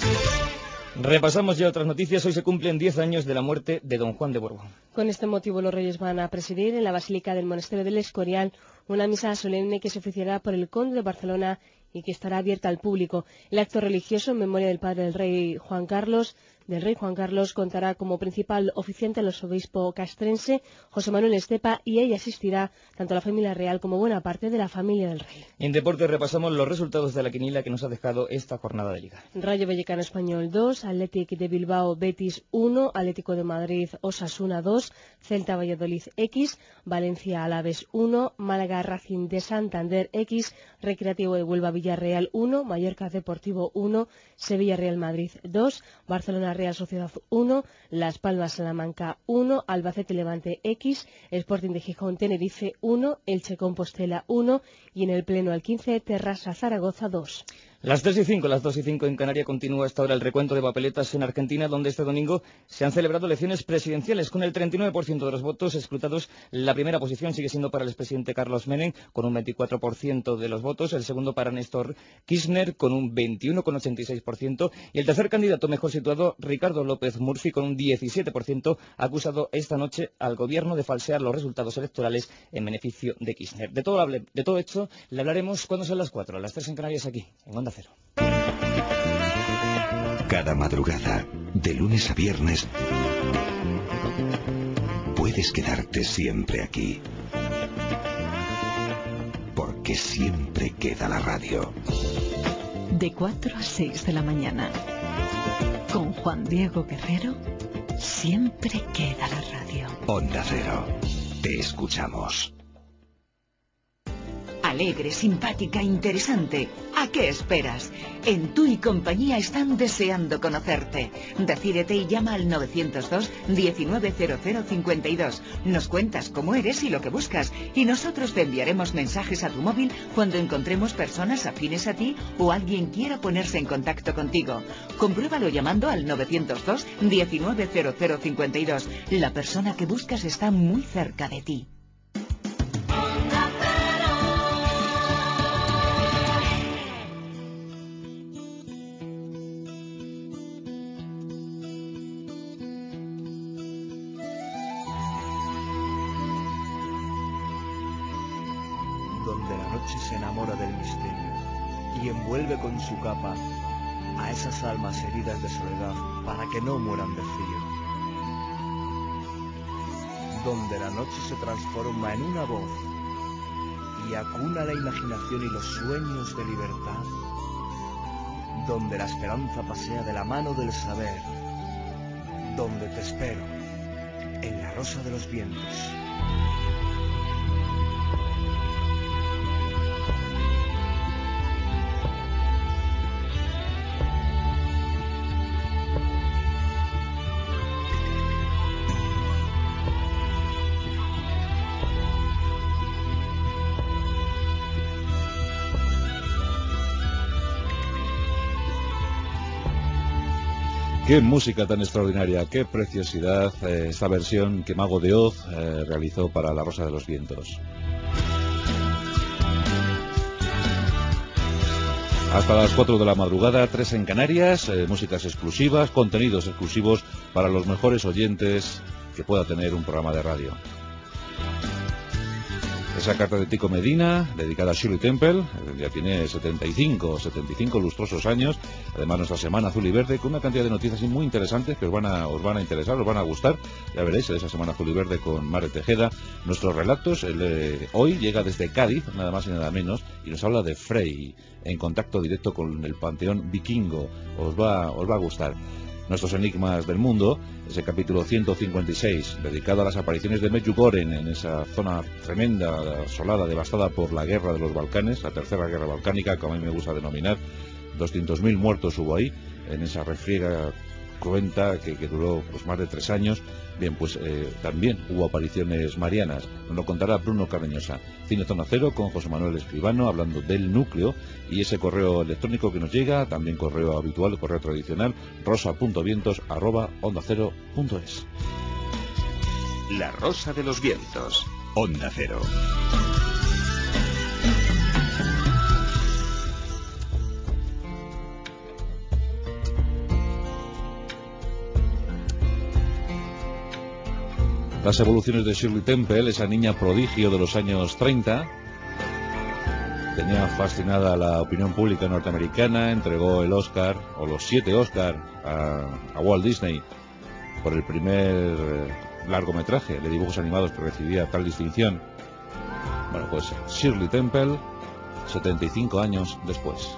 Speaker 7: Repasamos ya otras noticias. Hoy se cumplen 10 años de la muerte de don Juan de Borbón.
Speaker 10: Con este motivo, los Reyes van a presidir en la Basílica del Monasterio del Escorial una misa solemne que se oficiará por el Conde de Barcelona y que estará abierta al público. El acto religioso en memoria del padre del rey Juan Carlos contará como principal oficiante al arzobispo castrense José Manuel Estepa, y ella asistirá tanto la familia real como buena parte de la familia del rey.
Speaker 7: En deportes repasamos los resultados de la quiniela que nos ha dejado esta jornada de liga.
Speaker 10: Rayo Vallecano Español 2, Athletic de Bilbao Betis 1, Atlético de Madrid Osasuna 2, Celta Valladolid X, Valencia Alaves 1, Málaga Racing de Santander X, Recreativo de Huelva Villarreal 1, Mallorca Deportivo 1, Sevilla Real Madrid 2, Barcelona Real Sociedad 1, Las Palmas Salamanca 1, Albacete Levante X, Sporting de Gijón Tenerife 1, Elche Compostela 1 y en el pleno al 15 Terrassa Zaragoza 2.
Speaker 7: Las 3 y 5, las 2 y 5 en Canarias, continúa hasta ahora el recuento de papeletas en Argentina, donde este domingo se han celebrado elecciones presidenciales. Con el 39% de los votos escrutados, la primera posición sigue siendo para el expresidente Carlos Menem, con un 24% de los votos, el segundo para Néstor Kirchner, con un 21,86%, y el tercer candidato mejor situado, Ricardo López Murphy, con un 17%, ha acusado esta noche al gobierno de falsear los resultados electorales en beneficio de Kirchner. De todo esto le hablaremos cuando sean las 4, las 3 en Canarias, aquí, en Onda Cero.
Speaker 1: Cada madrugada, de lunes a viernes, puedes quedarte siempre aquí. Porque siempre queda la radio.
Speaker 14: De 4 a 6 de la mañana, con Juan Diego Guerrero, siempre queda la radio.
Speaker 1: Onda Cero. Te escuchamos.
Speaker 3: Alegre, simpática, interesante. ¿A qué esperas? En Tu y Compañía están deseando conocerte. Decídete y llama al 902 190052. Nos cuentas cómo eres y lo que buscas, y nosotros te enviaremos mensajes a tu móvil cuando encontremos personas afines a ti o alguien quiera ponerse en contacto contigo. Compruébalo llamando al 902 190052. La persona que buscas está muy cerca de ti.
Speaker 15: y se enamora del misterio y envuelve con su capa a esas almas heridas de soledad para que no mueran de frío. Donde la noche se transforma en una voz y acuna la imaginación y los sueños de libertad, donde la esperanza pasea de la mano del saber, donde te espero, en la Rosa de los Vientos.
Speaker 2: Qué música tan extraordinaria, qué preciosidad esta versión que Mago de Oz realizó para La Rosa de los Vientos. Hasta las 4 de la madrugada, 3 en Canarias, músicas exclusivas, contenidos exclusivos para los mejores oyentes que pueda tener un programa de radio. Esa carta de Tico Medina, dedicada a Shirley Temple, ya tiene 75 lustrosos años. Además, nuestra Semana Azul y Verde, con una cantidad de noticias muy interesantes que os van a interesar, os van a gustar. Ya veréis, esa Semana Azul y Verde con Mare Tejeda. Nuestros relatos, hoy llega desde Cádiz, nada más y nada menos, y nos habla de Frey, en contacto directo con el panteón vikingo. Os va a gustar. Nuestros enigmas del mundo, ese capítulo 156, dedicado a las apariciones de Medjugorje en esa zona tremenda, asolada, devastada por la guerra de los Balcanes, la tercera guerra balcánica, como a mí me gusta denominar. 200.000 muertos hubo ahí, en esa refriega cruenta que duró pues más de 3 años. Bien, pues también hubo apariciones marianas. Nos lo contará Bruno Cardeñosa. Cine Zona Cero con José Manuel Escribano, hablando del núcleo, y ese correo electrónico que nos llega, también correo habitual, correo tradicional, rosa.vientos@ondacero.es.
Speaker 1: La Rosa de los Vientos, Onda Cero.
Speaker 2: Las evoluciones de Shirley Temple, esa niña prodigio de los años 30, tenía fascinada a la opinión pública norteamericana, entregó el Oscar, o los 7 Oscar, a Walt Disney por el primer largometraje de dibujos animados que recibía tal distinción. Bueno, pues Shirley Temple, 75 años después.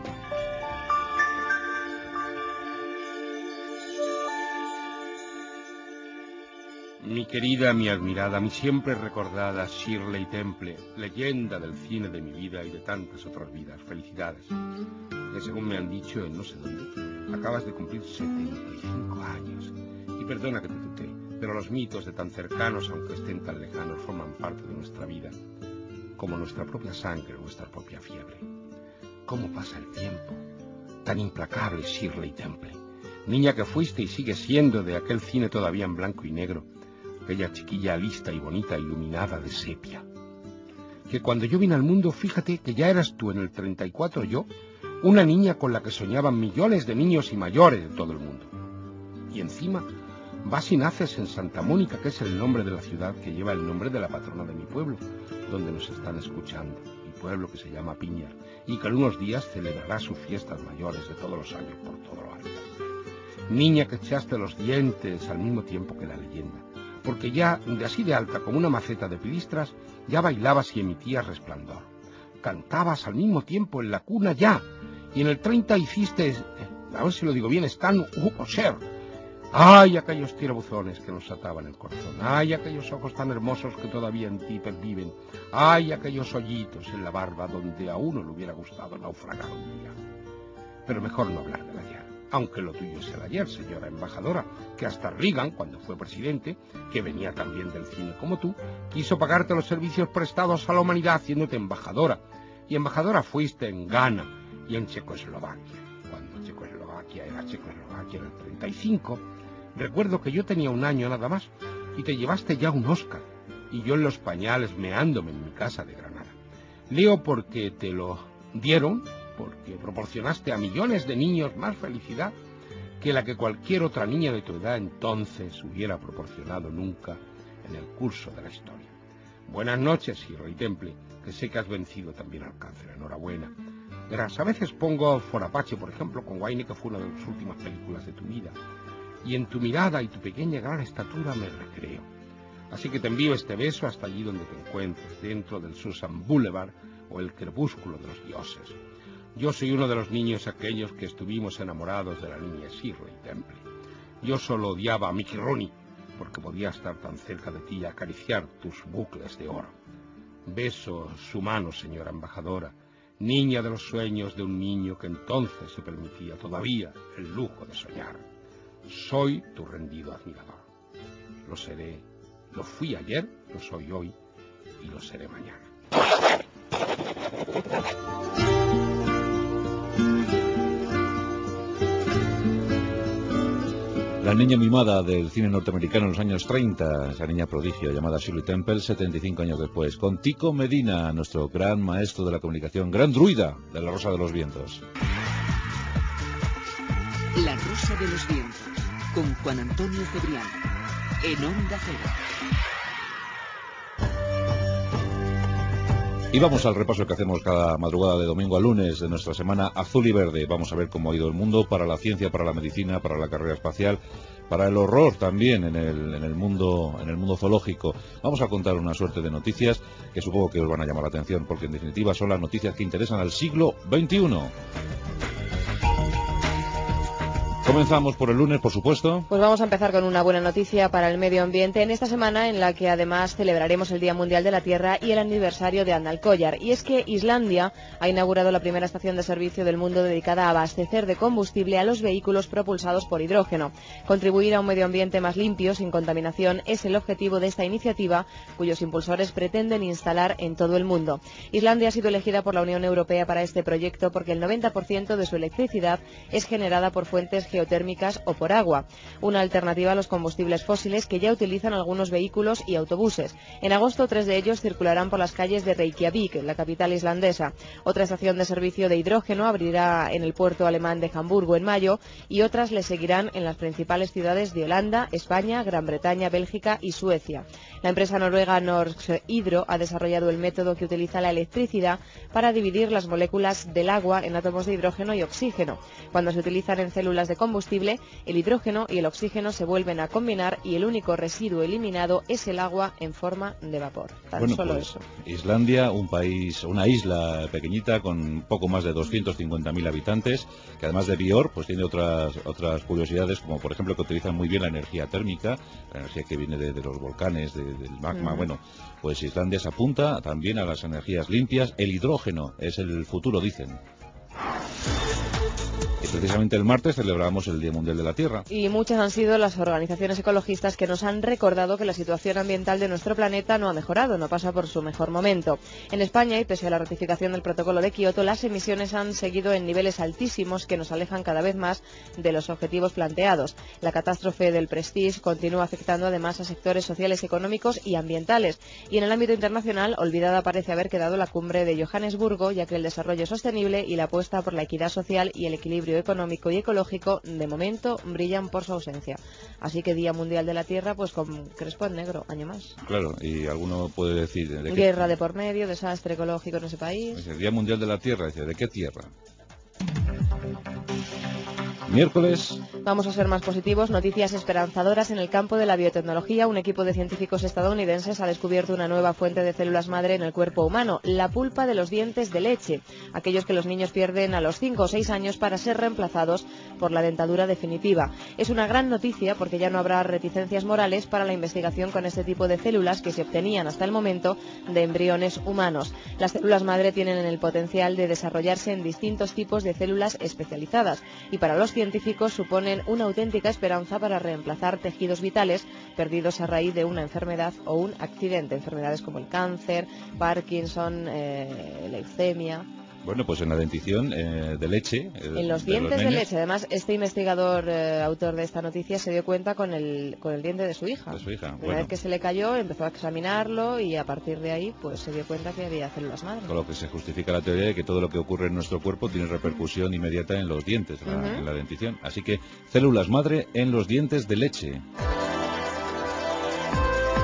Speaker 16: Mi querida, mi admirada, mi siempre recordada Shirley Temple, leyenda del cine de mi vida y de tantas otras vidas. Felicidades. Que según me han dicho en no sé dónde, acabas de cumplir 75 años. Y perdona que te tutee, pero los mitos de tan cercanos, aunque estén tan lejanos, forman parte de nuestra vida, como nuestra propia sangre, nuestra propia fiebre. ¿Cómo pasa el tiempo? Tan implacable, Shirley Temple. Niña que fuiste y sigues siendo de aquel cine todavía en blanco y negro, aquella chiquilla lista y bonita, iluminada de sepia. Que cuando yo vine al mundo, fíjate que ya eras tú en el 34, yo, una niña con la que soñaban millones de niños y mayores de todo el mundo. Y encima, vas y naces en Santa Mónica, que es el nombre de la ciudad que lleva el nombre de la patrona de mi pueblo, donde nos están escuchando, mi pueblo que se llama Piñar, y que en unos días celebrará sus fiestas mayores de todos los años por todo lo alto. Niña que echaste los dientes al mismo tiempo que la leyenda, porque ya, de así de alta como una maceta de pilistras, ya bailabas y emitías resplandor. Cantabas al mismo tiempo en la cuna ya, y en el 30 hiciste, a ver si lo digo bien, Stan Husser. ¡Ay, aquellos tirabuzones que nos ataban el corazón! ¡Ay, aquellos ojos tan hermosos que todavía en ti perviven! ¡Ay, aquellos hoyitos en la barba donde a uno le hubiera gustado naufragar un día! Pero mejor no hablar del ayer. Aunque lo tuyo es el ayer, señora embajadora, que hasta Reagan, cuando fue presidente, que venía también del cine como tú, quiso pagarte los servicios prestados a la humanidad haciéndote embajadora. Y embajadora fuiste en Ghana y en Checoslovaquia. Cuando Checoslovaquia era Checoslovaquia en el 35, recuerdo que yo tenía 1 año nada más y te llevaste ya un Oscar, y yo en los pañales meándome en mi casa de Granada. Leo porque te lo dieron, porque proporcionaste a millones de niños más felicidad que la que cualquier otra niña de tu edad entonces hubiera proporcionado nunca en el curso de la historia. Buenas noches, Shirley Temple, que sé que has vencido también al cáncer. Enhorabuena. Verás, a veces pongo For Apache, por ejemplo, con Wayne, que fue una de las últimas películas de tu vida. Y en tu mirada y tu pequeña gran estatura me recreo. Así que te envío este beso hasta allí donde te encuentres, dentro del Susan Boulevard o el crepúsculo de los dioses. Yo soy uno de los niños aquellos que estuvimos enamorados de la niña Shirley Temple. Yo solo odiaba a Mickey Rooney, porque podía estar tan cerca de ti y acariciar tus bucles de oro. Beso su mano, señora embajadora, niña de los sueños de un niño que entonces se permitía todavía el lujo de soñar. Soy tu rendido admirador. Lo seré, lo fui ayer, lo soy hoy y lo seré mañana.
Speaker 2: La niña mimada del cine norteamericano en los años 30, esa niña prodigio llamada Shirley Temple, 75 años después, con Tico Medina, nuestro gran maestro de la comunicación, gran druida de La Rosa de los Vientos.
Speaker 3: La Rosa de los Vientos, con Juan Antonio Cebrián, en Onda Cero.
Speaker 2: Y vamos al repaso que hacemos cada madrugada de domingo a lunes de nuestra semana azul y verde. Vamos a ver cómo ha ido el mundo para la ciencia, para la medicina, para la carrera espacial, para el horror también en el mundo zoológico. Vamos a contar una suerte de noticias que supongo que os van a llamar la atención, porque en definitiva son las noticias que interesan al siglo XXI. Comenzamos por el lunes, por supuesto.
Speaker 4: Pues vamos a empezar con una buena noticia para el medio ambiente en esta semana en la que además celebraremos el Día Mundial de la Tierra y el aniversario de Andalcollar. Y es que Islandia ha inaugurado la primera estación de servicio del mundo dedicada a abastecer de combustible a los vehículos propulsados por hidrógeno. Contribuir a un medio ambiente más limpio, sin contaminación, es el objetivo de esta iniciativa, cuyos impulsores pretenden instalar en todo el mundo. Islandia ha sido elegida por la Unión Europea para este proyecto porque el 90% de su electricidad es generada por fuentes geotérmicas o por agua, una alternativa a los combustibles fósiles que ya utilizan algunos vehículos y autobuses. En agosto, 3 de ellos circularán por las calles de Reykjavik, la capital islandesa. Otra estación de servicio de hidrógeno abrirá en el puerto alemán de Hamburgo en mayo y otras le seguirán en las principales ciudades de Holanda, España, Gran Bretaña, Bélgica y Suecia. La empresa noruega Norsk Hydro ha desarrollado el método que utiliza la electricidad para dividir las moléculas del agua en átomos de hidrógeno y oxígeno. Cuando se utilizan en células de combustible, el hidrógeno y el oxígeno se vuelven a combinar y el único residuo eliminado es el agua en forma de vapor. Solo eso.
Speaker 2: Islandia, un país, una isla pequeñita con poco más de 250.000 habitantes, que además de Bior, pues tiene otras curiosidades, como por ejemplo que utilizan muy bien la energía térmica, la energía que viene de los volcanes, del magma. Bueno, pues Islandia se apunta también a las energías limpias. El hidrógeno es el futuro, dicen. Y precisamente el martes celebramos el Día Mundial de la Tierra.
Speaker 4: Y muchas han sido las organizaciones ecologistas que nos han recordado que la situación ambiental de nuestro planeta no ha mejorado, no pasa por su mejor momento. En España, y pese a la ratificación del protocolo de Kioto, las emisiones han seguido en niveles altísimos que nos alejan cada vez más de los objetivos planteados. La catástrofe del Prestige continúa afectando además a sectores sociales, económicos y ambientales. Y en el ámbito internacional, olvidada parece haber quedado la cumbre de Johannesburgo, ya que el desarrollo sostenible y la apuesta por la equidad social y el equilibrio económico y ecológico de momento brillan por su ausencia. Así que Día Mundial de la Tierra, pues con crespo en negro, año más.
Speaker 2: Claro, y alguno puede decir...
Speaker 4: Guerra de por medio, desastre ecológico en ese país.
Speaker 2: Dice, Día Mundial de la Tierra, dice, ¿de qué tierra? Miércoles.
Speaker 4: Vamos a ser más positivos. Noticias esperanzadoras en el campo de la biotecnología. Un equipo de científicos estadounidenses ha descubierto una nueva fuente de células madre en el cuerpo humano, la pulpa de los dientes de leche, aquellos que los niños pierden a los 5 o 6 años para ser reemplazados por la dentadura definitiva. Es una gran noticia porque ya no habrá reticencias morales para la investigación con este tipo de células que se obtenían hasta el momento de embriones humanos. Las células madre tienen el potencial de desarrollarse en distintos tipos de células especializadas y para los científicos suponen una auténtica esperanza para reemplazar tejidos vitales perdidos a raíz de una enfermedad o un accidente. Enfermedades como el cáncer, Parkinson, leucemia.
Speaker 2: Bueno, pues en la dentición de leche.
Speaker 4: En los dientes de leche. Además, este investigador, autor de esta noticia, se dio cuenta con el diente de su hija.
Speaker 2: De su hija.
Speaker 4: Una vez que se le cayó, empezó a examinarlo y a partir de ahí, pues se dio cuenta que había células madre.
Speaker 2: Con lo que se justifica la teoría de que todo lo que ocurre en nuestro cuerpo tiene repercusión inmediata en los dientes, en la dentición. Así que células madre en los dientes de leche.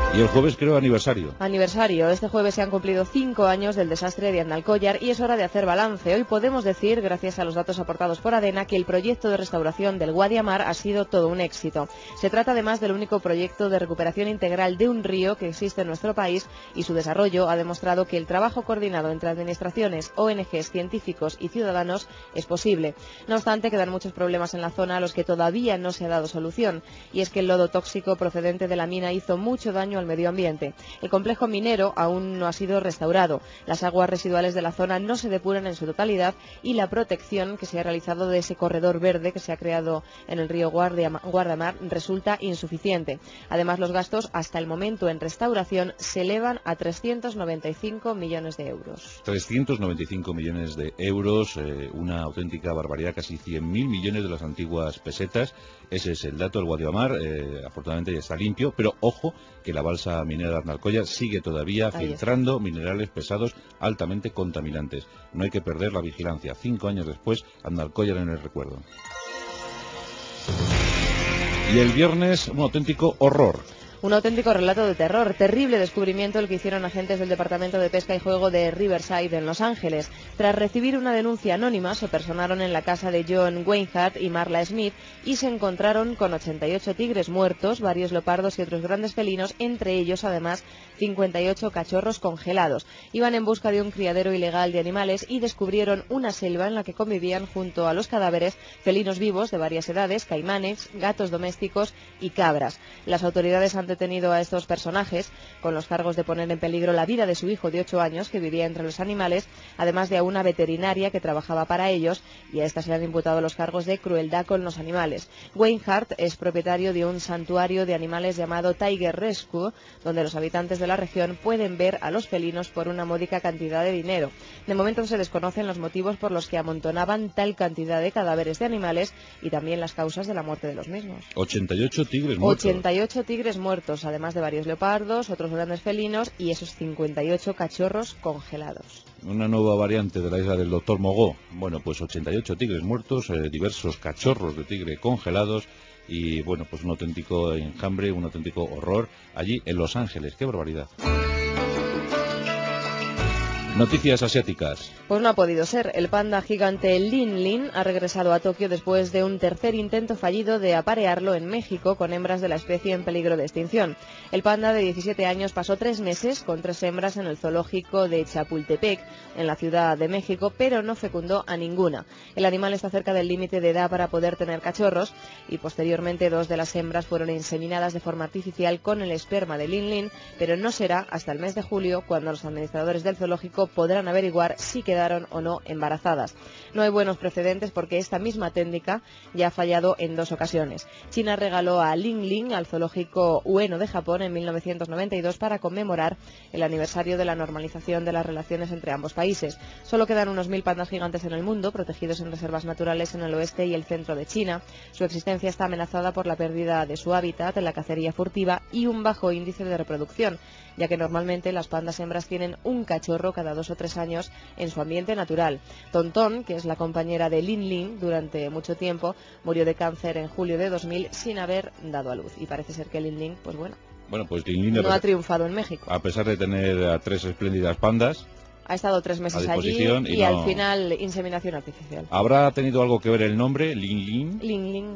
Speaker 2: Y el jueves creo aniversario.
Speaker 4: Aniversario. Este jueves se han cumplido 5 años del desastre de Aznalcóllar y es hora de hacer balance. Hoy podemos decir, gracias a los datos aportados por ADENA, que el proyecto de restauración del Guadiamar ha sido todo un éxito. Se trata además del único proyecto de recuperación integral de un río que existe en nuestro país y su desarrollo ha demostrado que el trabajo coordinado entre administraciones, ONGs, científicos y ciudadanos es posible. No obstante, quedan muchos problemas en la zona a los que todavía no se ha dado solución. Y es que el lodo tóxico procedente de la mina hizo mucho daño al medio ambiente. El complejo minero aún no ha sido restaurado. Las aguas residuales de la zona no se depuran en su totalidad y la protección que se ha realizado de ese corredor verde que se ha creado en el río Guardamar resulta insuficiente. Además, los gastos hasta el momento en restauración se elevan a 395 millones de euros.
Speaker 2: 395 millones de euros, una auténtica barbaridad, casi 100.000 millones de las antiguas pesetas. Ese es el dato del Guadiamar. Afortunadamente ya está limpio, pero ojo que la balsa minera de Aznalcóllar sigue todavía filtrando minerales pesados altamente contaminantes. No hay que perder la vigilancia. 5 años después, Aznalcóllar en el recuerdo. Y el viernes, un auténtico horror.
Speaker 4: Un auténtico relato de terror, terrible descubrimiento el que hicieron agentes del Departamento de Pesca y Juego de Riverside en Los Ángeles. Tras recibir una denuncia anónima, se personaron en la casa de John Weinhardt y Marla Smith y se encontraron con 88 tigres muertos, varios leopardos y otros grandes felinos, entre ellos además 58 cachorros congelados. Iban en busca de un criadero ilegal de animales y descubrieron una selva en la que convivían junto a los cadáveres felinos vivos de varias edades, caimanes, gatos domésticos y cabras. Las autoridades han detenido a estos personajes con los cargos de poner en peligro la vida de su hijo de 8 años que vivía entre los animales, además de a una veterinaria que trabajaba para ellos, y a esta se le han imputado los cargos de crueldad con los animales. Weinhardt es propietario de un santuario de animales llamado Tiger Rescue, donde los habitantes de la región pueden ver a los felinos por una módica cantidad de dinero. De momento se desconocen los motivos por los que amontonaban tal cantidad de cadáveres de animales y también las causas de la muerte de los mismos.
Speaker 2: 88 tigres muertos.
Speaker 4: 88 tigres muertos, además de varios leopardos, otros grandes felinos y esos 58 cachorros congelados.
Speaker 2: Una nueva variante de la isla del Dr. Mogó. Bueno, pues 88 tigres muertos, diversos cachorros de tigre congelados y, bueno, pues un auténtico enjambre, un auténtico horror allí en Los Ángeles. ¡Qué barbaridad! Noticias asiáticas.
Speaker 4: Pues no ha podido ser. El panda gigante Lin Lin ha regresado a Tokio después de un tercer intento fallido de aparearlo en México con hembras de la especie en peligro de extinción. El panda de 17 años pasó 3 meses con 3 hembras en el zoológico de Chapultepec, en la Ciudad de México, pero no fecundó a ninguna. El animal está cerca del límite de edad para poder tener cachorros y posteriormente 2 de las hembras fueron inseminadas de forma artificial con el esperma de Lin Lin, pero no será hasta el mes de julio cuando los administradores del zoológico podrán averiguar si quedaron o no embarazadas. No hay buenos precedentes porque esta misma técnica ya ha fallado en 2 ocasiones. China regaló a Lin Lin al zoológico Ueno de Japón en 1992 para conmemorar el aniversario de la normalización de las relaciones entre ambos países. Solo quedan unos 1000 pandas gigantes en el mundo, protegidos en reservas naturales en el oeste y el centro de China. Su existencia está amenazada por la pérdida de su hábitat, la cacería furtiva y un bajo índice de reproducción, ya que normalmente las pandas hembras tienen un cachorro cada 2 o 3 años en su ambiente natural. Tontón, que es la compañera de Lin Lin durante mucho tiempo, murió de cáncer en julio de 2000 sin haber dado a luz. Y parece ser que Lin Lin, pues bueno,
Speaker 2: pues Lin Lin
Speaker 4: no ha triunfado en México.
Speaker 2: A pesar de tener a 3 espléndidas pandas,
Speaker 4: ha estado 3 meses allí y al final inseminación artificial.
Speaker 2: ¿Habrá tenido algo que ver el nombre, Lin Lin?
Speaker 4: Lin Lin.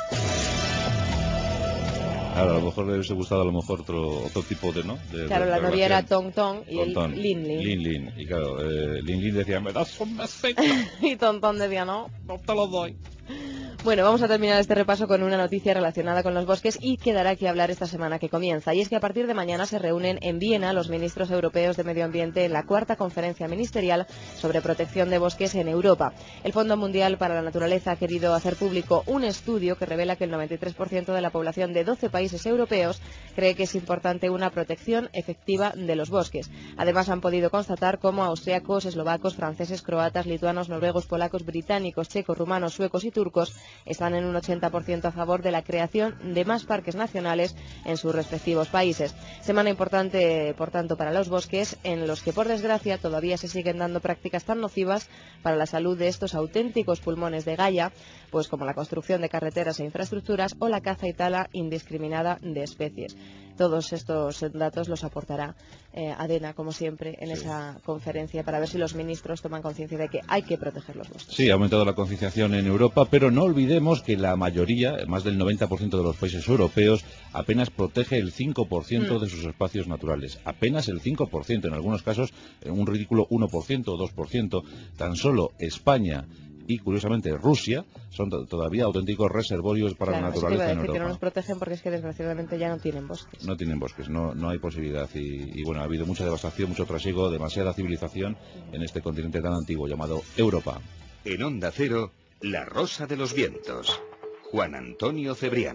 Speaker 2: Claro, a lo mejor le hubiese gustado otro tipo de, ¿no?
Speaker 4: Claro, la novia era Tong Tong y el Lin Lin.
Speaker 2: Lin Lin. Y claro, Lin Lin decía, ¿me das un besito?
Speaker 4: Y Tong Tong decía, no
Speaker 2: te lo doy.
Speaker 4: Bueno, vamos a terminar este repaso con una noticia relacionada con los bosques y que dará que hablar esta semana que comienza. Y es que a partir de mañana se reúnen en Viena los ministros europeos de Medio Ambiente en la 4ª conferencia ministerial sobre protección de bosques en Europa. El Fondo Mundial para la Naturaleza ha querido hacer público un estudio que revela que el 93% de la población de 12 países europeos cree que es importante una protección efectiva de los bosques. Además, han podido constatar cómo austriacos, eslovacos, franceses, croatas, lituanos, noruegos, polacos, británicos, checos, rumanos, suecos y turcos están en un 80% a favor de la creación de más parques nacionales en sus respectivos países. Semana importante, por tanto, para los bosques, en los que, por desgracia, todavía se siguen dando prácticas tan nocivas para la salud de estos auténticos pulmones de Gaia, pues como la construcción de carreteras e infraestructuras o la caza y tala indiscriminada de especies. todos estos datos los aportará ADENA, como siempre, en esa conferencia, para ver si los ministros toman conciencia de que hay que proteger los bosques.
Speaker 2: Sí, ha aumentado la concienciación en Europa, pero no olvidemos que la mayoría, más del 90% de los países europeos, apenas protege el 5% de sus espacios naturales. Apenas el 5%, en algunos casos un ridículo 1% o 2%. Tan solo España y, curiosamente, Rusia son todavía auténticos reservorios para la naturaleza en Europa.
Speaker 4: Que no nos protegen porque es que desgraciadamente ya no tienen bosques.
Speaker 2: No tienen bosques, no hay posibilidad. Y bueno, ha habido mucha devastación, mucho trasiego, demasiada civilización en este continente tan antiguo llamado Europa.
Speaker 1: En Onda Cero, La Rosa de los Vientos. Juan Antonio Cebrián.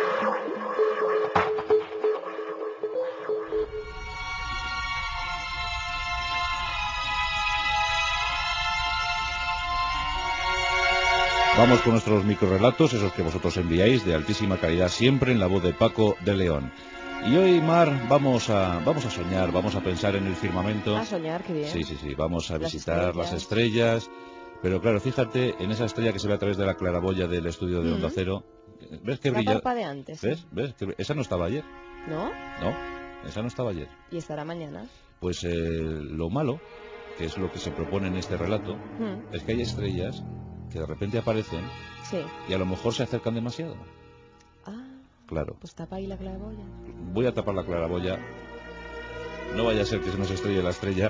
Speaker 2: Vamos con nuestros microrelatos, esos que vosotros enviáis, de altísima calidad, siempre en la voz de Paco de León. Y hoy, Mar, vamos a soñar, vamos a pensar en el firmamento.
Speaker 4: A soñar, qué bien.
Speaker 2: Sí, vamos a visitar las estrellas. Pero claro, fíjate, en esa estrella que se ve a través de la claraboya del estudio de Onda Cero, ¿ves que brilla?
Speaker 4: Parpadeante, sí.
Speaker 2: ¿Ves? Esa no estaba ayer.
Speaker 4: ¿No?
Speaker 2: No, esa no estaba ayer.
Speaker 4: ¿Y estará mañana?
Speaker 2: Pues lo malo, que es lo que se propone en este relato, es que hay estrellas que de repente aparecen y a lo mejor se acercan demasiado. Claro.
Speaker 4: Pues tapa ahí la claraboya.
Speaker 2: Voy a tapar la claraboya. No vaya a ser que se nos estrelle la estrella.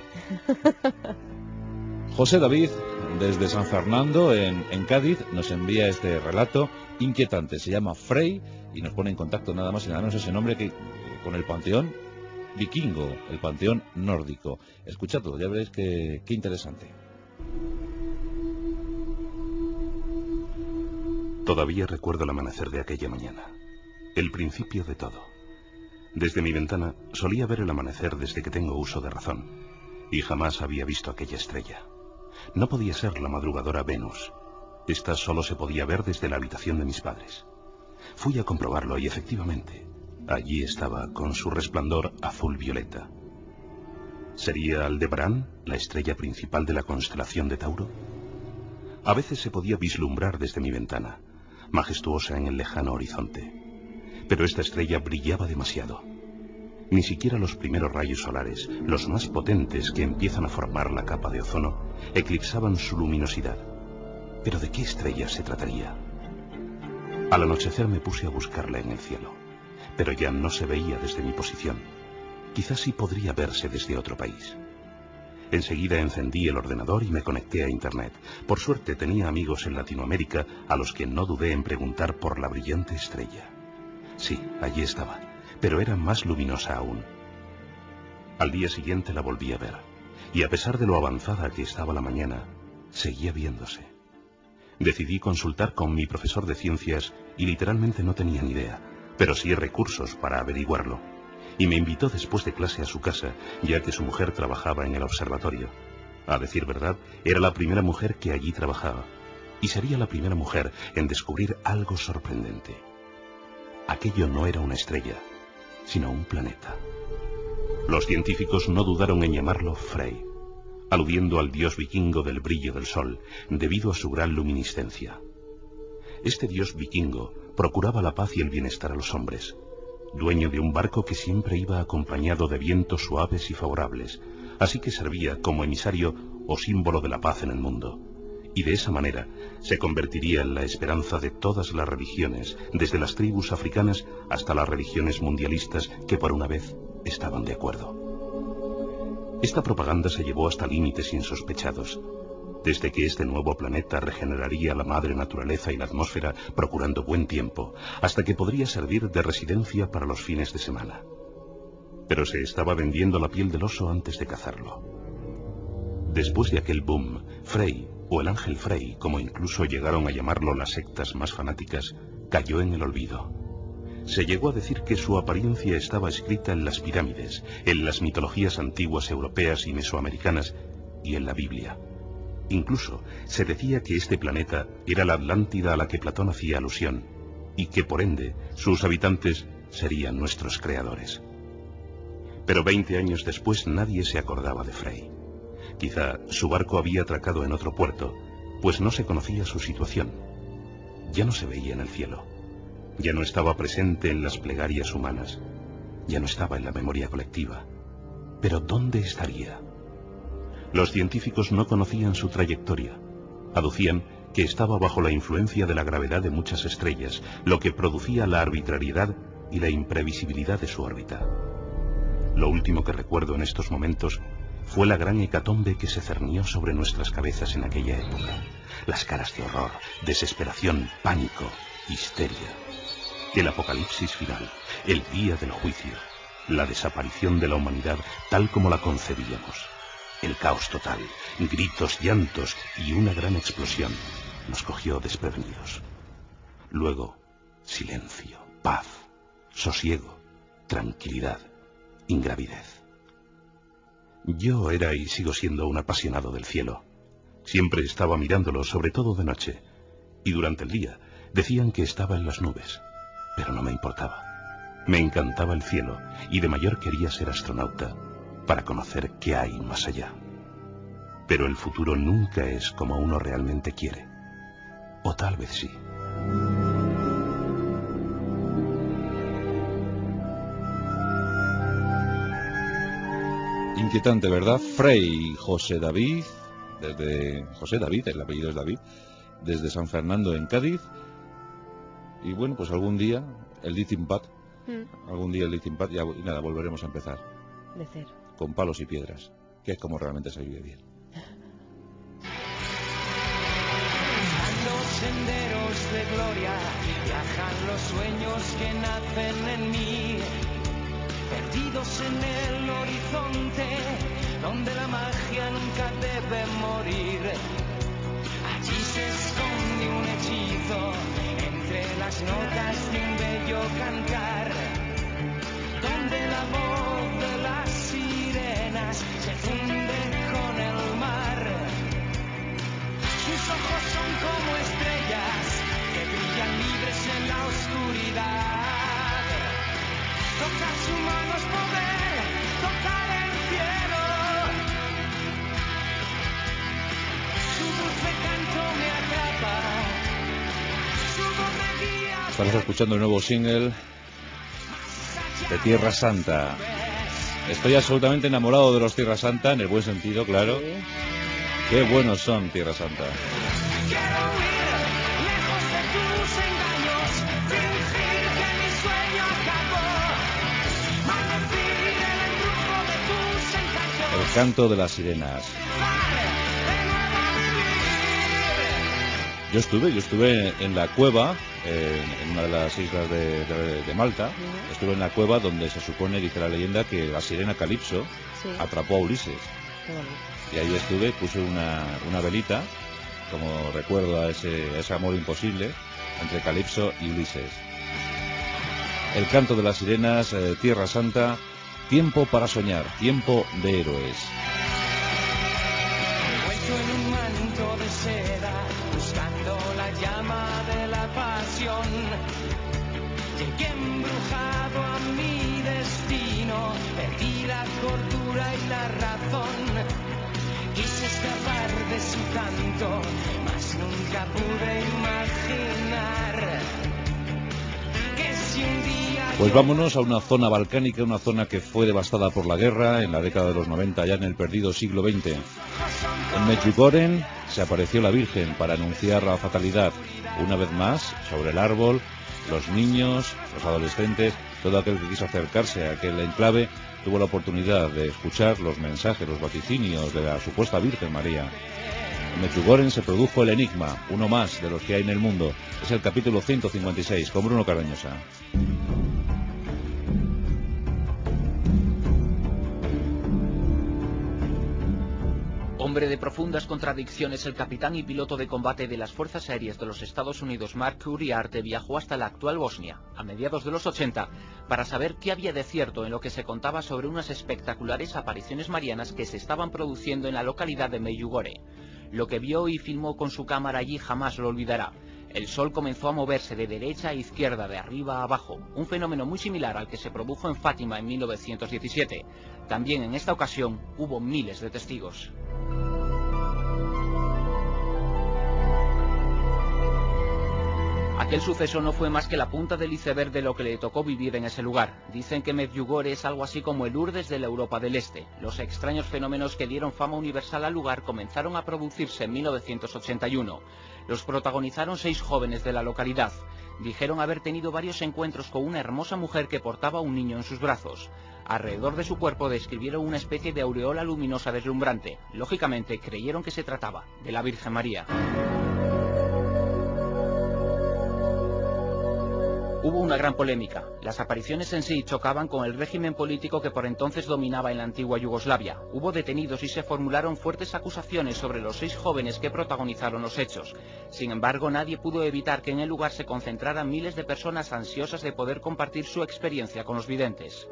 Speaker 2: José David, desde San Fernando, en Cádiz, nos envía este relato inquietante. Se llama Frey y nos pone en contacto nada más y nada menos ese nombre que con el panteón vikingo, el panteón nórdico. Escuchadlo, ya veréis qué interesante.
Speaker 17: Todavía recuerdo el amanecer de aquella mañana, el principio de todo. Desde mi ventana solía ver el amanecer desde que tengo uso de razón, y jamás había visto aquella estrella. No podía ser la madrugadora Venus. Esta solo se podía ver desde la habitación de mis padres. Fui a comprobarlo y efectivamente, allí estaba con su resplandor azul-violeta. ¿Sería Aldebarán la estrella principal de la constelación de Tauro? A veces se podía vislumbrar desde mi ventana, majestuosa en el lejano horizonte. Pero esta estrella brillaba demasiado. Ni siquiera los primeros rayos solares, los más potentes que empiezan a formar la capa de ozono, eclipsaban su luminosidad. ¿Pero de qué estrella se trataría? Al anochecer me puse a buscarla en el cielo, pero ya no se veía desde mi posición. Quizás sí podría verse desde otro país. Enseguida encendí el ordenador y me conecté a Internet. Por suerte tenía amigos en Latinoamérica a los que no dudé en preguntar por la brillante estrella. Sí, allí estaba, pero era más luminosa aún. Al día siguiente la volví a ver, y a pesar de lo avanzada que estaba la mañana, seguía viéndose. Decidí consultar con mi profesor de ciencias y literalmente no tenía ni idea, pero sí recursos para averiguarlo. Y me invitó después de clase a su casa, ya que su mujer trabajaba en el observatorio. A decir verdad, era la primera mujer que allí trabajaba, y sería la primera mujer en descubrir algo sorprendente. Aquello no era una estrella, sino un planeta. Los científicos no dudaron en llamarlo Frey, aludiendo al dios vikingo del brillo del sol, debido a su gran luminiscencia. Este dios vikingo procuraba la paz y el bienestar a los hombres, dueño de un barco que siempre iba acompañado de vientos suaves y favorables, así que servía como emisario o símbolo de la paz en el mundo, y de esa manera se convertiría en la esperanza de todas las religiones, desde las tribus africanas hasta las religiones mundialistas que por una vez estaban de acuerdo. Esta propaganda se llevó hasta límites insospechados, desde que este nuevo planeta regeneraría la madre naturaleza y la atmósfera procurando buen tiempo, hasta que podría servir de residencia para los fines de semana. Pero se estaba vendiendo la piel del oso antes de cazarlo. Después de aquel boom, Frey, o el ángel Frey, como incluso llegaron a llamarlo las sectas más fanáticas, cayó en el olvido. Se llegó a decir que su apariencia estaba escrita en las pirámides, en las mitologías antiguas europeas y mesoamericanas, y en la Biblia. Incluso se decía que este planeta era la Atlántida a la que Platón hacía alusión, y que por ende sus habitantes serían nuestros creadores. Pero 20 años después nadie se acordaba de Frey. Quizá su barco había atracado en otro puerto, pues no se conocía su situación. Ya no se veía en el cielo, ya no estaba presente en las plegarias humanas. Ya no estaba en la memoria colectiva. Pero ¿dónde estaría? Los científicos no conocían su trayectoria. Aducían que estaba bajo la influencia de la gravedad de muchas estrellas, lo que producía la arbitrariedad y la imprevisibilidad de su órbita. Lo último que recuerdo en estos momentos fue la gran hecatombe que se cernió sobre nuestras cabezas en aquella época. Las caras de horror, desesperación, pánico, histeria. El apocalipsis final, el día del juicio, la desaparición de la humanidad tal como la concebíamos. El caos total, gritos, llantos y una gran explosión nos cogió desprevenidos. Luego, silencio, paz, sosiego, tranquilidad, ingravidez. Yo era y sigo siendo un apasionado del cielo. Siempre estaba mirándolo, sobre todo de noche. Y durante el día decían que estaba en las nubes, pero no me importaba. Me encantaba el cielo y de mayor quería ser astronauta para conocer qué hay más allá. Pero el futuro nunca es como uno realmente quiere. O tal vez sí.
Speaker 2: Inquietante, ¿verdad? Frei José David, José David, el apellido es David, desde San Fernando en Cádiz. Y bueno, pues algún día el lithium pad, ya nada, volveremos a empezar.
Speaker 4: De cero.
Speaker 2: Con palos y piedras, que es como realmente se vive bien.
Speaker 18: Los senderos de gloria, viajan los sueños que nacen en mí, perdidos en el horizonte, donde la magia nunca debe morir. Allí se esconde un hechizo, entre las notas de un bello cantar, donde la voz de las sirenas se funde con el mar. Sus ojos son como estrellas que brillan libres en la oscuridad. Tocar su mano es poder, tocar el cielo. Su dulce canto me atrapa, su voz me guía.
Speaker 2: Estamos escuchando el nuevo single de Tierra Santa. Estoy absolutamente enamorado de los Tierra Santa, en el buen sentido, claro. Sí. Qué buenos son Tierra Santa.
Speaker 18: Quiero huir lejos de tus engaños, fingir que mi sueño acabó, maldecir el embrujo de tus encantos.
Speaker 2: El canto de las sirenas. Yo estuve en la cueva, en una de las islas de Malta. Estuve en la cueva donde se supone, dice la leyenda, que la sirena Calipso atrapó a Ulises. Y ahí estuve, puse una velita como recuerdo a ese amor imposible entre Calipso y Ulises. El canto de las sirenas, Tierra Santa, tiempo para soñar, tiempo de héroes.
Speaker 18: Envuelto en un manto de seda, buscando la llama de la pasión, llegué embrujado a mi destino, perdí la cordura y la razón. Quise escapar de su canto, mas nunca pude imaginar que si un día...
Speaker 2: Pues vámonos a una zona balcánica, una zona que fue devastada por la guerra en la década de los 90, ya en el perdido siglo XX. En Medjugorje se apareció la Virgen para anunciar la fatalidad. Una vez más, sobre el árbol, los niños, los adolescentes, todo aquel que quiso acercarse a aquel enclave, tuvo la oportunidad de escuchar los mensajes, los vaticinios de la supuesta Virgen María. En Medjugorje se produjo el enigma, uno más de los que hay en el mundo. Es el capítulo 156, con Bruno Cardañosa.
Speaker 19: Hombre de profundas contradicciones, el capitán y piloto de combate de las Fuerzas Aéreas de los Estados Unidos, Mark Uriarte, viajó hasta la actual Bosnia, a mediados de los 80, para saber qué había de cierto en lo que se contaba sobre unas espectaculares apariciones marianas que se estaban produciendo en la localidad de Medjugorje. Lo que vio y filmó con su cámara allí jamás lo olvidará. El sol comenzó a moverse de derecha a izquierda, de arriba a abajo, un fenómeno muy similar al que se produjo en Fátima en 1917. También en esta ocasión hubo miles de testigos. Aquel suceso no fue más que la punta del iceberg de lo que le tocó vivir en ese lugar. Dicen que Medjugorje es algo así como el Lourdes de la Europa del Este. Los extraños fenómenos que dieron fama universal al lugar comenzaron a producirse en 1981. Los protagonizaron 6 jóvenes de la localidad. Dijeron haber tenido varios encuentros con una hermosa mujer que portaba un niño en sus brazos. Alrededor de su cuerpo describieron una especie de aureola luminosa deslumbrante. Lógicamente creyeron que se trataba de la Virgen María. Hubo una gran polémica. Las apariciones en sí chocaban con el régimen político que por entonces dominaba en la antigua Yugoslavia. Hubo detenidos y se formularon fuertes acusaciones sobre los 6 jóvenes que protagonizaron los hechos. Sin embargo, nadie pudo evitar que en el lugar se concentraran miles de personas ansiosas de poder compartir su experiencia con los videntes.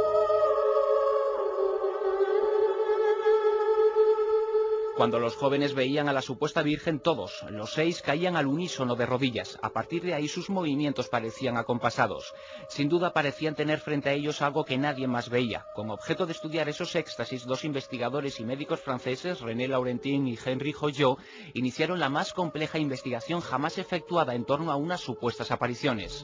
Speaker 19: Cuando los jóvenes veían a la supuesta Virgen, todos, los 6, caían al unísono de rodillas. A partir de ahí sus movimientos parecían acompasados. Sin duda parecían tener frente a ellos algo que nadie más veía. Con objeto de estudiar esos éxtasis, 2 investigadores y médicos franceses, René Laurentin y Henri Hoyot, iniciaron la más compleja investigación jamás efectuada en torno a unas supuestas apariciones.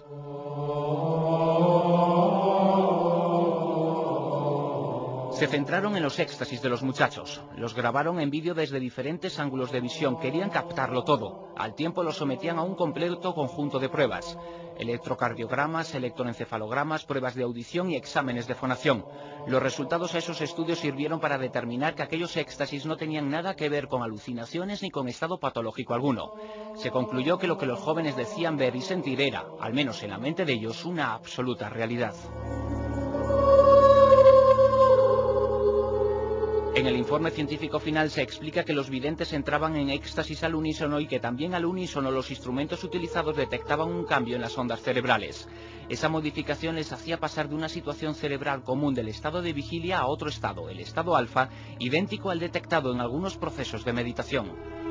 Speaker 19: Se centraron en los éxtasis de los muchachos. Los grabaron en vídeo desde diferentes ángulos de visión. Querían captarlo todo. Al tiempo los sometían a un completo conjunto de pruebas. Electrocardiogramas, electroencefalogramas, pruebas de audición y exámenes de fonación. Los resultados de esos estudios sirvieron para determinar que aquellos éxtasis no tenían nada que ver con alucinaciones ni con estado patológico alguno. Se concluyó que lo que los jóvenes decían ver y sentir era, al menos en la mente de ellos, una absoluta realidad. En el informe científico final se explica que los videntes entraban en éxtasis al unísono y que también al unísono los instrumentos utilizados detectaban un cambio en las ondas cerebrales. Esa modificación les hacía pasar de una situación cerebral común del estado de vigilia a otro estado, el estado alfa, idéntico al detectado en algunos procesos de meditación.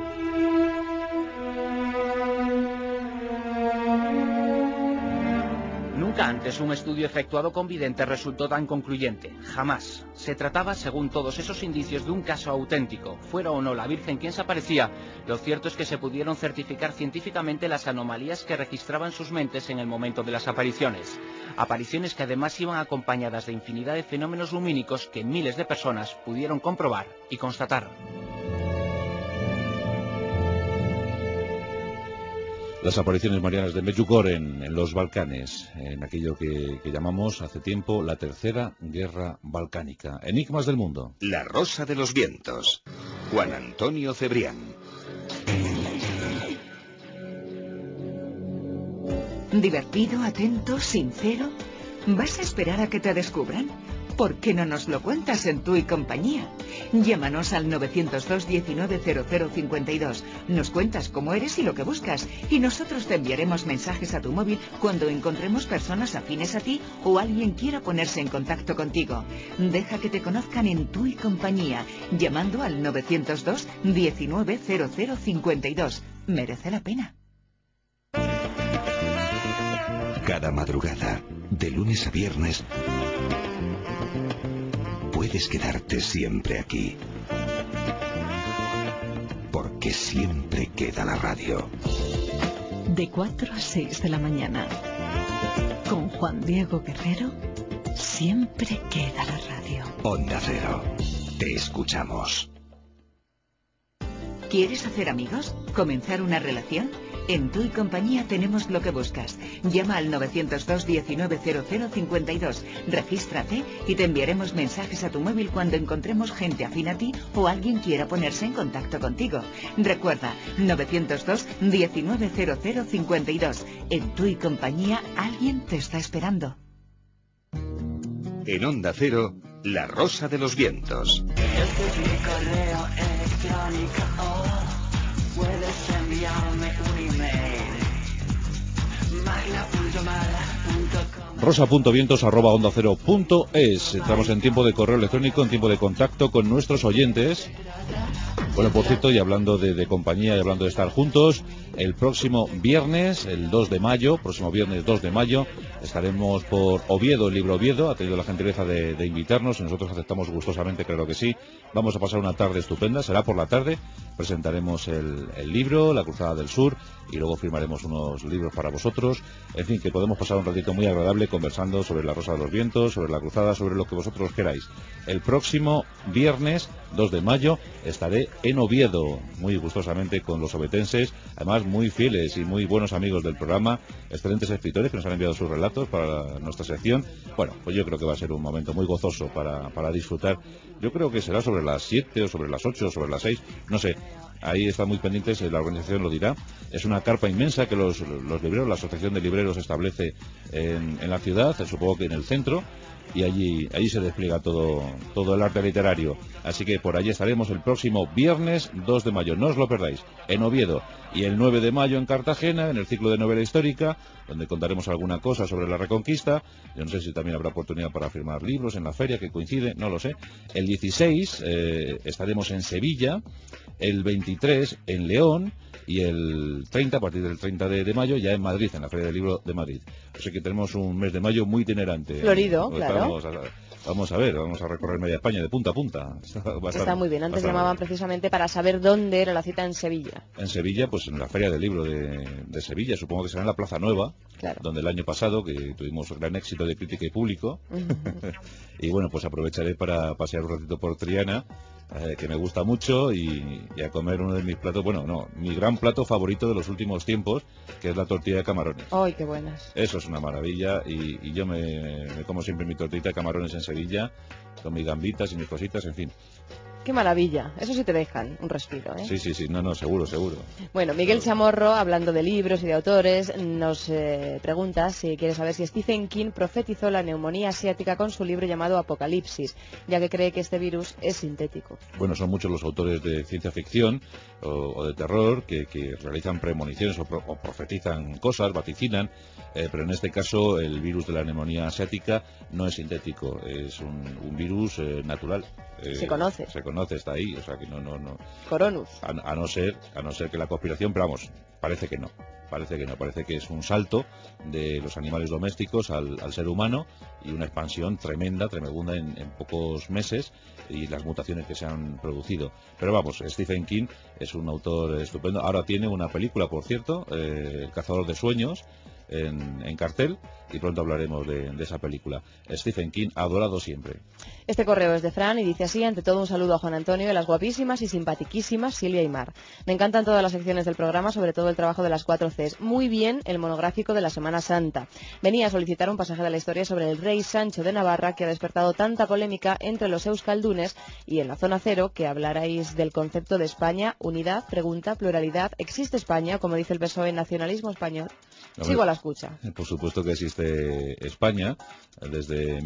Speaker 19: Nunca antes un estudio efectuado con videntes resultó tan concluyente. Jamás. Se trataba, según todos esos indicios, de un caso auténtico. Fuera o no la Virgen quien se aparecía, lo cierto es que se pudieron certificar científicamente las anomalías que registraban sus mentes en el momento de las apariciones. Apariciones que además iban acompañadas de infinidad de fenómenos lumínicos que miles de personas pudieron comprobar y constatar.
Speaker 2: Las apariciones marianas de Medjugorje en los Balcanes, en aquello que llamamos hace tiempo la Tercera Guerra Balcánica. Enigmas del mundo.
Speaker 1: La Rosa de los Vientos. Juan Antonio Cebrián.
Speaker 3: ¿Divertido, atento, sincero? ¿Vas a esperar a que te descubran? ¿Por qué no nos lo cuentas en Tú y Compañía? Llámanos al 902 19 0052. Nos cuentas cómo eres y lo que buscas. Y nosotros te enviaremos mensajes a tu móvil cuando encontremos personas afines a ti o alguien quiera ponerse en contacto contigo. Deja que te conozcan en Tú y Compañía, llamando al 902 19 0052. Merece la pena.
Speaker 1: Cada madrugada, de lunes a viernes, puedes quedarte siempre aquí. Porque siempre queda la radio.
Speaker 14: De 4 a 6 de la mañana. Con Juan Diego Guerrero, siempre queda la radio.
Speaker 1: Onda Cero. Te escuchamos.
Speaker 3: ¿Quieres hacer amigos? ¿Comenzar una relación? En Tú y Compañía tenemos lo que buscas. Llama al 902 19 0052. Regístrate y te enviaremos mensajes a tu móvil cuando encontremos gente afín a ti o alguien quiera ponerse en contacto contigo. Recuerda, 902 19 0052. En Tú y Compañía alguien te está esperando.
Speaker 1: En Onda Cero, La Rosa de los Vientos.
Speaker 18: Este es mi correo electrónico. Puedes enviarme un email. magla.mala.com.
Speaker 2: rosa.vientos@ondacero.es. Entramos en tiempo de correo electrónico, en tiempo de contacto con nuestros oyentes. Bueno, por cierto, y hablando de compañía y hablando de estar juntos, el próximo viernes, el 2 de mayo, próximo viernes 2 de mayo, estaremos por Oviedo, el libro Oviedo. Ha tenido la gentileza de invitarnos y nosotros aceptamos gustosamente, creo que sí. Vamos a pasar una tarde estupenda, será por la tarde. Presentaremos el libro, La Cruzada del Sur, y luego firmaremos unos libros para vosotros. En fin, que podemos pasar un ratito muy agradable conversando sobre La Rosa de los Vientos, sobre La Cruzada, sobre lo que vosotros queráis. El próximo viernes 2 de mayo estaré en Oviedo, muy gustosamente con los ovetenses, además muy fieles y muy buenos amigos del programa, excelentes escritores que nos han enviado sus relatos para nuestra sección. Bueno, pues yo creo que va a ser un momento muy gozoso para disfrutar. Yo creo que será sobre las 7 o sobre las 8 o sobre las 6, no sé. Ahí están muy pendientes, la organización lo dirá. Es una carpa inmensa que los libreros, la Asociación de Libreros establece en la ciudad, supongo que en el centro, y allí se despliega todo el arte literario. Así que por allí estaremos el próximo viernes 2 de mayo, no os lo perdáis, en Oviedo, y el 9 de mayo en Cartagena, en el ciclo de novela histórica, donde contaremos alguna cosa sobre la Reconquista. Yo no sé si también habrá oportunidad para firmar libros en la feria, que coincide, no lo sé. El 16 estaremos en Sevilla, el 23 en León, y el 30, a partir del 30 de mayo, ya en Madrid, en la Feria del Libro de Madrid. Así que tenemos un mes de mayo muy itinerante.
Speaker 4: Florido, claro.
Speaker 2: Vamos a ver, vamos a recorrer media España de punta a punta.
Speaker 4: Está muy bien. Antes llamaban precisamente para saber dónde era la cita en Sevilla.
Speaker 2: En Sevilla, pues en la Feria del Libro de Sevilla, supongo que será en la Plaza Nueva,
Speaker 4: claro,
Speaker 2: donde el año pasado, que tuvimos gran éxito de crítica y público, y bueno, pues aprovecharé para pasear un ratito por Triana, que me gusta mucho, y a comer uno de mis platos, mi gran plato favorito de los últimos tiempos, que es la tortilla de camarones.
Speaker 4: ¡Ay, qué buenas!
Speaker 2: Eso es una maravilla, y yo me como siempre mi tortilla de camarones en Sevilla, con mis gambitas y mis cositas, en fin.
Speaker 4: ¡Qué maravilla! Eso sí te dejan un respiro, ¿eh?
Speaker 2: Sí, no, seguro.
Speaker 4: Bueno, Miguel Chamorro, hablando de libros y de autores, nos pregunta si quiere saber si Stephen King profetizó la neumonía asiática con su libro llamado Apocalipsis, ya que cree que este virus es sintético.
Speaker 2: Bueno, son muchos los autores de ciencia ficción o de terror que realizan premoniciones o profetizan cosas, vaticinan, pero en este caso el virus de la neumonía asiática no es sintético, es un virus natural.
Speaker 4: Se conoce,
Speaker 2: está ahí, o sea que no.
Speaker 4: Coronus.
Speaker 2: A no ser que la conspiración, pero vamos, parece que no. Parece que es un salto de los animales domésticos al ser humano, y una expansión tremenda en pocos meses, y las mutaciones que se han producido. Pero vamos, Stephen King es un autor estupendo. Ahora tiene una película, por cierto, El Cazador de Sueños, en cartel, y pronto hablaremos de esa película. Stephen King, adorado siempre.
Speaker 4: Este correo es de Fran y dice así: ante todo un saludo a Juan Antonio y a las guapísimas y simpatiquísimas Silvia y Mar. Me encantan todas las secciones del programa, sobre todo el trabajo de las 4 Cs. Muy bien el monográfico de la Semana Santa. Venía a solicitar un pasaje de la historia sobre el rey Sancho de Navarra, que ha despertado tanta polémica entre los euskaldunes, y en la zona cero que hablarais del concepto de España, unidad, pregunta, pluralidad. ¿Existe España, como dice el PSOE, nacionalismo español? Sigo a la escucha.
Speaker 2: Por supuesto que existe España desde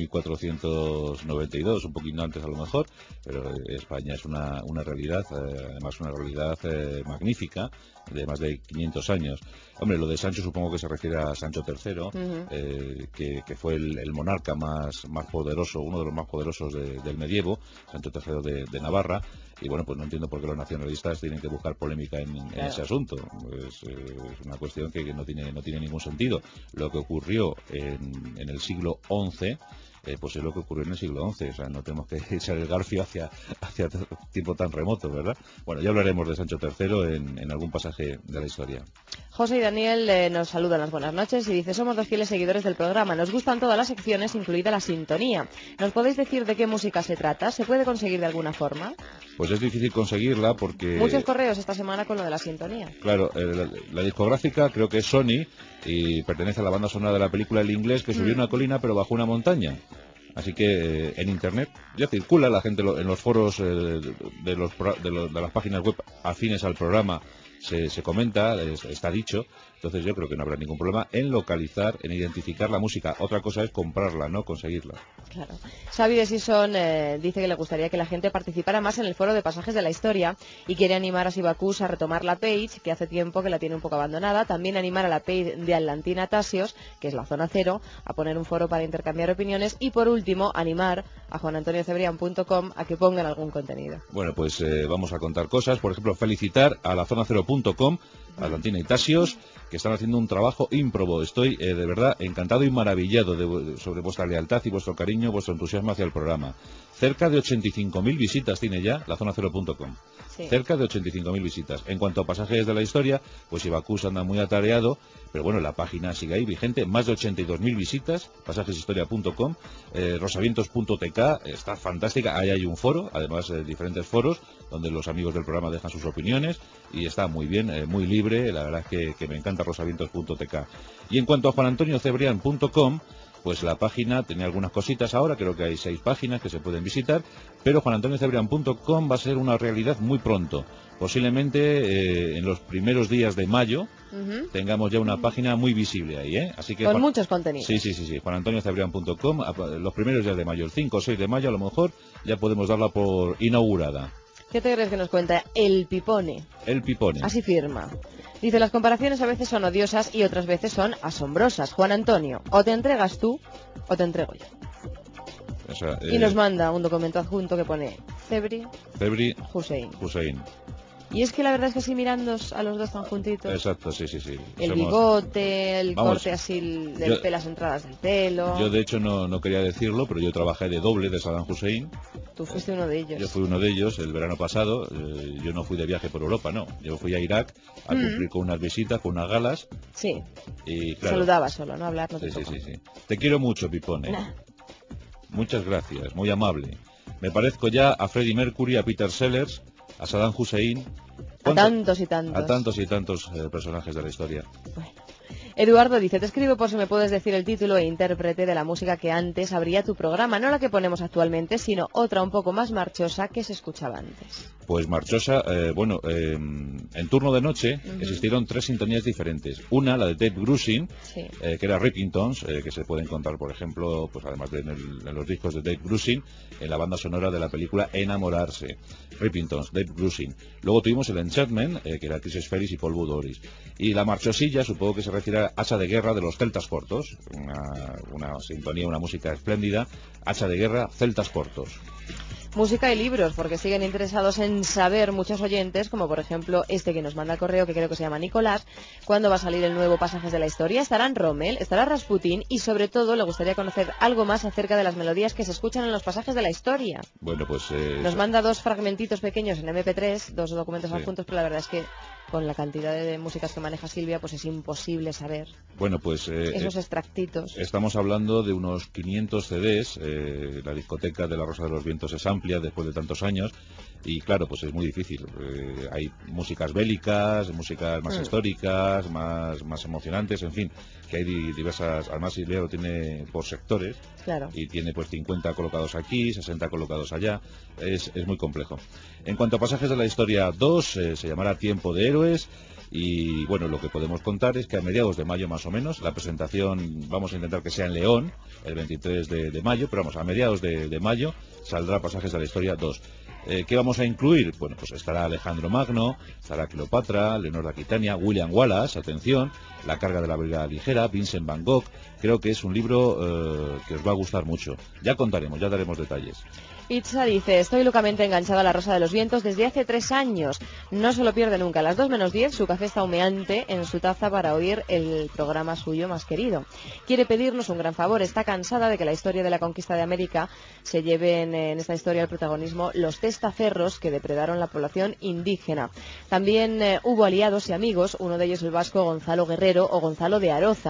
Speaker 2: 1492, un poquito antes a lo mejor, pero España es una realidad, además una realidad magnífica, de más de 500 años. Hombre, lo de Sancho supongo que se refiere a Sancho III, que fue el monarca más poderoso, uno de los más poderosos del medievo, Sancho III de Navarra. Y bueno, pues no entiendo por qué los nacionalistas tienen que buscar polémica en ese asunto. Es una cuestión que no tiene ningún sentido. Lo que ocurrió en el siglo XI, pues es lo que ocurrió en el siglo XI. O sea, no tenemos que echar el garfio hacia tiempo tan remoto, ¿verdad? Bueno, ya hablaremos de Sancho III en algún pasaje de la historia.
Speaker 4: José y Daniel nos saludan las buenas noches y dice: somos 2 fieles seguidores del programa, nos gustan todas las secciones, incluida la sintonía. ¿Nos podéis decir de qué música se trata? ¿Se puede conseguir de alguna forma?
Speaker 2: Pues es difícil conseguirla porque...
Speaker 4: Muchos correos esta semana con lo de la sintonía.
Speaker 2: Claro, la discográfica creo que es Sony, y pertenece a la banda sonora de la película El Inglés, que subió una colina pero bajó una montaña. Así que en internet ya circula, la gente en los foros de las páginas web afines al programa se comenta, está dicho, Entonces yo creo que no habrá ningún problema en localizar, en identificar la música. Otra cosa es comprarla, no conseguirla.
Speaker 4: Claro. Xavi de Sison dice que le gustaría que la gente participara más en el foro de pasajes de la historia y quiere animar a Sibacus a retomar la page, que hace tiempo que la tiene un poco abandonada. También animar a la page de Atlantina Tasios, que es la zona cero, a poner un foro para intercambiar opiniones. Y por último, animar a juanantoniocebrian.com a que pongan algún contenido.
Speaker 2: Bueno, pues vamos a contar cosas. Por ejemplo, felicitar a la zonacero.com, a Atlantina y Tasios, que están haciendo un trabajo ímprobo. Estoy de verdad encantado y maravillado sobre vuestra lealtad y vuestro cariño, vuestro entusiasmo hacia el programa. Cerca de 85.000 visitas tiene ya la zonacero.com. Sí. Cerca de 85.000 visitas. En cuanto a pasajes de la historia, pues Sibacus anda muy atareado, pero bueno, la página sigue ahí vigente. Más de 82.000 visitas, pasajeshistoria.com. Rosavientos.tk está fantástica. Ahí hay un foro, además diferentes foros, donde los amigos del programa dejan sus opiniones y está muy bien, muy libre. La verdad es que me encanta rosavientos.tk. Y en cuanto a juanantoniocebrian.com, pues la página tenía algunas cositas ahora, creo que hay 6 páginas que se pueden visitar, pero juanantoniocebrian.com va a ser una realidad muy pronto. Posiblemente en los primeros días de mayo tengamos ya una página muy visible ahí, ¿eh? Así que
Speaker 4: con muchos contenidos.
Speaker 2: Sí. juanantoniocebrian.com, los primeros días de mayo, el 5 o 6 de mayo a lo mejor, ya podemos darla por inaugurada.
Speaker 4: ¿Qué te crees que nos cuenta El Pipone?
Speaker 2: El Pipone.
Speaker 4: Así firma. Dice, las comparaciones a veces son odiosas y otras veces son asombrosas. Juan Antonio, o te entregas tú o te entrego yo.
Speaker 2: O sea,
Speaker 4: y nos manda un documento adjunto que pone Cebri
Speaker 2: Hussein.
Speaker 4: Y es que la verdad es que así mirando a los dos tan juntitos.
Speaker 2: Exacto, sí.
Speaker 4: El bigote, el corte así del pelo, las entradas del pelo.
Speaker 2: Yo de hecho no quería decirlo, pero yo trabajé de doble de Saddam Hussein.
Speaker 4: Tú fuiste uno de ellos.
Speaker 2: Yo fui uno de ellos el verano pasado. Yo no fui de viaje por Europa, no. Yo fui a Irak a cumplir con unas visitas, con unas galas.
Speaker 4: Sí.
Speaker 2: Y claro,
Speaker 4: saludaba solo, no hablar, no te
Speaker 2: sí. Te quiero mucho, Pipone. Muchas gracias, muy amable. Me parezco ya a Freddie Mercury, a Peter Sellers, a Saddam Hussein,
Speaker 4: a tantos y tantos.
Speaker 2: A tantos y tantos personajes de la historia.
Speaker 4: Bueno. Eduardo dice, te escribo por si me puedes decir el título e intérprete de la música que antes abría tu programa, no la que ponemos actualmente, sino otra un poco más marchosa que se escuchaba antes.
Speaker 2: Pues marchosa, en turno de noche existieron 3 sintonías diferentes. Una, la de Dave Grusin, que era Rippingtons, que se puede encontrar, por ejemplo, pues además de en los discos de Dave Grusin, en la banda sonora de la película Enamorarse. Rippingtons, Dave Grusin. Luego tuvimos el Enchantment, que era Chris Ferris y Paul Budoris. Y la marchosilla, supongo que se refiere a Hacha de Guerra de los Celtas Cortos. Una sintonía, una música espléndida. Hacha de Guerra, Celtas Cortos.
Speaker 4: Música y libros, porque siguen interesados en saber muchos oyentes, como por ejemplo este que nos manda el correo, que creo que se llama Nicolás, cuándo va a salir el nuevo Pasajes de la Historia. ¿Estarán Rommel? ¿Estará Rasputín? Y sobre todo le gustaría conocer algo más acerca de las melodías que se escuchan en los Pasajes de la Historia.
Speaker 2: Bueno, pues
Speaker 4: nos manda 2 fragmentitos pequeños en MP3, 2 documentos adjuntos, pero la verdad es que con la cantidad de músicas que maneja Silvia, pues es imposible saber.
Speaker 2: Bueno, pues
Speaker 4: esos extractitos.
Speaker 2: Estamos hablando de unos 500 CDs. La discoteca de la Rosa de los Vientos es amplia después de tantos años y claro, pues es muy difícil. Hay músicas bélicas, músicas más históricas, más emocionantes, en fin, que hay diversas. Además, Silvia lo tiene por sectores.
Speaker 4: Claro.
Speaker 2: Y tiene pues 50 colocados aquí, 60 colocados allá. Es muy complejo. En cuanto a Pasajes de la Historia 2, se llamará Tiempo de Héroes. Y bueno, lo que podemos contar es que a mediados de mayo más o menos, la presentación vamos a intentar que sea en León, el 23 de mayo, pero vamos, a mediados de mayo saldrá Pasajes de la Historia 2. ¿Qué vamos a incluir? Bueno, pues estará Alejandro Magno, estará Cleopatra, Leonor de Aquitania, William Wallace, atención, La carga de la brigada ligera, Vincent Van Gogh. Creo que es un libro que os va a gustar mucho. Ya contaremos, ya daremos detalles.
Speaker 4: Itza dice, estoy locamente enganchada a la Rosa de los Vientos desde hace 3 años. No se lo pierde nunca. A las 2 menos 10 su café está humeante en su taza para oír el programa suyo más querido. Quiere pedirnos un gran favor. Está cansada de que la historia de la conquista de América se lleven en esta historia al protagonismo los testaferros que depredaron la población indígena. También hubo aliados y amigos, uno de ellos el vasco Gonzalo Guerrero o Gonzalo de Aroza.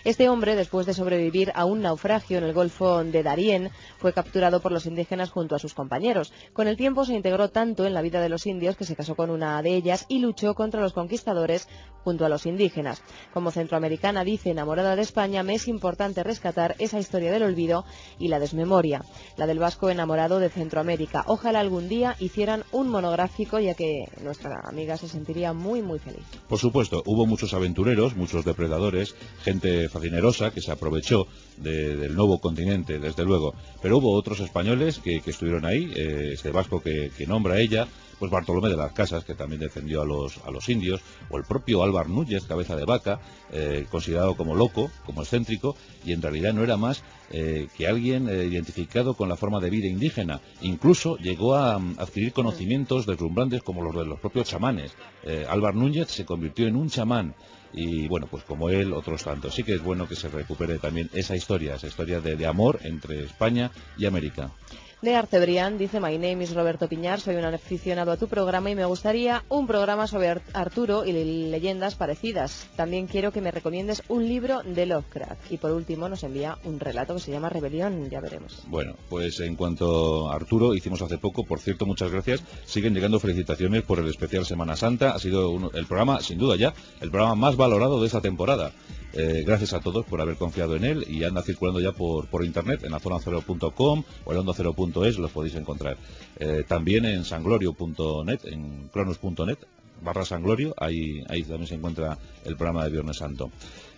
Speaker 4: Este hombre, después de sobrevivir a un naufragio en el Golfo de Darién, fue capturado por los indígenas junto a sus compañeros. Con el tiempo se integró tanto en la vida de los indios que se casó con una de ellas y luchó contra los conquistadores junto a los indígenas. Como centroamericana, dice, enamorada de España, me es importante rescatar esa historia del olvido y la desmemoria, la del vasco enamorado de Centroamérica. Ojalá algún día hicieran un monográfico, ya que nuestra amiga se sentiría muy, muy feliz.
Speaker 2: Por supuesto, hubo muchos aventureros, muchos depredadores, gente facinerosa que se aprovechó del nuevo continente, desde luego. Pero hubo otros españoles que estuvieron ahí, este vasco que nombra ella, pues Bartolomé de las Casas, que también defendió a los indios, o el propio Álvar Núñez, cabeza de vaca, considerado como loco, como excéntrico, y en realidad no era más que alguien identificado con la forma de vida indígena. Incluso llegó a adquirir conocimientos deslumbrantes como los de los propios chamanes. Álvar Núñez se convirtió en un chamán. Y bueno, pues como él, otros tantos. Sí que es bueno que se recupere también esa historia de amor entre España y América.
Speaker 4: De Arcebrián, dice, my name is Roberto Piñar, soy un aficionado a tu programa y me gustaría un programa sobre Arturo y leyendas parecidas. También quiero que me recomiendes un libro de Lovecraft. Y por último nos envía un relato que se llama Rebelión, ya veremos.
Speaker 2: Bueno, pues en cuanto a Arturo, hicimos hace poco, por cierto, muchas gracias. Siguen llegando felicitaciones por el especial Semana Santa. Ha sido el programa, sin duda ya, el programa más valorado de esta temporada. Gracias a todos por haber confiado en él y anda circulando ya por internet, en lazona0.com o el onda0.es los podéis encontrar. También en sanglorio.net, en cronos.net/sanglorio, ahí también se encuentra el programa de Viernes Santo.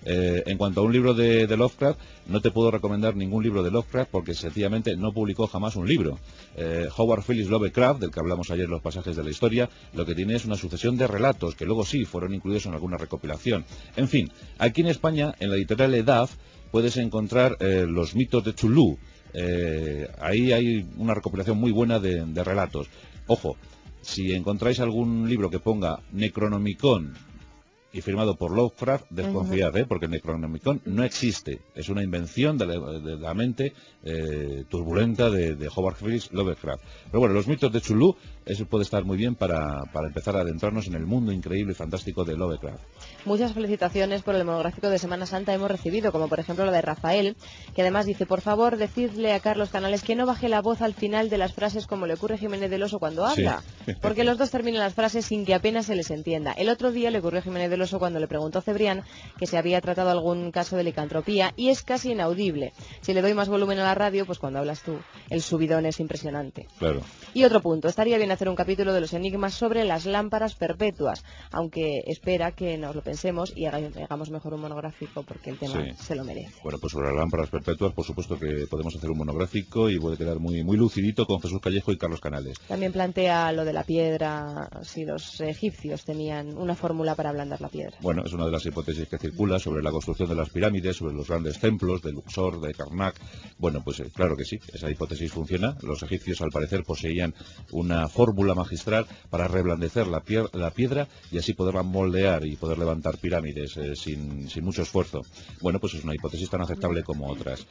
Speaker 2: En cuanto a un libro de Lovecraft, no te puedo recomendar ningún libro de Lovecraft porque sencillamente no publicó jamás un libro. Howard Phillips Lovecraft, del que hablamos ayer en los pasajes de la historia, lo que tiene es una sucesión de relatos que luego sí fueron incluidos en alguna recopilación. En fin, aquí en España, en la editorial EDAF, puedes encontrar los mitos de Cthulhu. Ahí hay una recopilación muy buena de relatos. Ojo, si encontráis algún libro que ponga Necronomicon y firmado por Lovecraft, desconfiad, porque el Necronomicon no existe. Es una invención de la mente turbulenta de Howard Phillips Lovecraft. Pero bueno, los mitos de Cthulhu, eso puede estar muy bien para empezar a adentrarnos en el mundo increíble y fantástico de Lovecraft.
Speaker 4: Muchas felicitaciones por el monográfico de Semana Santa hemos recibido, como por ejemplo la de Rafael, que además dice, por favor, decidle a Carlos Canales que no baje la voz al final de las frases como le ocurre a Jiménez del Oso cuando habla, porque los dos terminan las frases sin que apenas se les entienda. El otro día le ocurrió a Jiménez del Oso cuando le preguntó a Cebrián que se había tratado algún caso de licantropía y es casi inaudible. Si le doy más volumen a la radio, pues cuando hablas tú, el subidón es impresionante.
Speaker 2: Claro.
Speaker 4: Y otro punto, estaría bien hacer un capítulo de los enigmas sobre las lámparas perpetuas, aunque espera que nos lo pensemos y hagamos mejor un monográfico porque el tema se lo merece.
Speaker 2: Bueno, pues sobre las lámparas perpetuas, por supuesto que podemos hacer un monográfico y puede quedar muy, muy lucidito con Jesús Callejo y Carlos Canales.
Speaker 4: También plantea lo de la piedra, si los egipcios tenían una fórmula para ablandar la piedra.
Speaker 2: Bueno, es una de las hipótesis que circula sobre la construcción de las pirámides, sobre los grandes templos de Luxor, de Karnak. Bueno, pues claro que sí, esa hipótesis funciona. Los egipcios, al parecer, poseían una fórmula magistral para reblandecer la piedra y así poderla moldear y poder levantar pirámides sin mucho esfuerzo. Bueno, pues es una hipótesis tan aceptable como otras.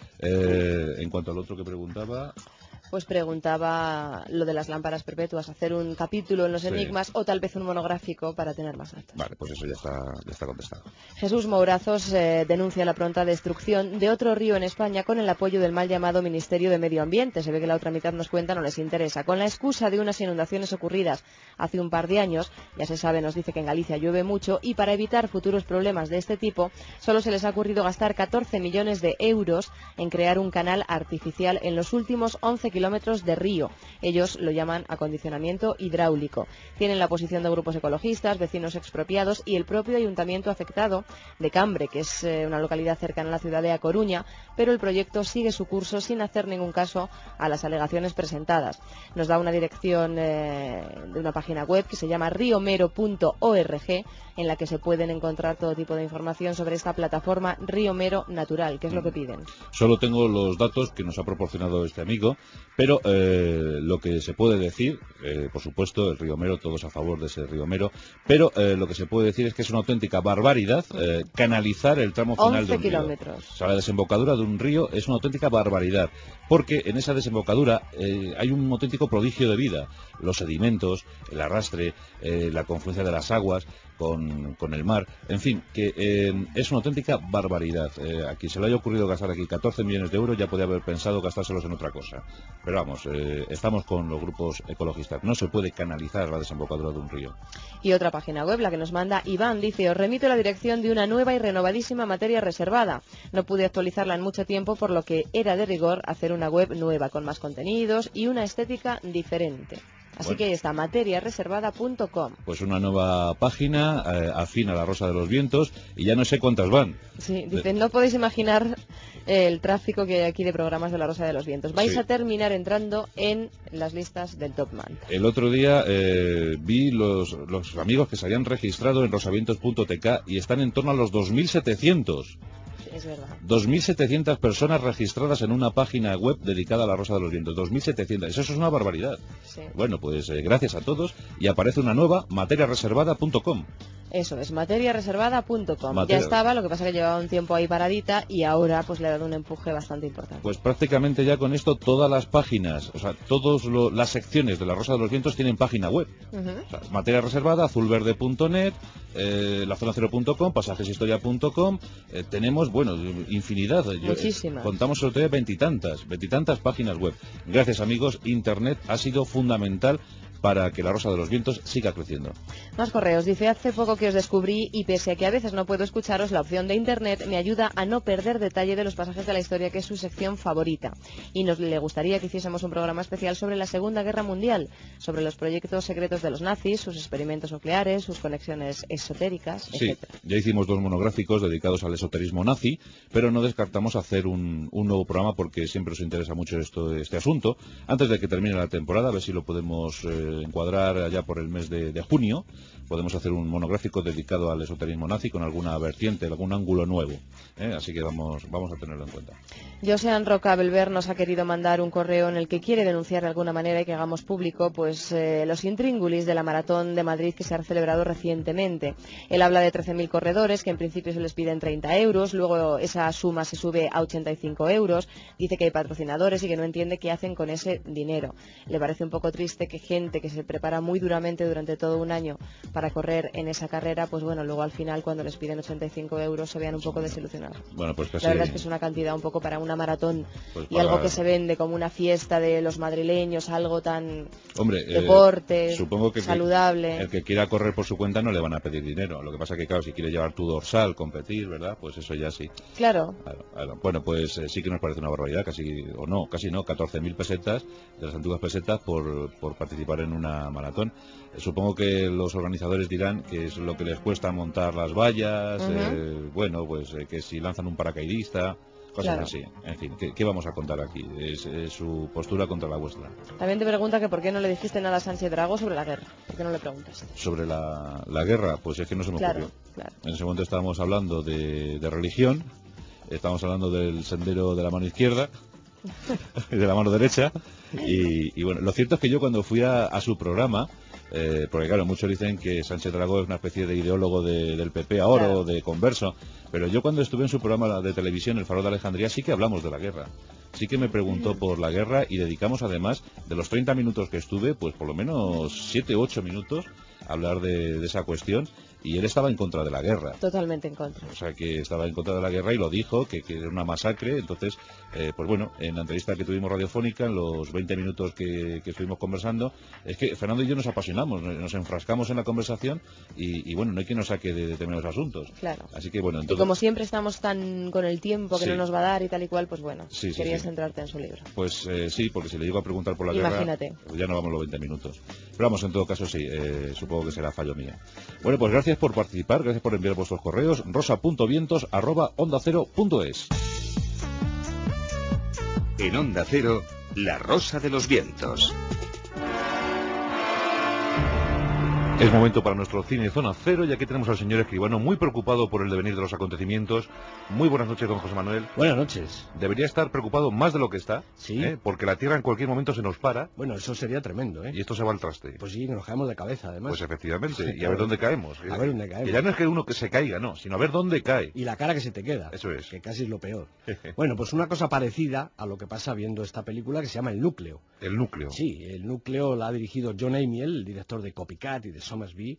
Speaker 2: En cuanto al otro que preguntaba...
Speaker 4: Pues preguntaba lo de las lámparas perpetuas, hacer un capítulo en los enigmas o tal vez un monográfico para tener más datos.
Speaker 2: Vale, pues eso ya está contestado.
Speaker 4: Jesús Mourazos denuncia la pronta destrucción de otro río en España con el apoyo del mal llamado Ministerio de Medio Ambiente. Se ve que la otra mitad nos cuenta, no les interesa. Con la excusa de unas inundaciones ocurridas hace un par de años, ya se sabe, nos dice que en Galicia llueve mucho y para evitar futuros problemas de este tipo, solo se les ha ocurrido gastar 14 millones de euros en crear un canal artificial en los últimos 11 kilómetros de río. Ellos lo llaman acondicionamiento hidráulico. Tienen la oposición de grupos ecologistas, vecinos expropiados y el propio ayuntamiento afectado de Cambre, que es una localidad cercana a la ciudad de A Coruña, pero el proyecto sigue su curso sin hacer ningún caso a las alegaciones presentadas. Nos da una dirección de una página web que se llama riomero.org, en la que se pueden encontrar todo tipo de información sobre esta plataforma Río Mero Natural. ¿Qué es lo que piden?
Speaker 2: Solo tengo los datos que nos ha proporcionado este amigo, pero lo que se puede decir, por supuesto, el río Mero, todos a favor de ese río Mero, pero lo que se puede decir es que es una auténtica barbaridad canalizar el tramo final de un
Speaker 4: 11 kilómetros.
Speaker 2: río. O sea, la desembocadura de un río es una auténtica barbaridad, porque en esa desembocadura hay un auténtico prodigio de vida. Los sedimentos, el arrastre, la confluencia de las aguas, con el mar. En fin, que es una auténtica barbaridad. A quien se le haya ocurrido gastar aquí 14 millones de euros ya podía haber pensado gastárselos en otra cosa. Pero vamos, estamos con los grupos ecologistas. No se puede canalizar la desembocadura de un río.
Speaker 4: Y otra página web, la que nos manda Iván, dice: os remito la dirección de una nueva y renovadísima materia reservada. No pude actualizarla en mucho tiempo, por lo que era de rigor hacer una web nueva, con más contenidos y una estética diferente. Así
Speaker 2: Bueno,
Speaker 4: que ahí está, materiareservada.com.
Speaker 2: pues una nueva página afín a la Rosa de los Vientos, y ya no sé cuántas van.
Speaker 4: Sí, dicen, no podéis imaginar el tráfico que hay aquí de programas de la Rosa de los Vientos. Vais
Speaker 2: Sí.
Speaker 4: a terminar entrando en las listas del Top Man.
Speaker 2: El otro día vi los amigos que se habían registrado en rosavientos.tk y están en torno a los 2.700.
Speaker 4: Es verdad.
Speaker 2: 2.700 personas registradas en una página web dedicada a la Rosa de los Vientos. 2.700. Eso es una barbaridad.
Speaker 4: Sí.
Speaker 2: Bueno, pues gracias a todos, y aparece una nueva, materiareservada.com.
Speaker 4: Eso es, materiareservada.com.
Speaker 2: Materia.
Speaker 4: Ya estaba, lo que pasa que llevaba un tiempo ahí paradita y ahora pues le ha dado un empuje bastante importante.
Speaker 2: Pues prácticamente ya con esto todas las páginas, o sea, todas las secciones de la Rosa de los Vientos tienen página web.
Speaker 4: Ujú.
Speaker 2: O sea, materia reservada, azulverde.net, lazonacero.com, pasajesistoria.com, tenemos, bueno, infinidad.
Speaker 4: Muchísimas.
Speaker 2: Contamos sobre todo veintitantas páginas web. Gracias, amigos, Internet ha sido fundamental para que la Rosa de los Vientos siga creciendo.
Speaker 4: Más correos. Dice, hace poco que os descubrí y pese a que a veces no puedo escucharos, la opción de Internet me ayuda a no perder detalle de los pasajes de la historia, que es su sección favorita. Y nos le gustaría que hiciésemos un programa especial sobre la Segunda Guerra Mundial, sobre los proyectos secretos de los nazis, sus experimentos nucleares, sus conexiones esotéricas,
Speaker 2: Sí,
Speaker 4: etc.
Speaker 2: ya hicimos 2 monográficos dedicados al esoterismo nazi, pero no descartamos hacer un nuevo programa porque siempre os interesa mucho este asunto. Antes de que termine la temporada, a ver si lo podemos encuadrar allá por el mes de junio. Podemos hacer un monográfico dedicado al esoterismo nazi con alguna vertiente, algún ángulo nuevo. Así que vamos a tenerlo en cuenta.
Speaker 4: Josean Roca Belver nos ha querido mandar un correo en el que quiere denunciar de alguna manera y que hagamos público pues los intríngulis de la Maratón de Madrid que se ha celebrado recientemente. Él habla de 13.000 corredores, que en principio se les piden 30 euros, luego esa suma se sube a 85 euros, dice que hay patrocinadores y que no entiende qué hacen con ese dinero. Le parece un poco triste que gente que se prepara muy duramente durante todo un año para correr en esa carrera, pues bueno, luego al final cuando les piden 85 euros se vean un poco desilusionados.
Speaker 2: Bueno, pues casi...
Speaker 4: La verdad es que es una cantidad un poco para una maratón,
Speaker 2: pues
Speaker 4: y algo que se vende como una fiesta de los madrileños, algo tan deporte,
Speaker 2: supongo que
Speaker 4: saludable.
Speaker 2: El que quiera correr por su cuenta no le van a pedir dinero. Lo que pasa que, claro, si quiere llevar tu dorsal, competir, ¿verdad? Pues eso ya sí.
Speaker 4: Claro.
Speaker 2: Claro. Bueno, pues sí que nos parece una barbaridad, casi no, 14.000 pesetas de las antiguas pesetas por participar en una maratón. Supongo que los organizadores dirán que es lo que les cuesta montar las vallas, bueno, pues que si lanzan un paracaidista, cosas así. En fin, ¿qué vamos a contar aquí? Es su postura contra la vuestra.
Speaker 4: También te pregunta que por qué no le dijiste nada a Sánchez Dragó sobre la guerra. ¿Por qué no le preguntas?
Speaker 2: Sobre la guerra, pues es que no se me ocurrió.
Speaker 4: Claro.
Speaker 2: En ese momento estábamos hablando de religión, estábamos hablando del sendero de la mano izquierda, de la mano derecha, y bueno, lo cierto es que yo cuando fui a su programa, porque claro, muchos dicen que Sánchez Dragó es una especie de ideólogo del PP ahora, claro, o de Converso, pero yo cuando estuve en su programa de televisión, El Faro de Alejandría, sí que hablamos de la guerra. Sí que me preguntó por la guerra y dedicamos, además, de los 30 minutos que estuve, pues por lo menos 7 u 8 minutos a hablar de esa cuestión, y él estaba en contra de la guerra.
Speaker 4: Totalmente en contra.
Speaker 2: O sea, que estaba en contra de la guerra y lo dijo, que era una masacre. Entonces, pues bueno, en la entrevista que tuvimos radiofónica, en los 20 minutos que estuvimos conversando, es que Fernando y yo nos apasionamos, nos enfrascamos en la conversación y bueno, no hay quien nos saque de determinados asuntos.
Speaker 4: Claro.
Speaker 2: Así que bueno, entonces...
Speaker 4: Y como siempre estamos tan con el tiempo que no nos va a dar y tal y cual, pues bueno, querías centrarte en su libro.
Speaker 2: Pues sí, porque si le llego a preguntar por la
Speaker 4: Imagínate.
Speaker 2: guerra, pues ya no vamos los 20 minutos. Pero vamos, en todo caso sí, supongo que será fallo mío. Bueno, pues gracias por participar, gracias por enviar vuestros correos, rosa.vientos@ondacero.es.
Speaker 1: En Onda Cero, La Rosa de los Vientos.
Speaker 2: Es momento para nuestro cine Zona Cero, y aquí tenemos al señor escribano muy preocupado por el devenir de los acontecimientos. Muy buenas noches, don José Manuel.
Speaker 20: Buenas noches.
Speaker 2: Debería estar preocupado más de lo que está,
Speaker 20: sí,
Speaker 2: porque la Tierra en cualquier momento se nos para.
Speaker 20: Bueno, eso sería tremendo,
Speaker 2: y esto se va al traste.
Speaker 20: Pues sí, nos caemos de cabeza, además.
Speaker 2: Pues efectivamente, y a ver dónde caemos.
Speaker 20: A ver dónde caemos.
Speaker 2: Que ya no es que uno que se caiga, no, sino a ver dónde cae.
Speaker 20: Y la cara que se te queda.
Speaker 2: Eso es.
Speaker 20: Que casi es lo peor. Bueno, pues una cosa parecida a lo que pasa viendo esta película que se llama El Núcleo.
Speaker 2: El Núcleo.
Speaker 20: Sí, El Núcleo la ha dirigido John Amiel, el director de Copycat y de Somersby.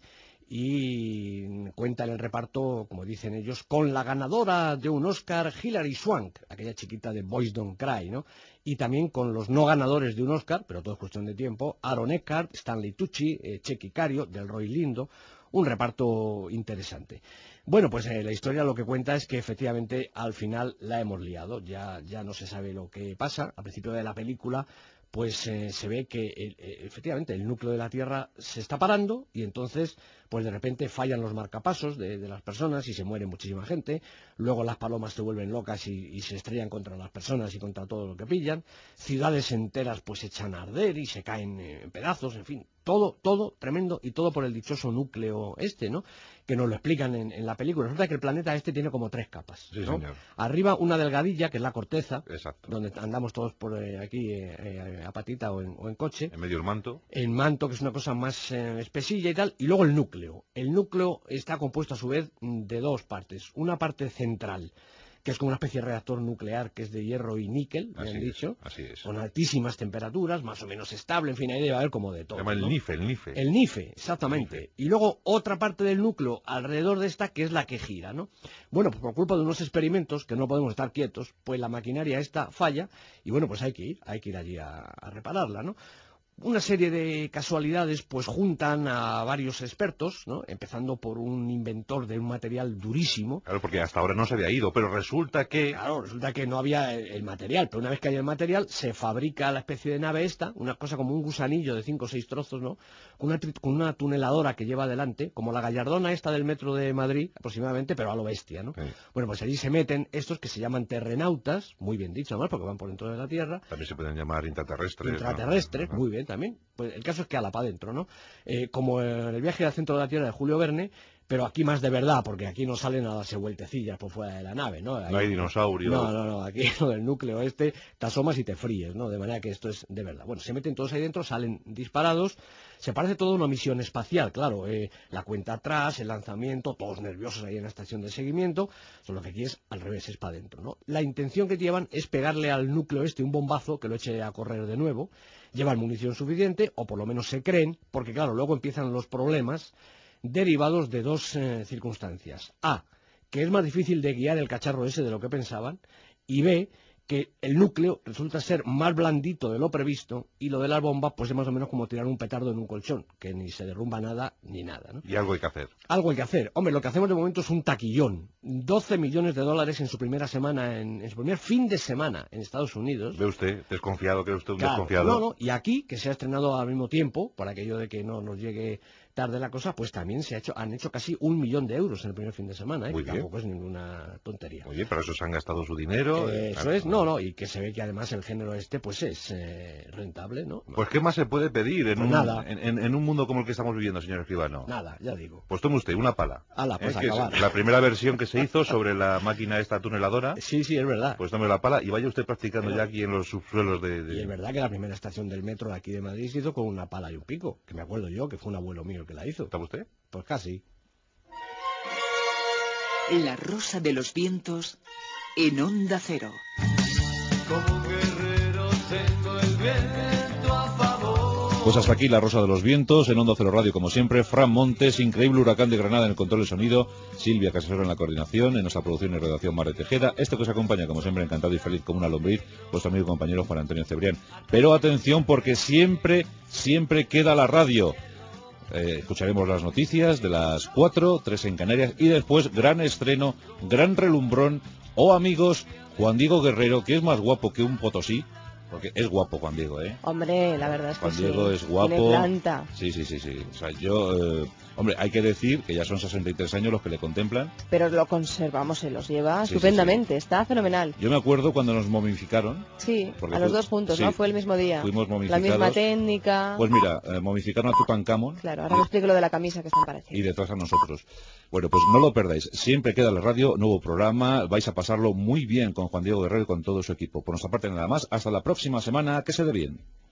Speaker 20: y cuenta en el reparto, como dicen ellos, con la ganadora de un Oscar, Hilary Swank, aquella chiquita de Boys Don't Cry, ¿no? Y también con los no ganadores de un Oscar, pero todo es cuestión de tiempo, Aaron Eckhart, Stanley Tucci, Checky Cario, Delroy Lindo, un reparto interesante. Bueno, pues la historia lo que cuenta es que efectivamente al final la hemos liado, ya no se sabe lo que pasa. Al principio de la película pues se ve que efectivamente el núcleo de la Tierra se está parando y entonces pues de repente fallan los marcapasos de las personas y se muere muchísima gente, luego las palomas se vuelven locas y se estrellan contra las personas y contra todo lo que pillan, ciudades enteras pues se echan a arder y se caen en pedazos, en fin, todo tremendo y todo por el dichoso núcleo ¿no? Que nos lo explican en la película. Resulta que el planeta tiene como 3 capas,
Speaker 2: sí,
Speaker 20: ¿no?
Speaker 2: Señor.
Speaker 20: Arriba una delgadilla, que es la corteza,
Speaker 2: exacto,
Speaker 20: donde andamos todos por aquí a patita o en coche.
Speaker 2: En medio el manto.
Speaker 20: El manto, que es una cosa más espesilla y tal, y luego el núcleo. El núcleo está compuesto a su vez de 2 partes. Una parte central, que es como una especie de reactor nuclear que es de hierro y níquel, me han dicho,
Speaker 2: así es.
Speaker 20: con altísimas temperaturas, más o menos estable, en fin, ahí debe haber como de todo.
Speaker 2: Se llama el NIFE.
Speaker 20: El NIFE, exactamente. El NIFE. Y luego otra parte del núcleo alrededor de esta que es la que gira, ¿no? Bueno, pues por culpa de unos experimentos, que no podemos estar quietos, pues la maquinaria esta falla, y bueno, pues hay que ir allí a repararla, ¿no? Una serie de casualidades pues juntan a varios expertos, ¿no? Empezando por un inventor de un material durísimo.
Speaker 2: Claro, porque hasta ahora no se había ido, pero resulta que...
Speaker 20: Claro, resulta que no había el material, pero una vez que hay el material se fabrica la especie de nave esta, una cosa como un gusanillo de 5 o 6 trozos, ¿no? Con una tuneladora que lleva adelante, como la gallardona esta del metro de Madrid, aproximadamente, pero a lo bestia, ¿no? Sí. Bueno, pues allí se meten estos que se llaman terrenautas, muy bien dicho además, porque van por dentro de la Tierra.
Speaker 2: También se pueden llamar intraterrestres.
Speaker 20: Intraterrestres, ¿no? Muy bien también. Pues el caso es que a la pa' dentro, ¿no? Como en el viaje al centro de la Tierra de Julio Verne, pero aquí más de verdad, porque aquí no salen a darse vueltecillas por fuera de la nave, ¿no? Ahí,
Speaker 2: no hay dinosaurios.
Speaker 20: No, aquí lo del núcleo te asomas y te fríes, ¿no? De manera que esto es de verdad. Bueno, se meten todos ahí dentro, salen disparados, se parece todo a una misión espacial, claro, la cuenta atrás, el lanzamiento, todos nerviosos ahí en la estación de seguimiento, solo que aquí es al revés, es para adentro, ¿no? La intención que llevan es pegarle al núcleo un bombazo que lo eche a correr de nuevo, llevan munición suficiente, o por lo menos se creen, porque claro, luego empiezan los problemas derivados de 2 circunstancias. A, que es más difícil de guiar el cacharro ese de lo que pensaban, y B, que el núcleo resulta ser más blandito de lo previsto, y lo de las bombas pues es más o menos como tirar un petardo en un colchón, que ni se derrumba nada ni nada, ¿no?
Speaker 2: Y algo hay que hacer.
Speaker 20: Algo hay que hacer. Hombre, lo que hacemos de momento es un taquillón. 12 millones de dólares en su primera semana, en su primer fin de semana en Estados Unidos.
Speaker 2: ¿Ve usted? Desconfiado, cree usted un
Speaker 20: claro,
Speaker 2: desconfiado.
Speaker 20: No, y aquí, que se ha estrenado al mismo tiempo, por aquello de que no nos llegue tarde la cosa, pues también han hecho casi 1 millón de euros en el primer fin de semana,
Speaker 2: Muy bien.
Speaker 20: Tampoco es ninguna tontería.
Speaker 2: Oye, pero eso se han gastado su dinero.
Speaker 20: Eso es, no, y que se ve que además el género pues es rentable, ¿no?
Speaker 2: Pues ¿qué más se puede pedir
Speaker 20: nada.
Speaker 2: En un mundo como el que estamos viviendo, señor escribano?
Speaker 20: Nada, ya digo.
Speaker 2: Pues tome usted una pala.
Speaker 20: Pues
Speaker 2: que
Speaker 20: acabar.
Speaker 2: Es la primera versión que se hizo sobre la máquina esta tuneladora.
Speaker 20: Sí, es verdad.
Speaker 2: Pues tome la pala y vaya usted practicando ya aquí en los subsuelos de...
Speaker 20: Y es verdad que la primera estación del metro de aquí de Madrid se hizo con una pala y un pico, que me acuerdo yo, que fue un abuelo mío el que la hizo.
Speaker 2: ¿Está usted?
Speaker 20: Pues casi.
Speaker 3: La Rosa de los Vientos en Onda Cero.
Speaker 18: Como guerrero tengo el viento a favor.
Speaker 2: Pues hasta aquí La Rosa de los Vientos, en Onda Cero Radio como siempre, Fran Montes, increíble Huracán de Granada en el control de sonido, Silvia Casero en la coordinación, en nuestra producción y redacción Mare Tejeda, esto que os acompaña como siempre encantado y feliz como una lombriz, vuestro amigo y compañero Juan Antonio Cebrián. Pero atención porque siempre queda la radio. Escucharemos las noticias de las 4, 3 en Canarias y después gran estreno, gran relumbrón. Amigos, Juan Diego Guerrero, que es más guapo que un potosí, porque es guapo Juan Diego,
Speaker 4: Hombre, la verdad es que
Speaker 2: Juan Diego es guapo.
Speaker 4: Tiene planta.
Speaker 2: Sí. O sea, yo, hombre, hay que decir que ya son 63 años los que le contemplan.
Speaker 4: Pero lo conservamos, se los lleva estupendamente, está fenomenal.
Speaker 2: Yo me acuerdo cuando nos momificaron.
Speaker 4: Sí, a los dos juntos, ¿no? Fue el mismo día.
Speaker 2: Fuimos momificados.
Speaker 4: La misma técnica.
Speaker 2: Pues mira, momificaron a Tutankamón.
Speaker 4: Claro, ahora me explico lo de la camisa que están parecidos.
Speaker 2: Y detrás a nosotros. Bueno, pues no lo perdáis. Siempre queda la radio, nuevo programa. Vais a pasarlo muy bien con Juan Diego Guerrero y con todo su equipo. Por nuestra parte nada más. Hasta la próxima semana. Que se dé bien.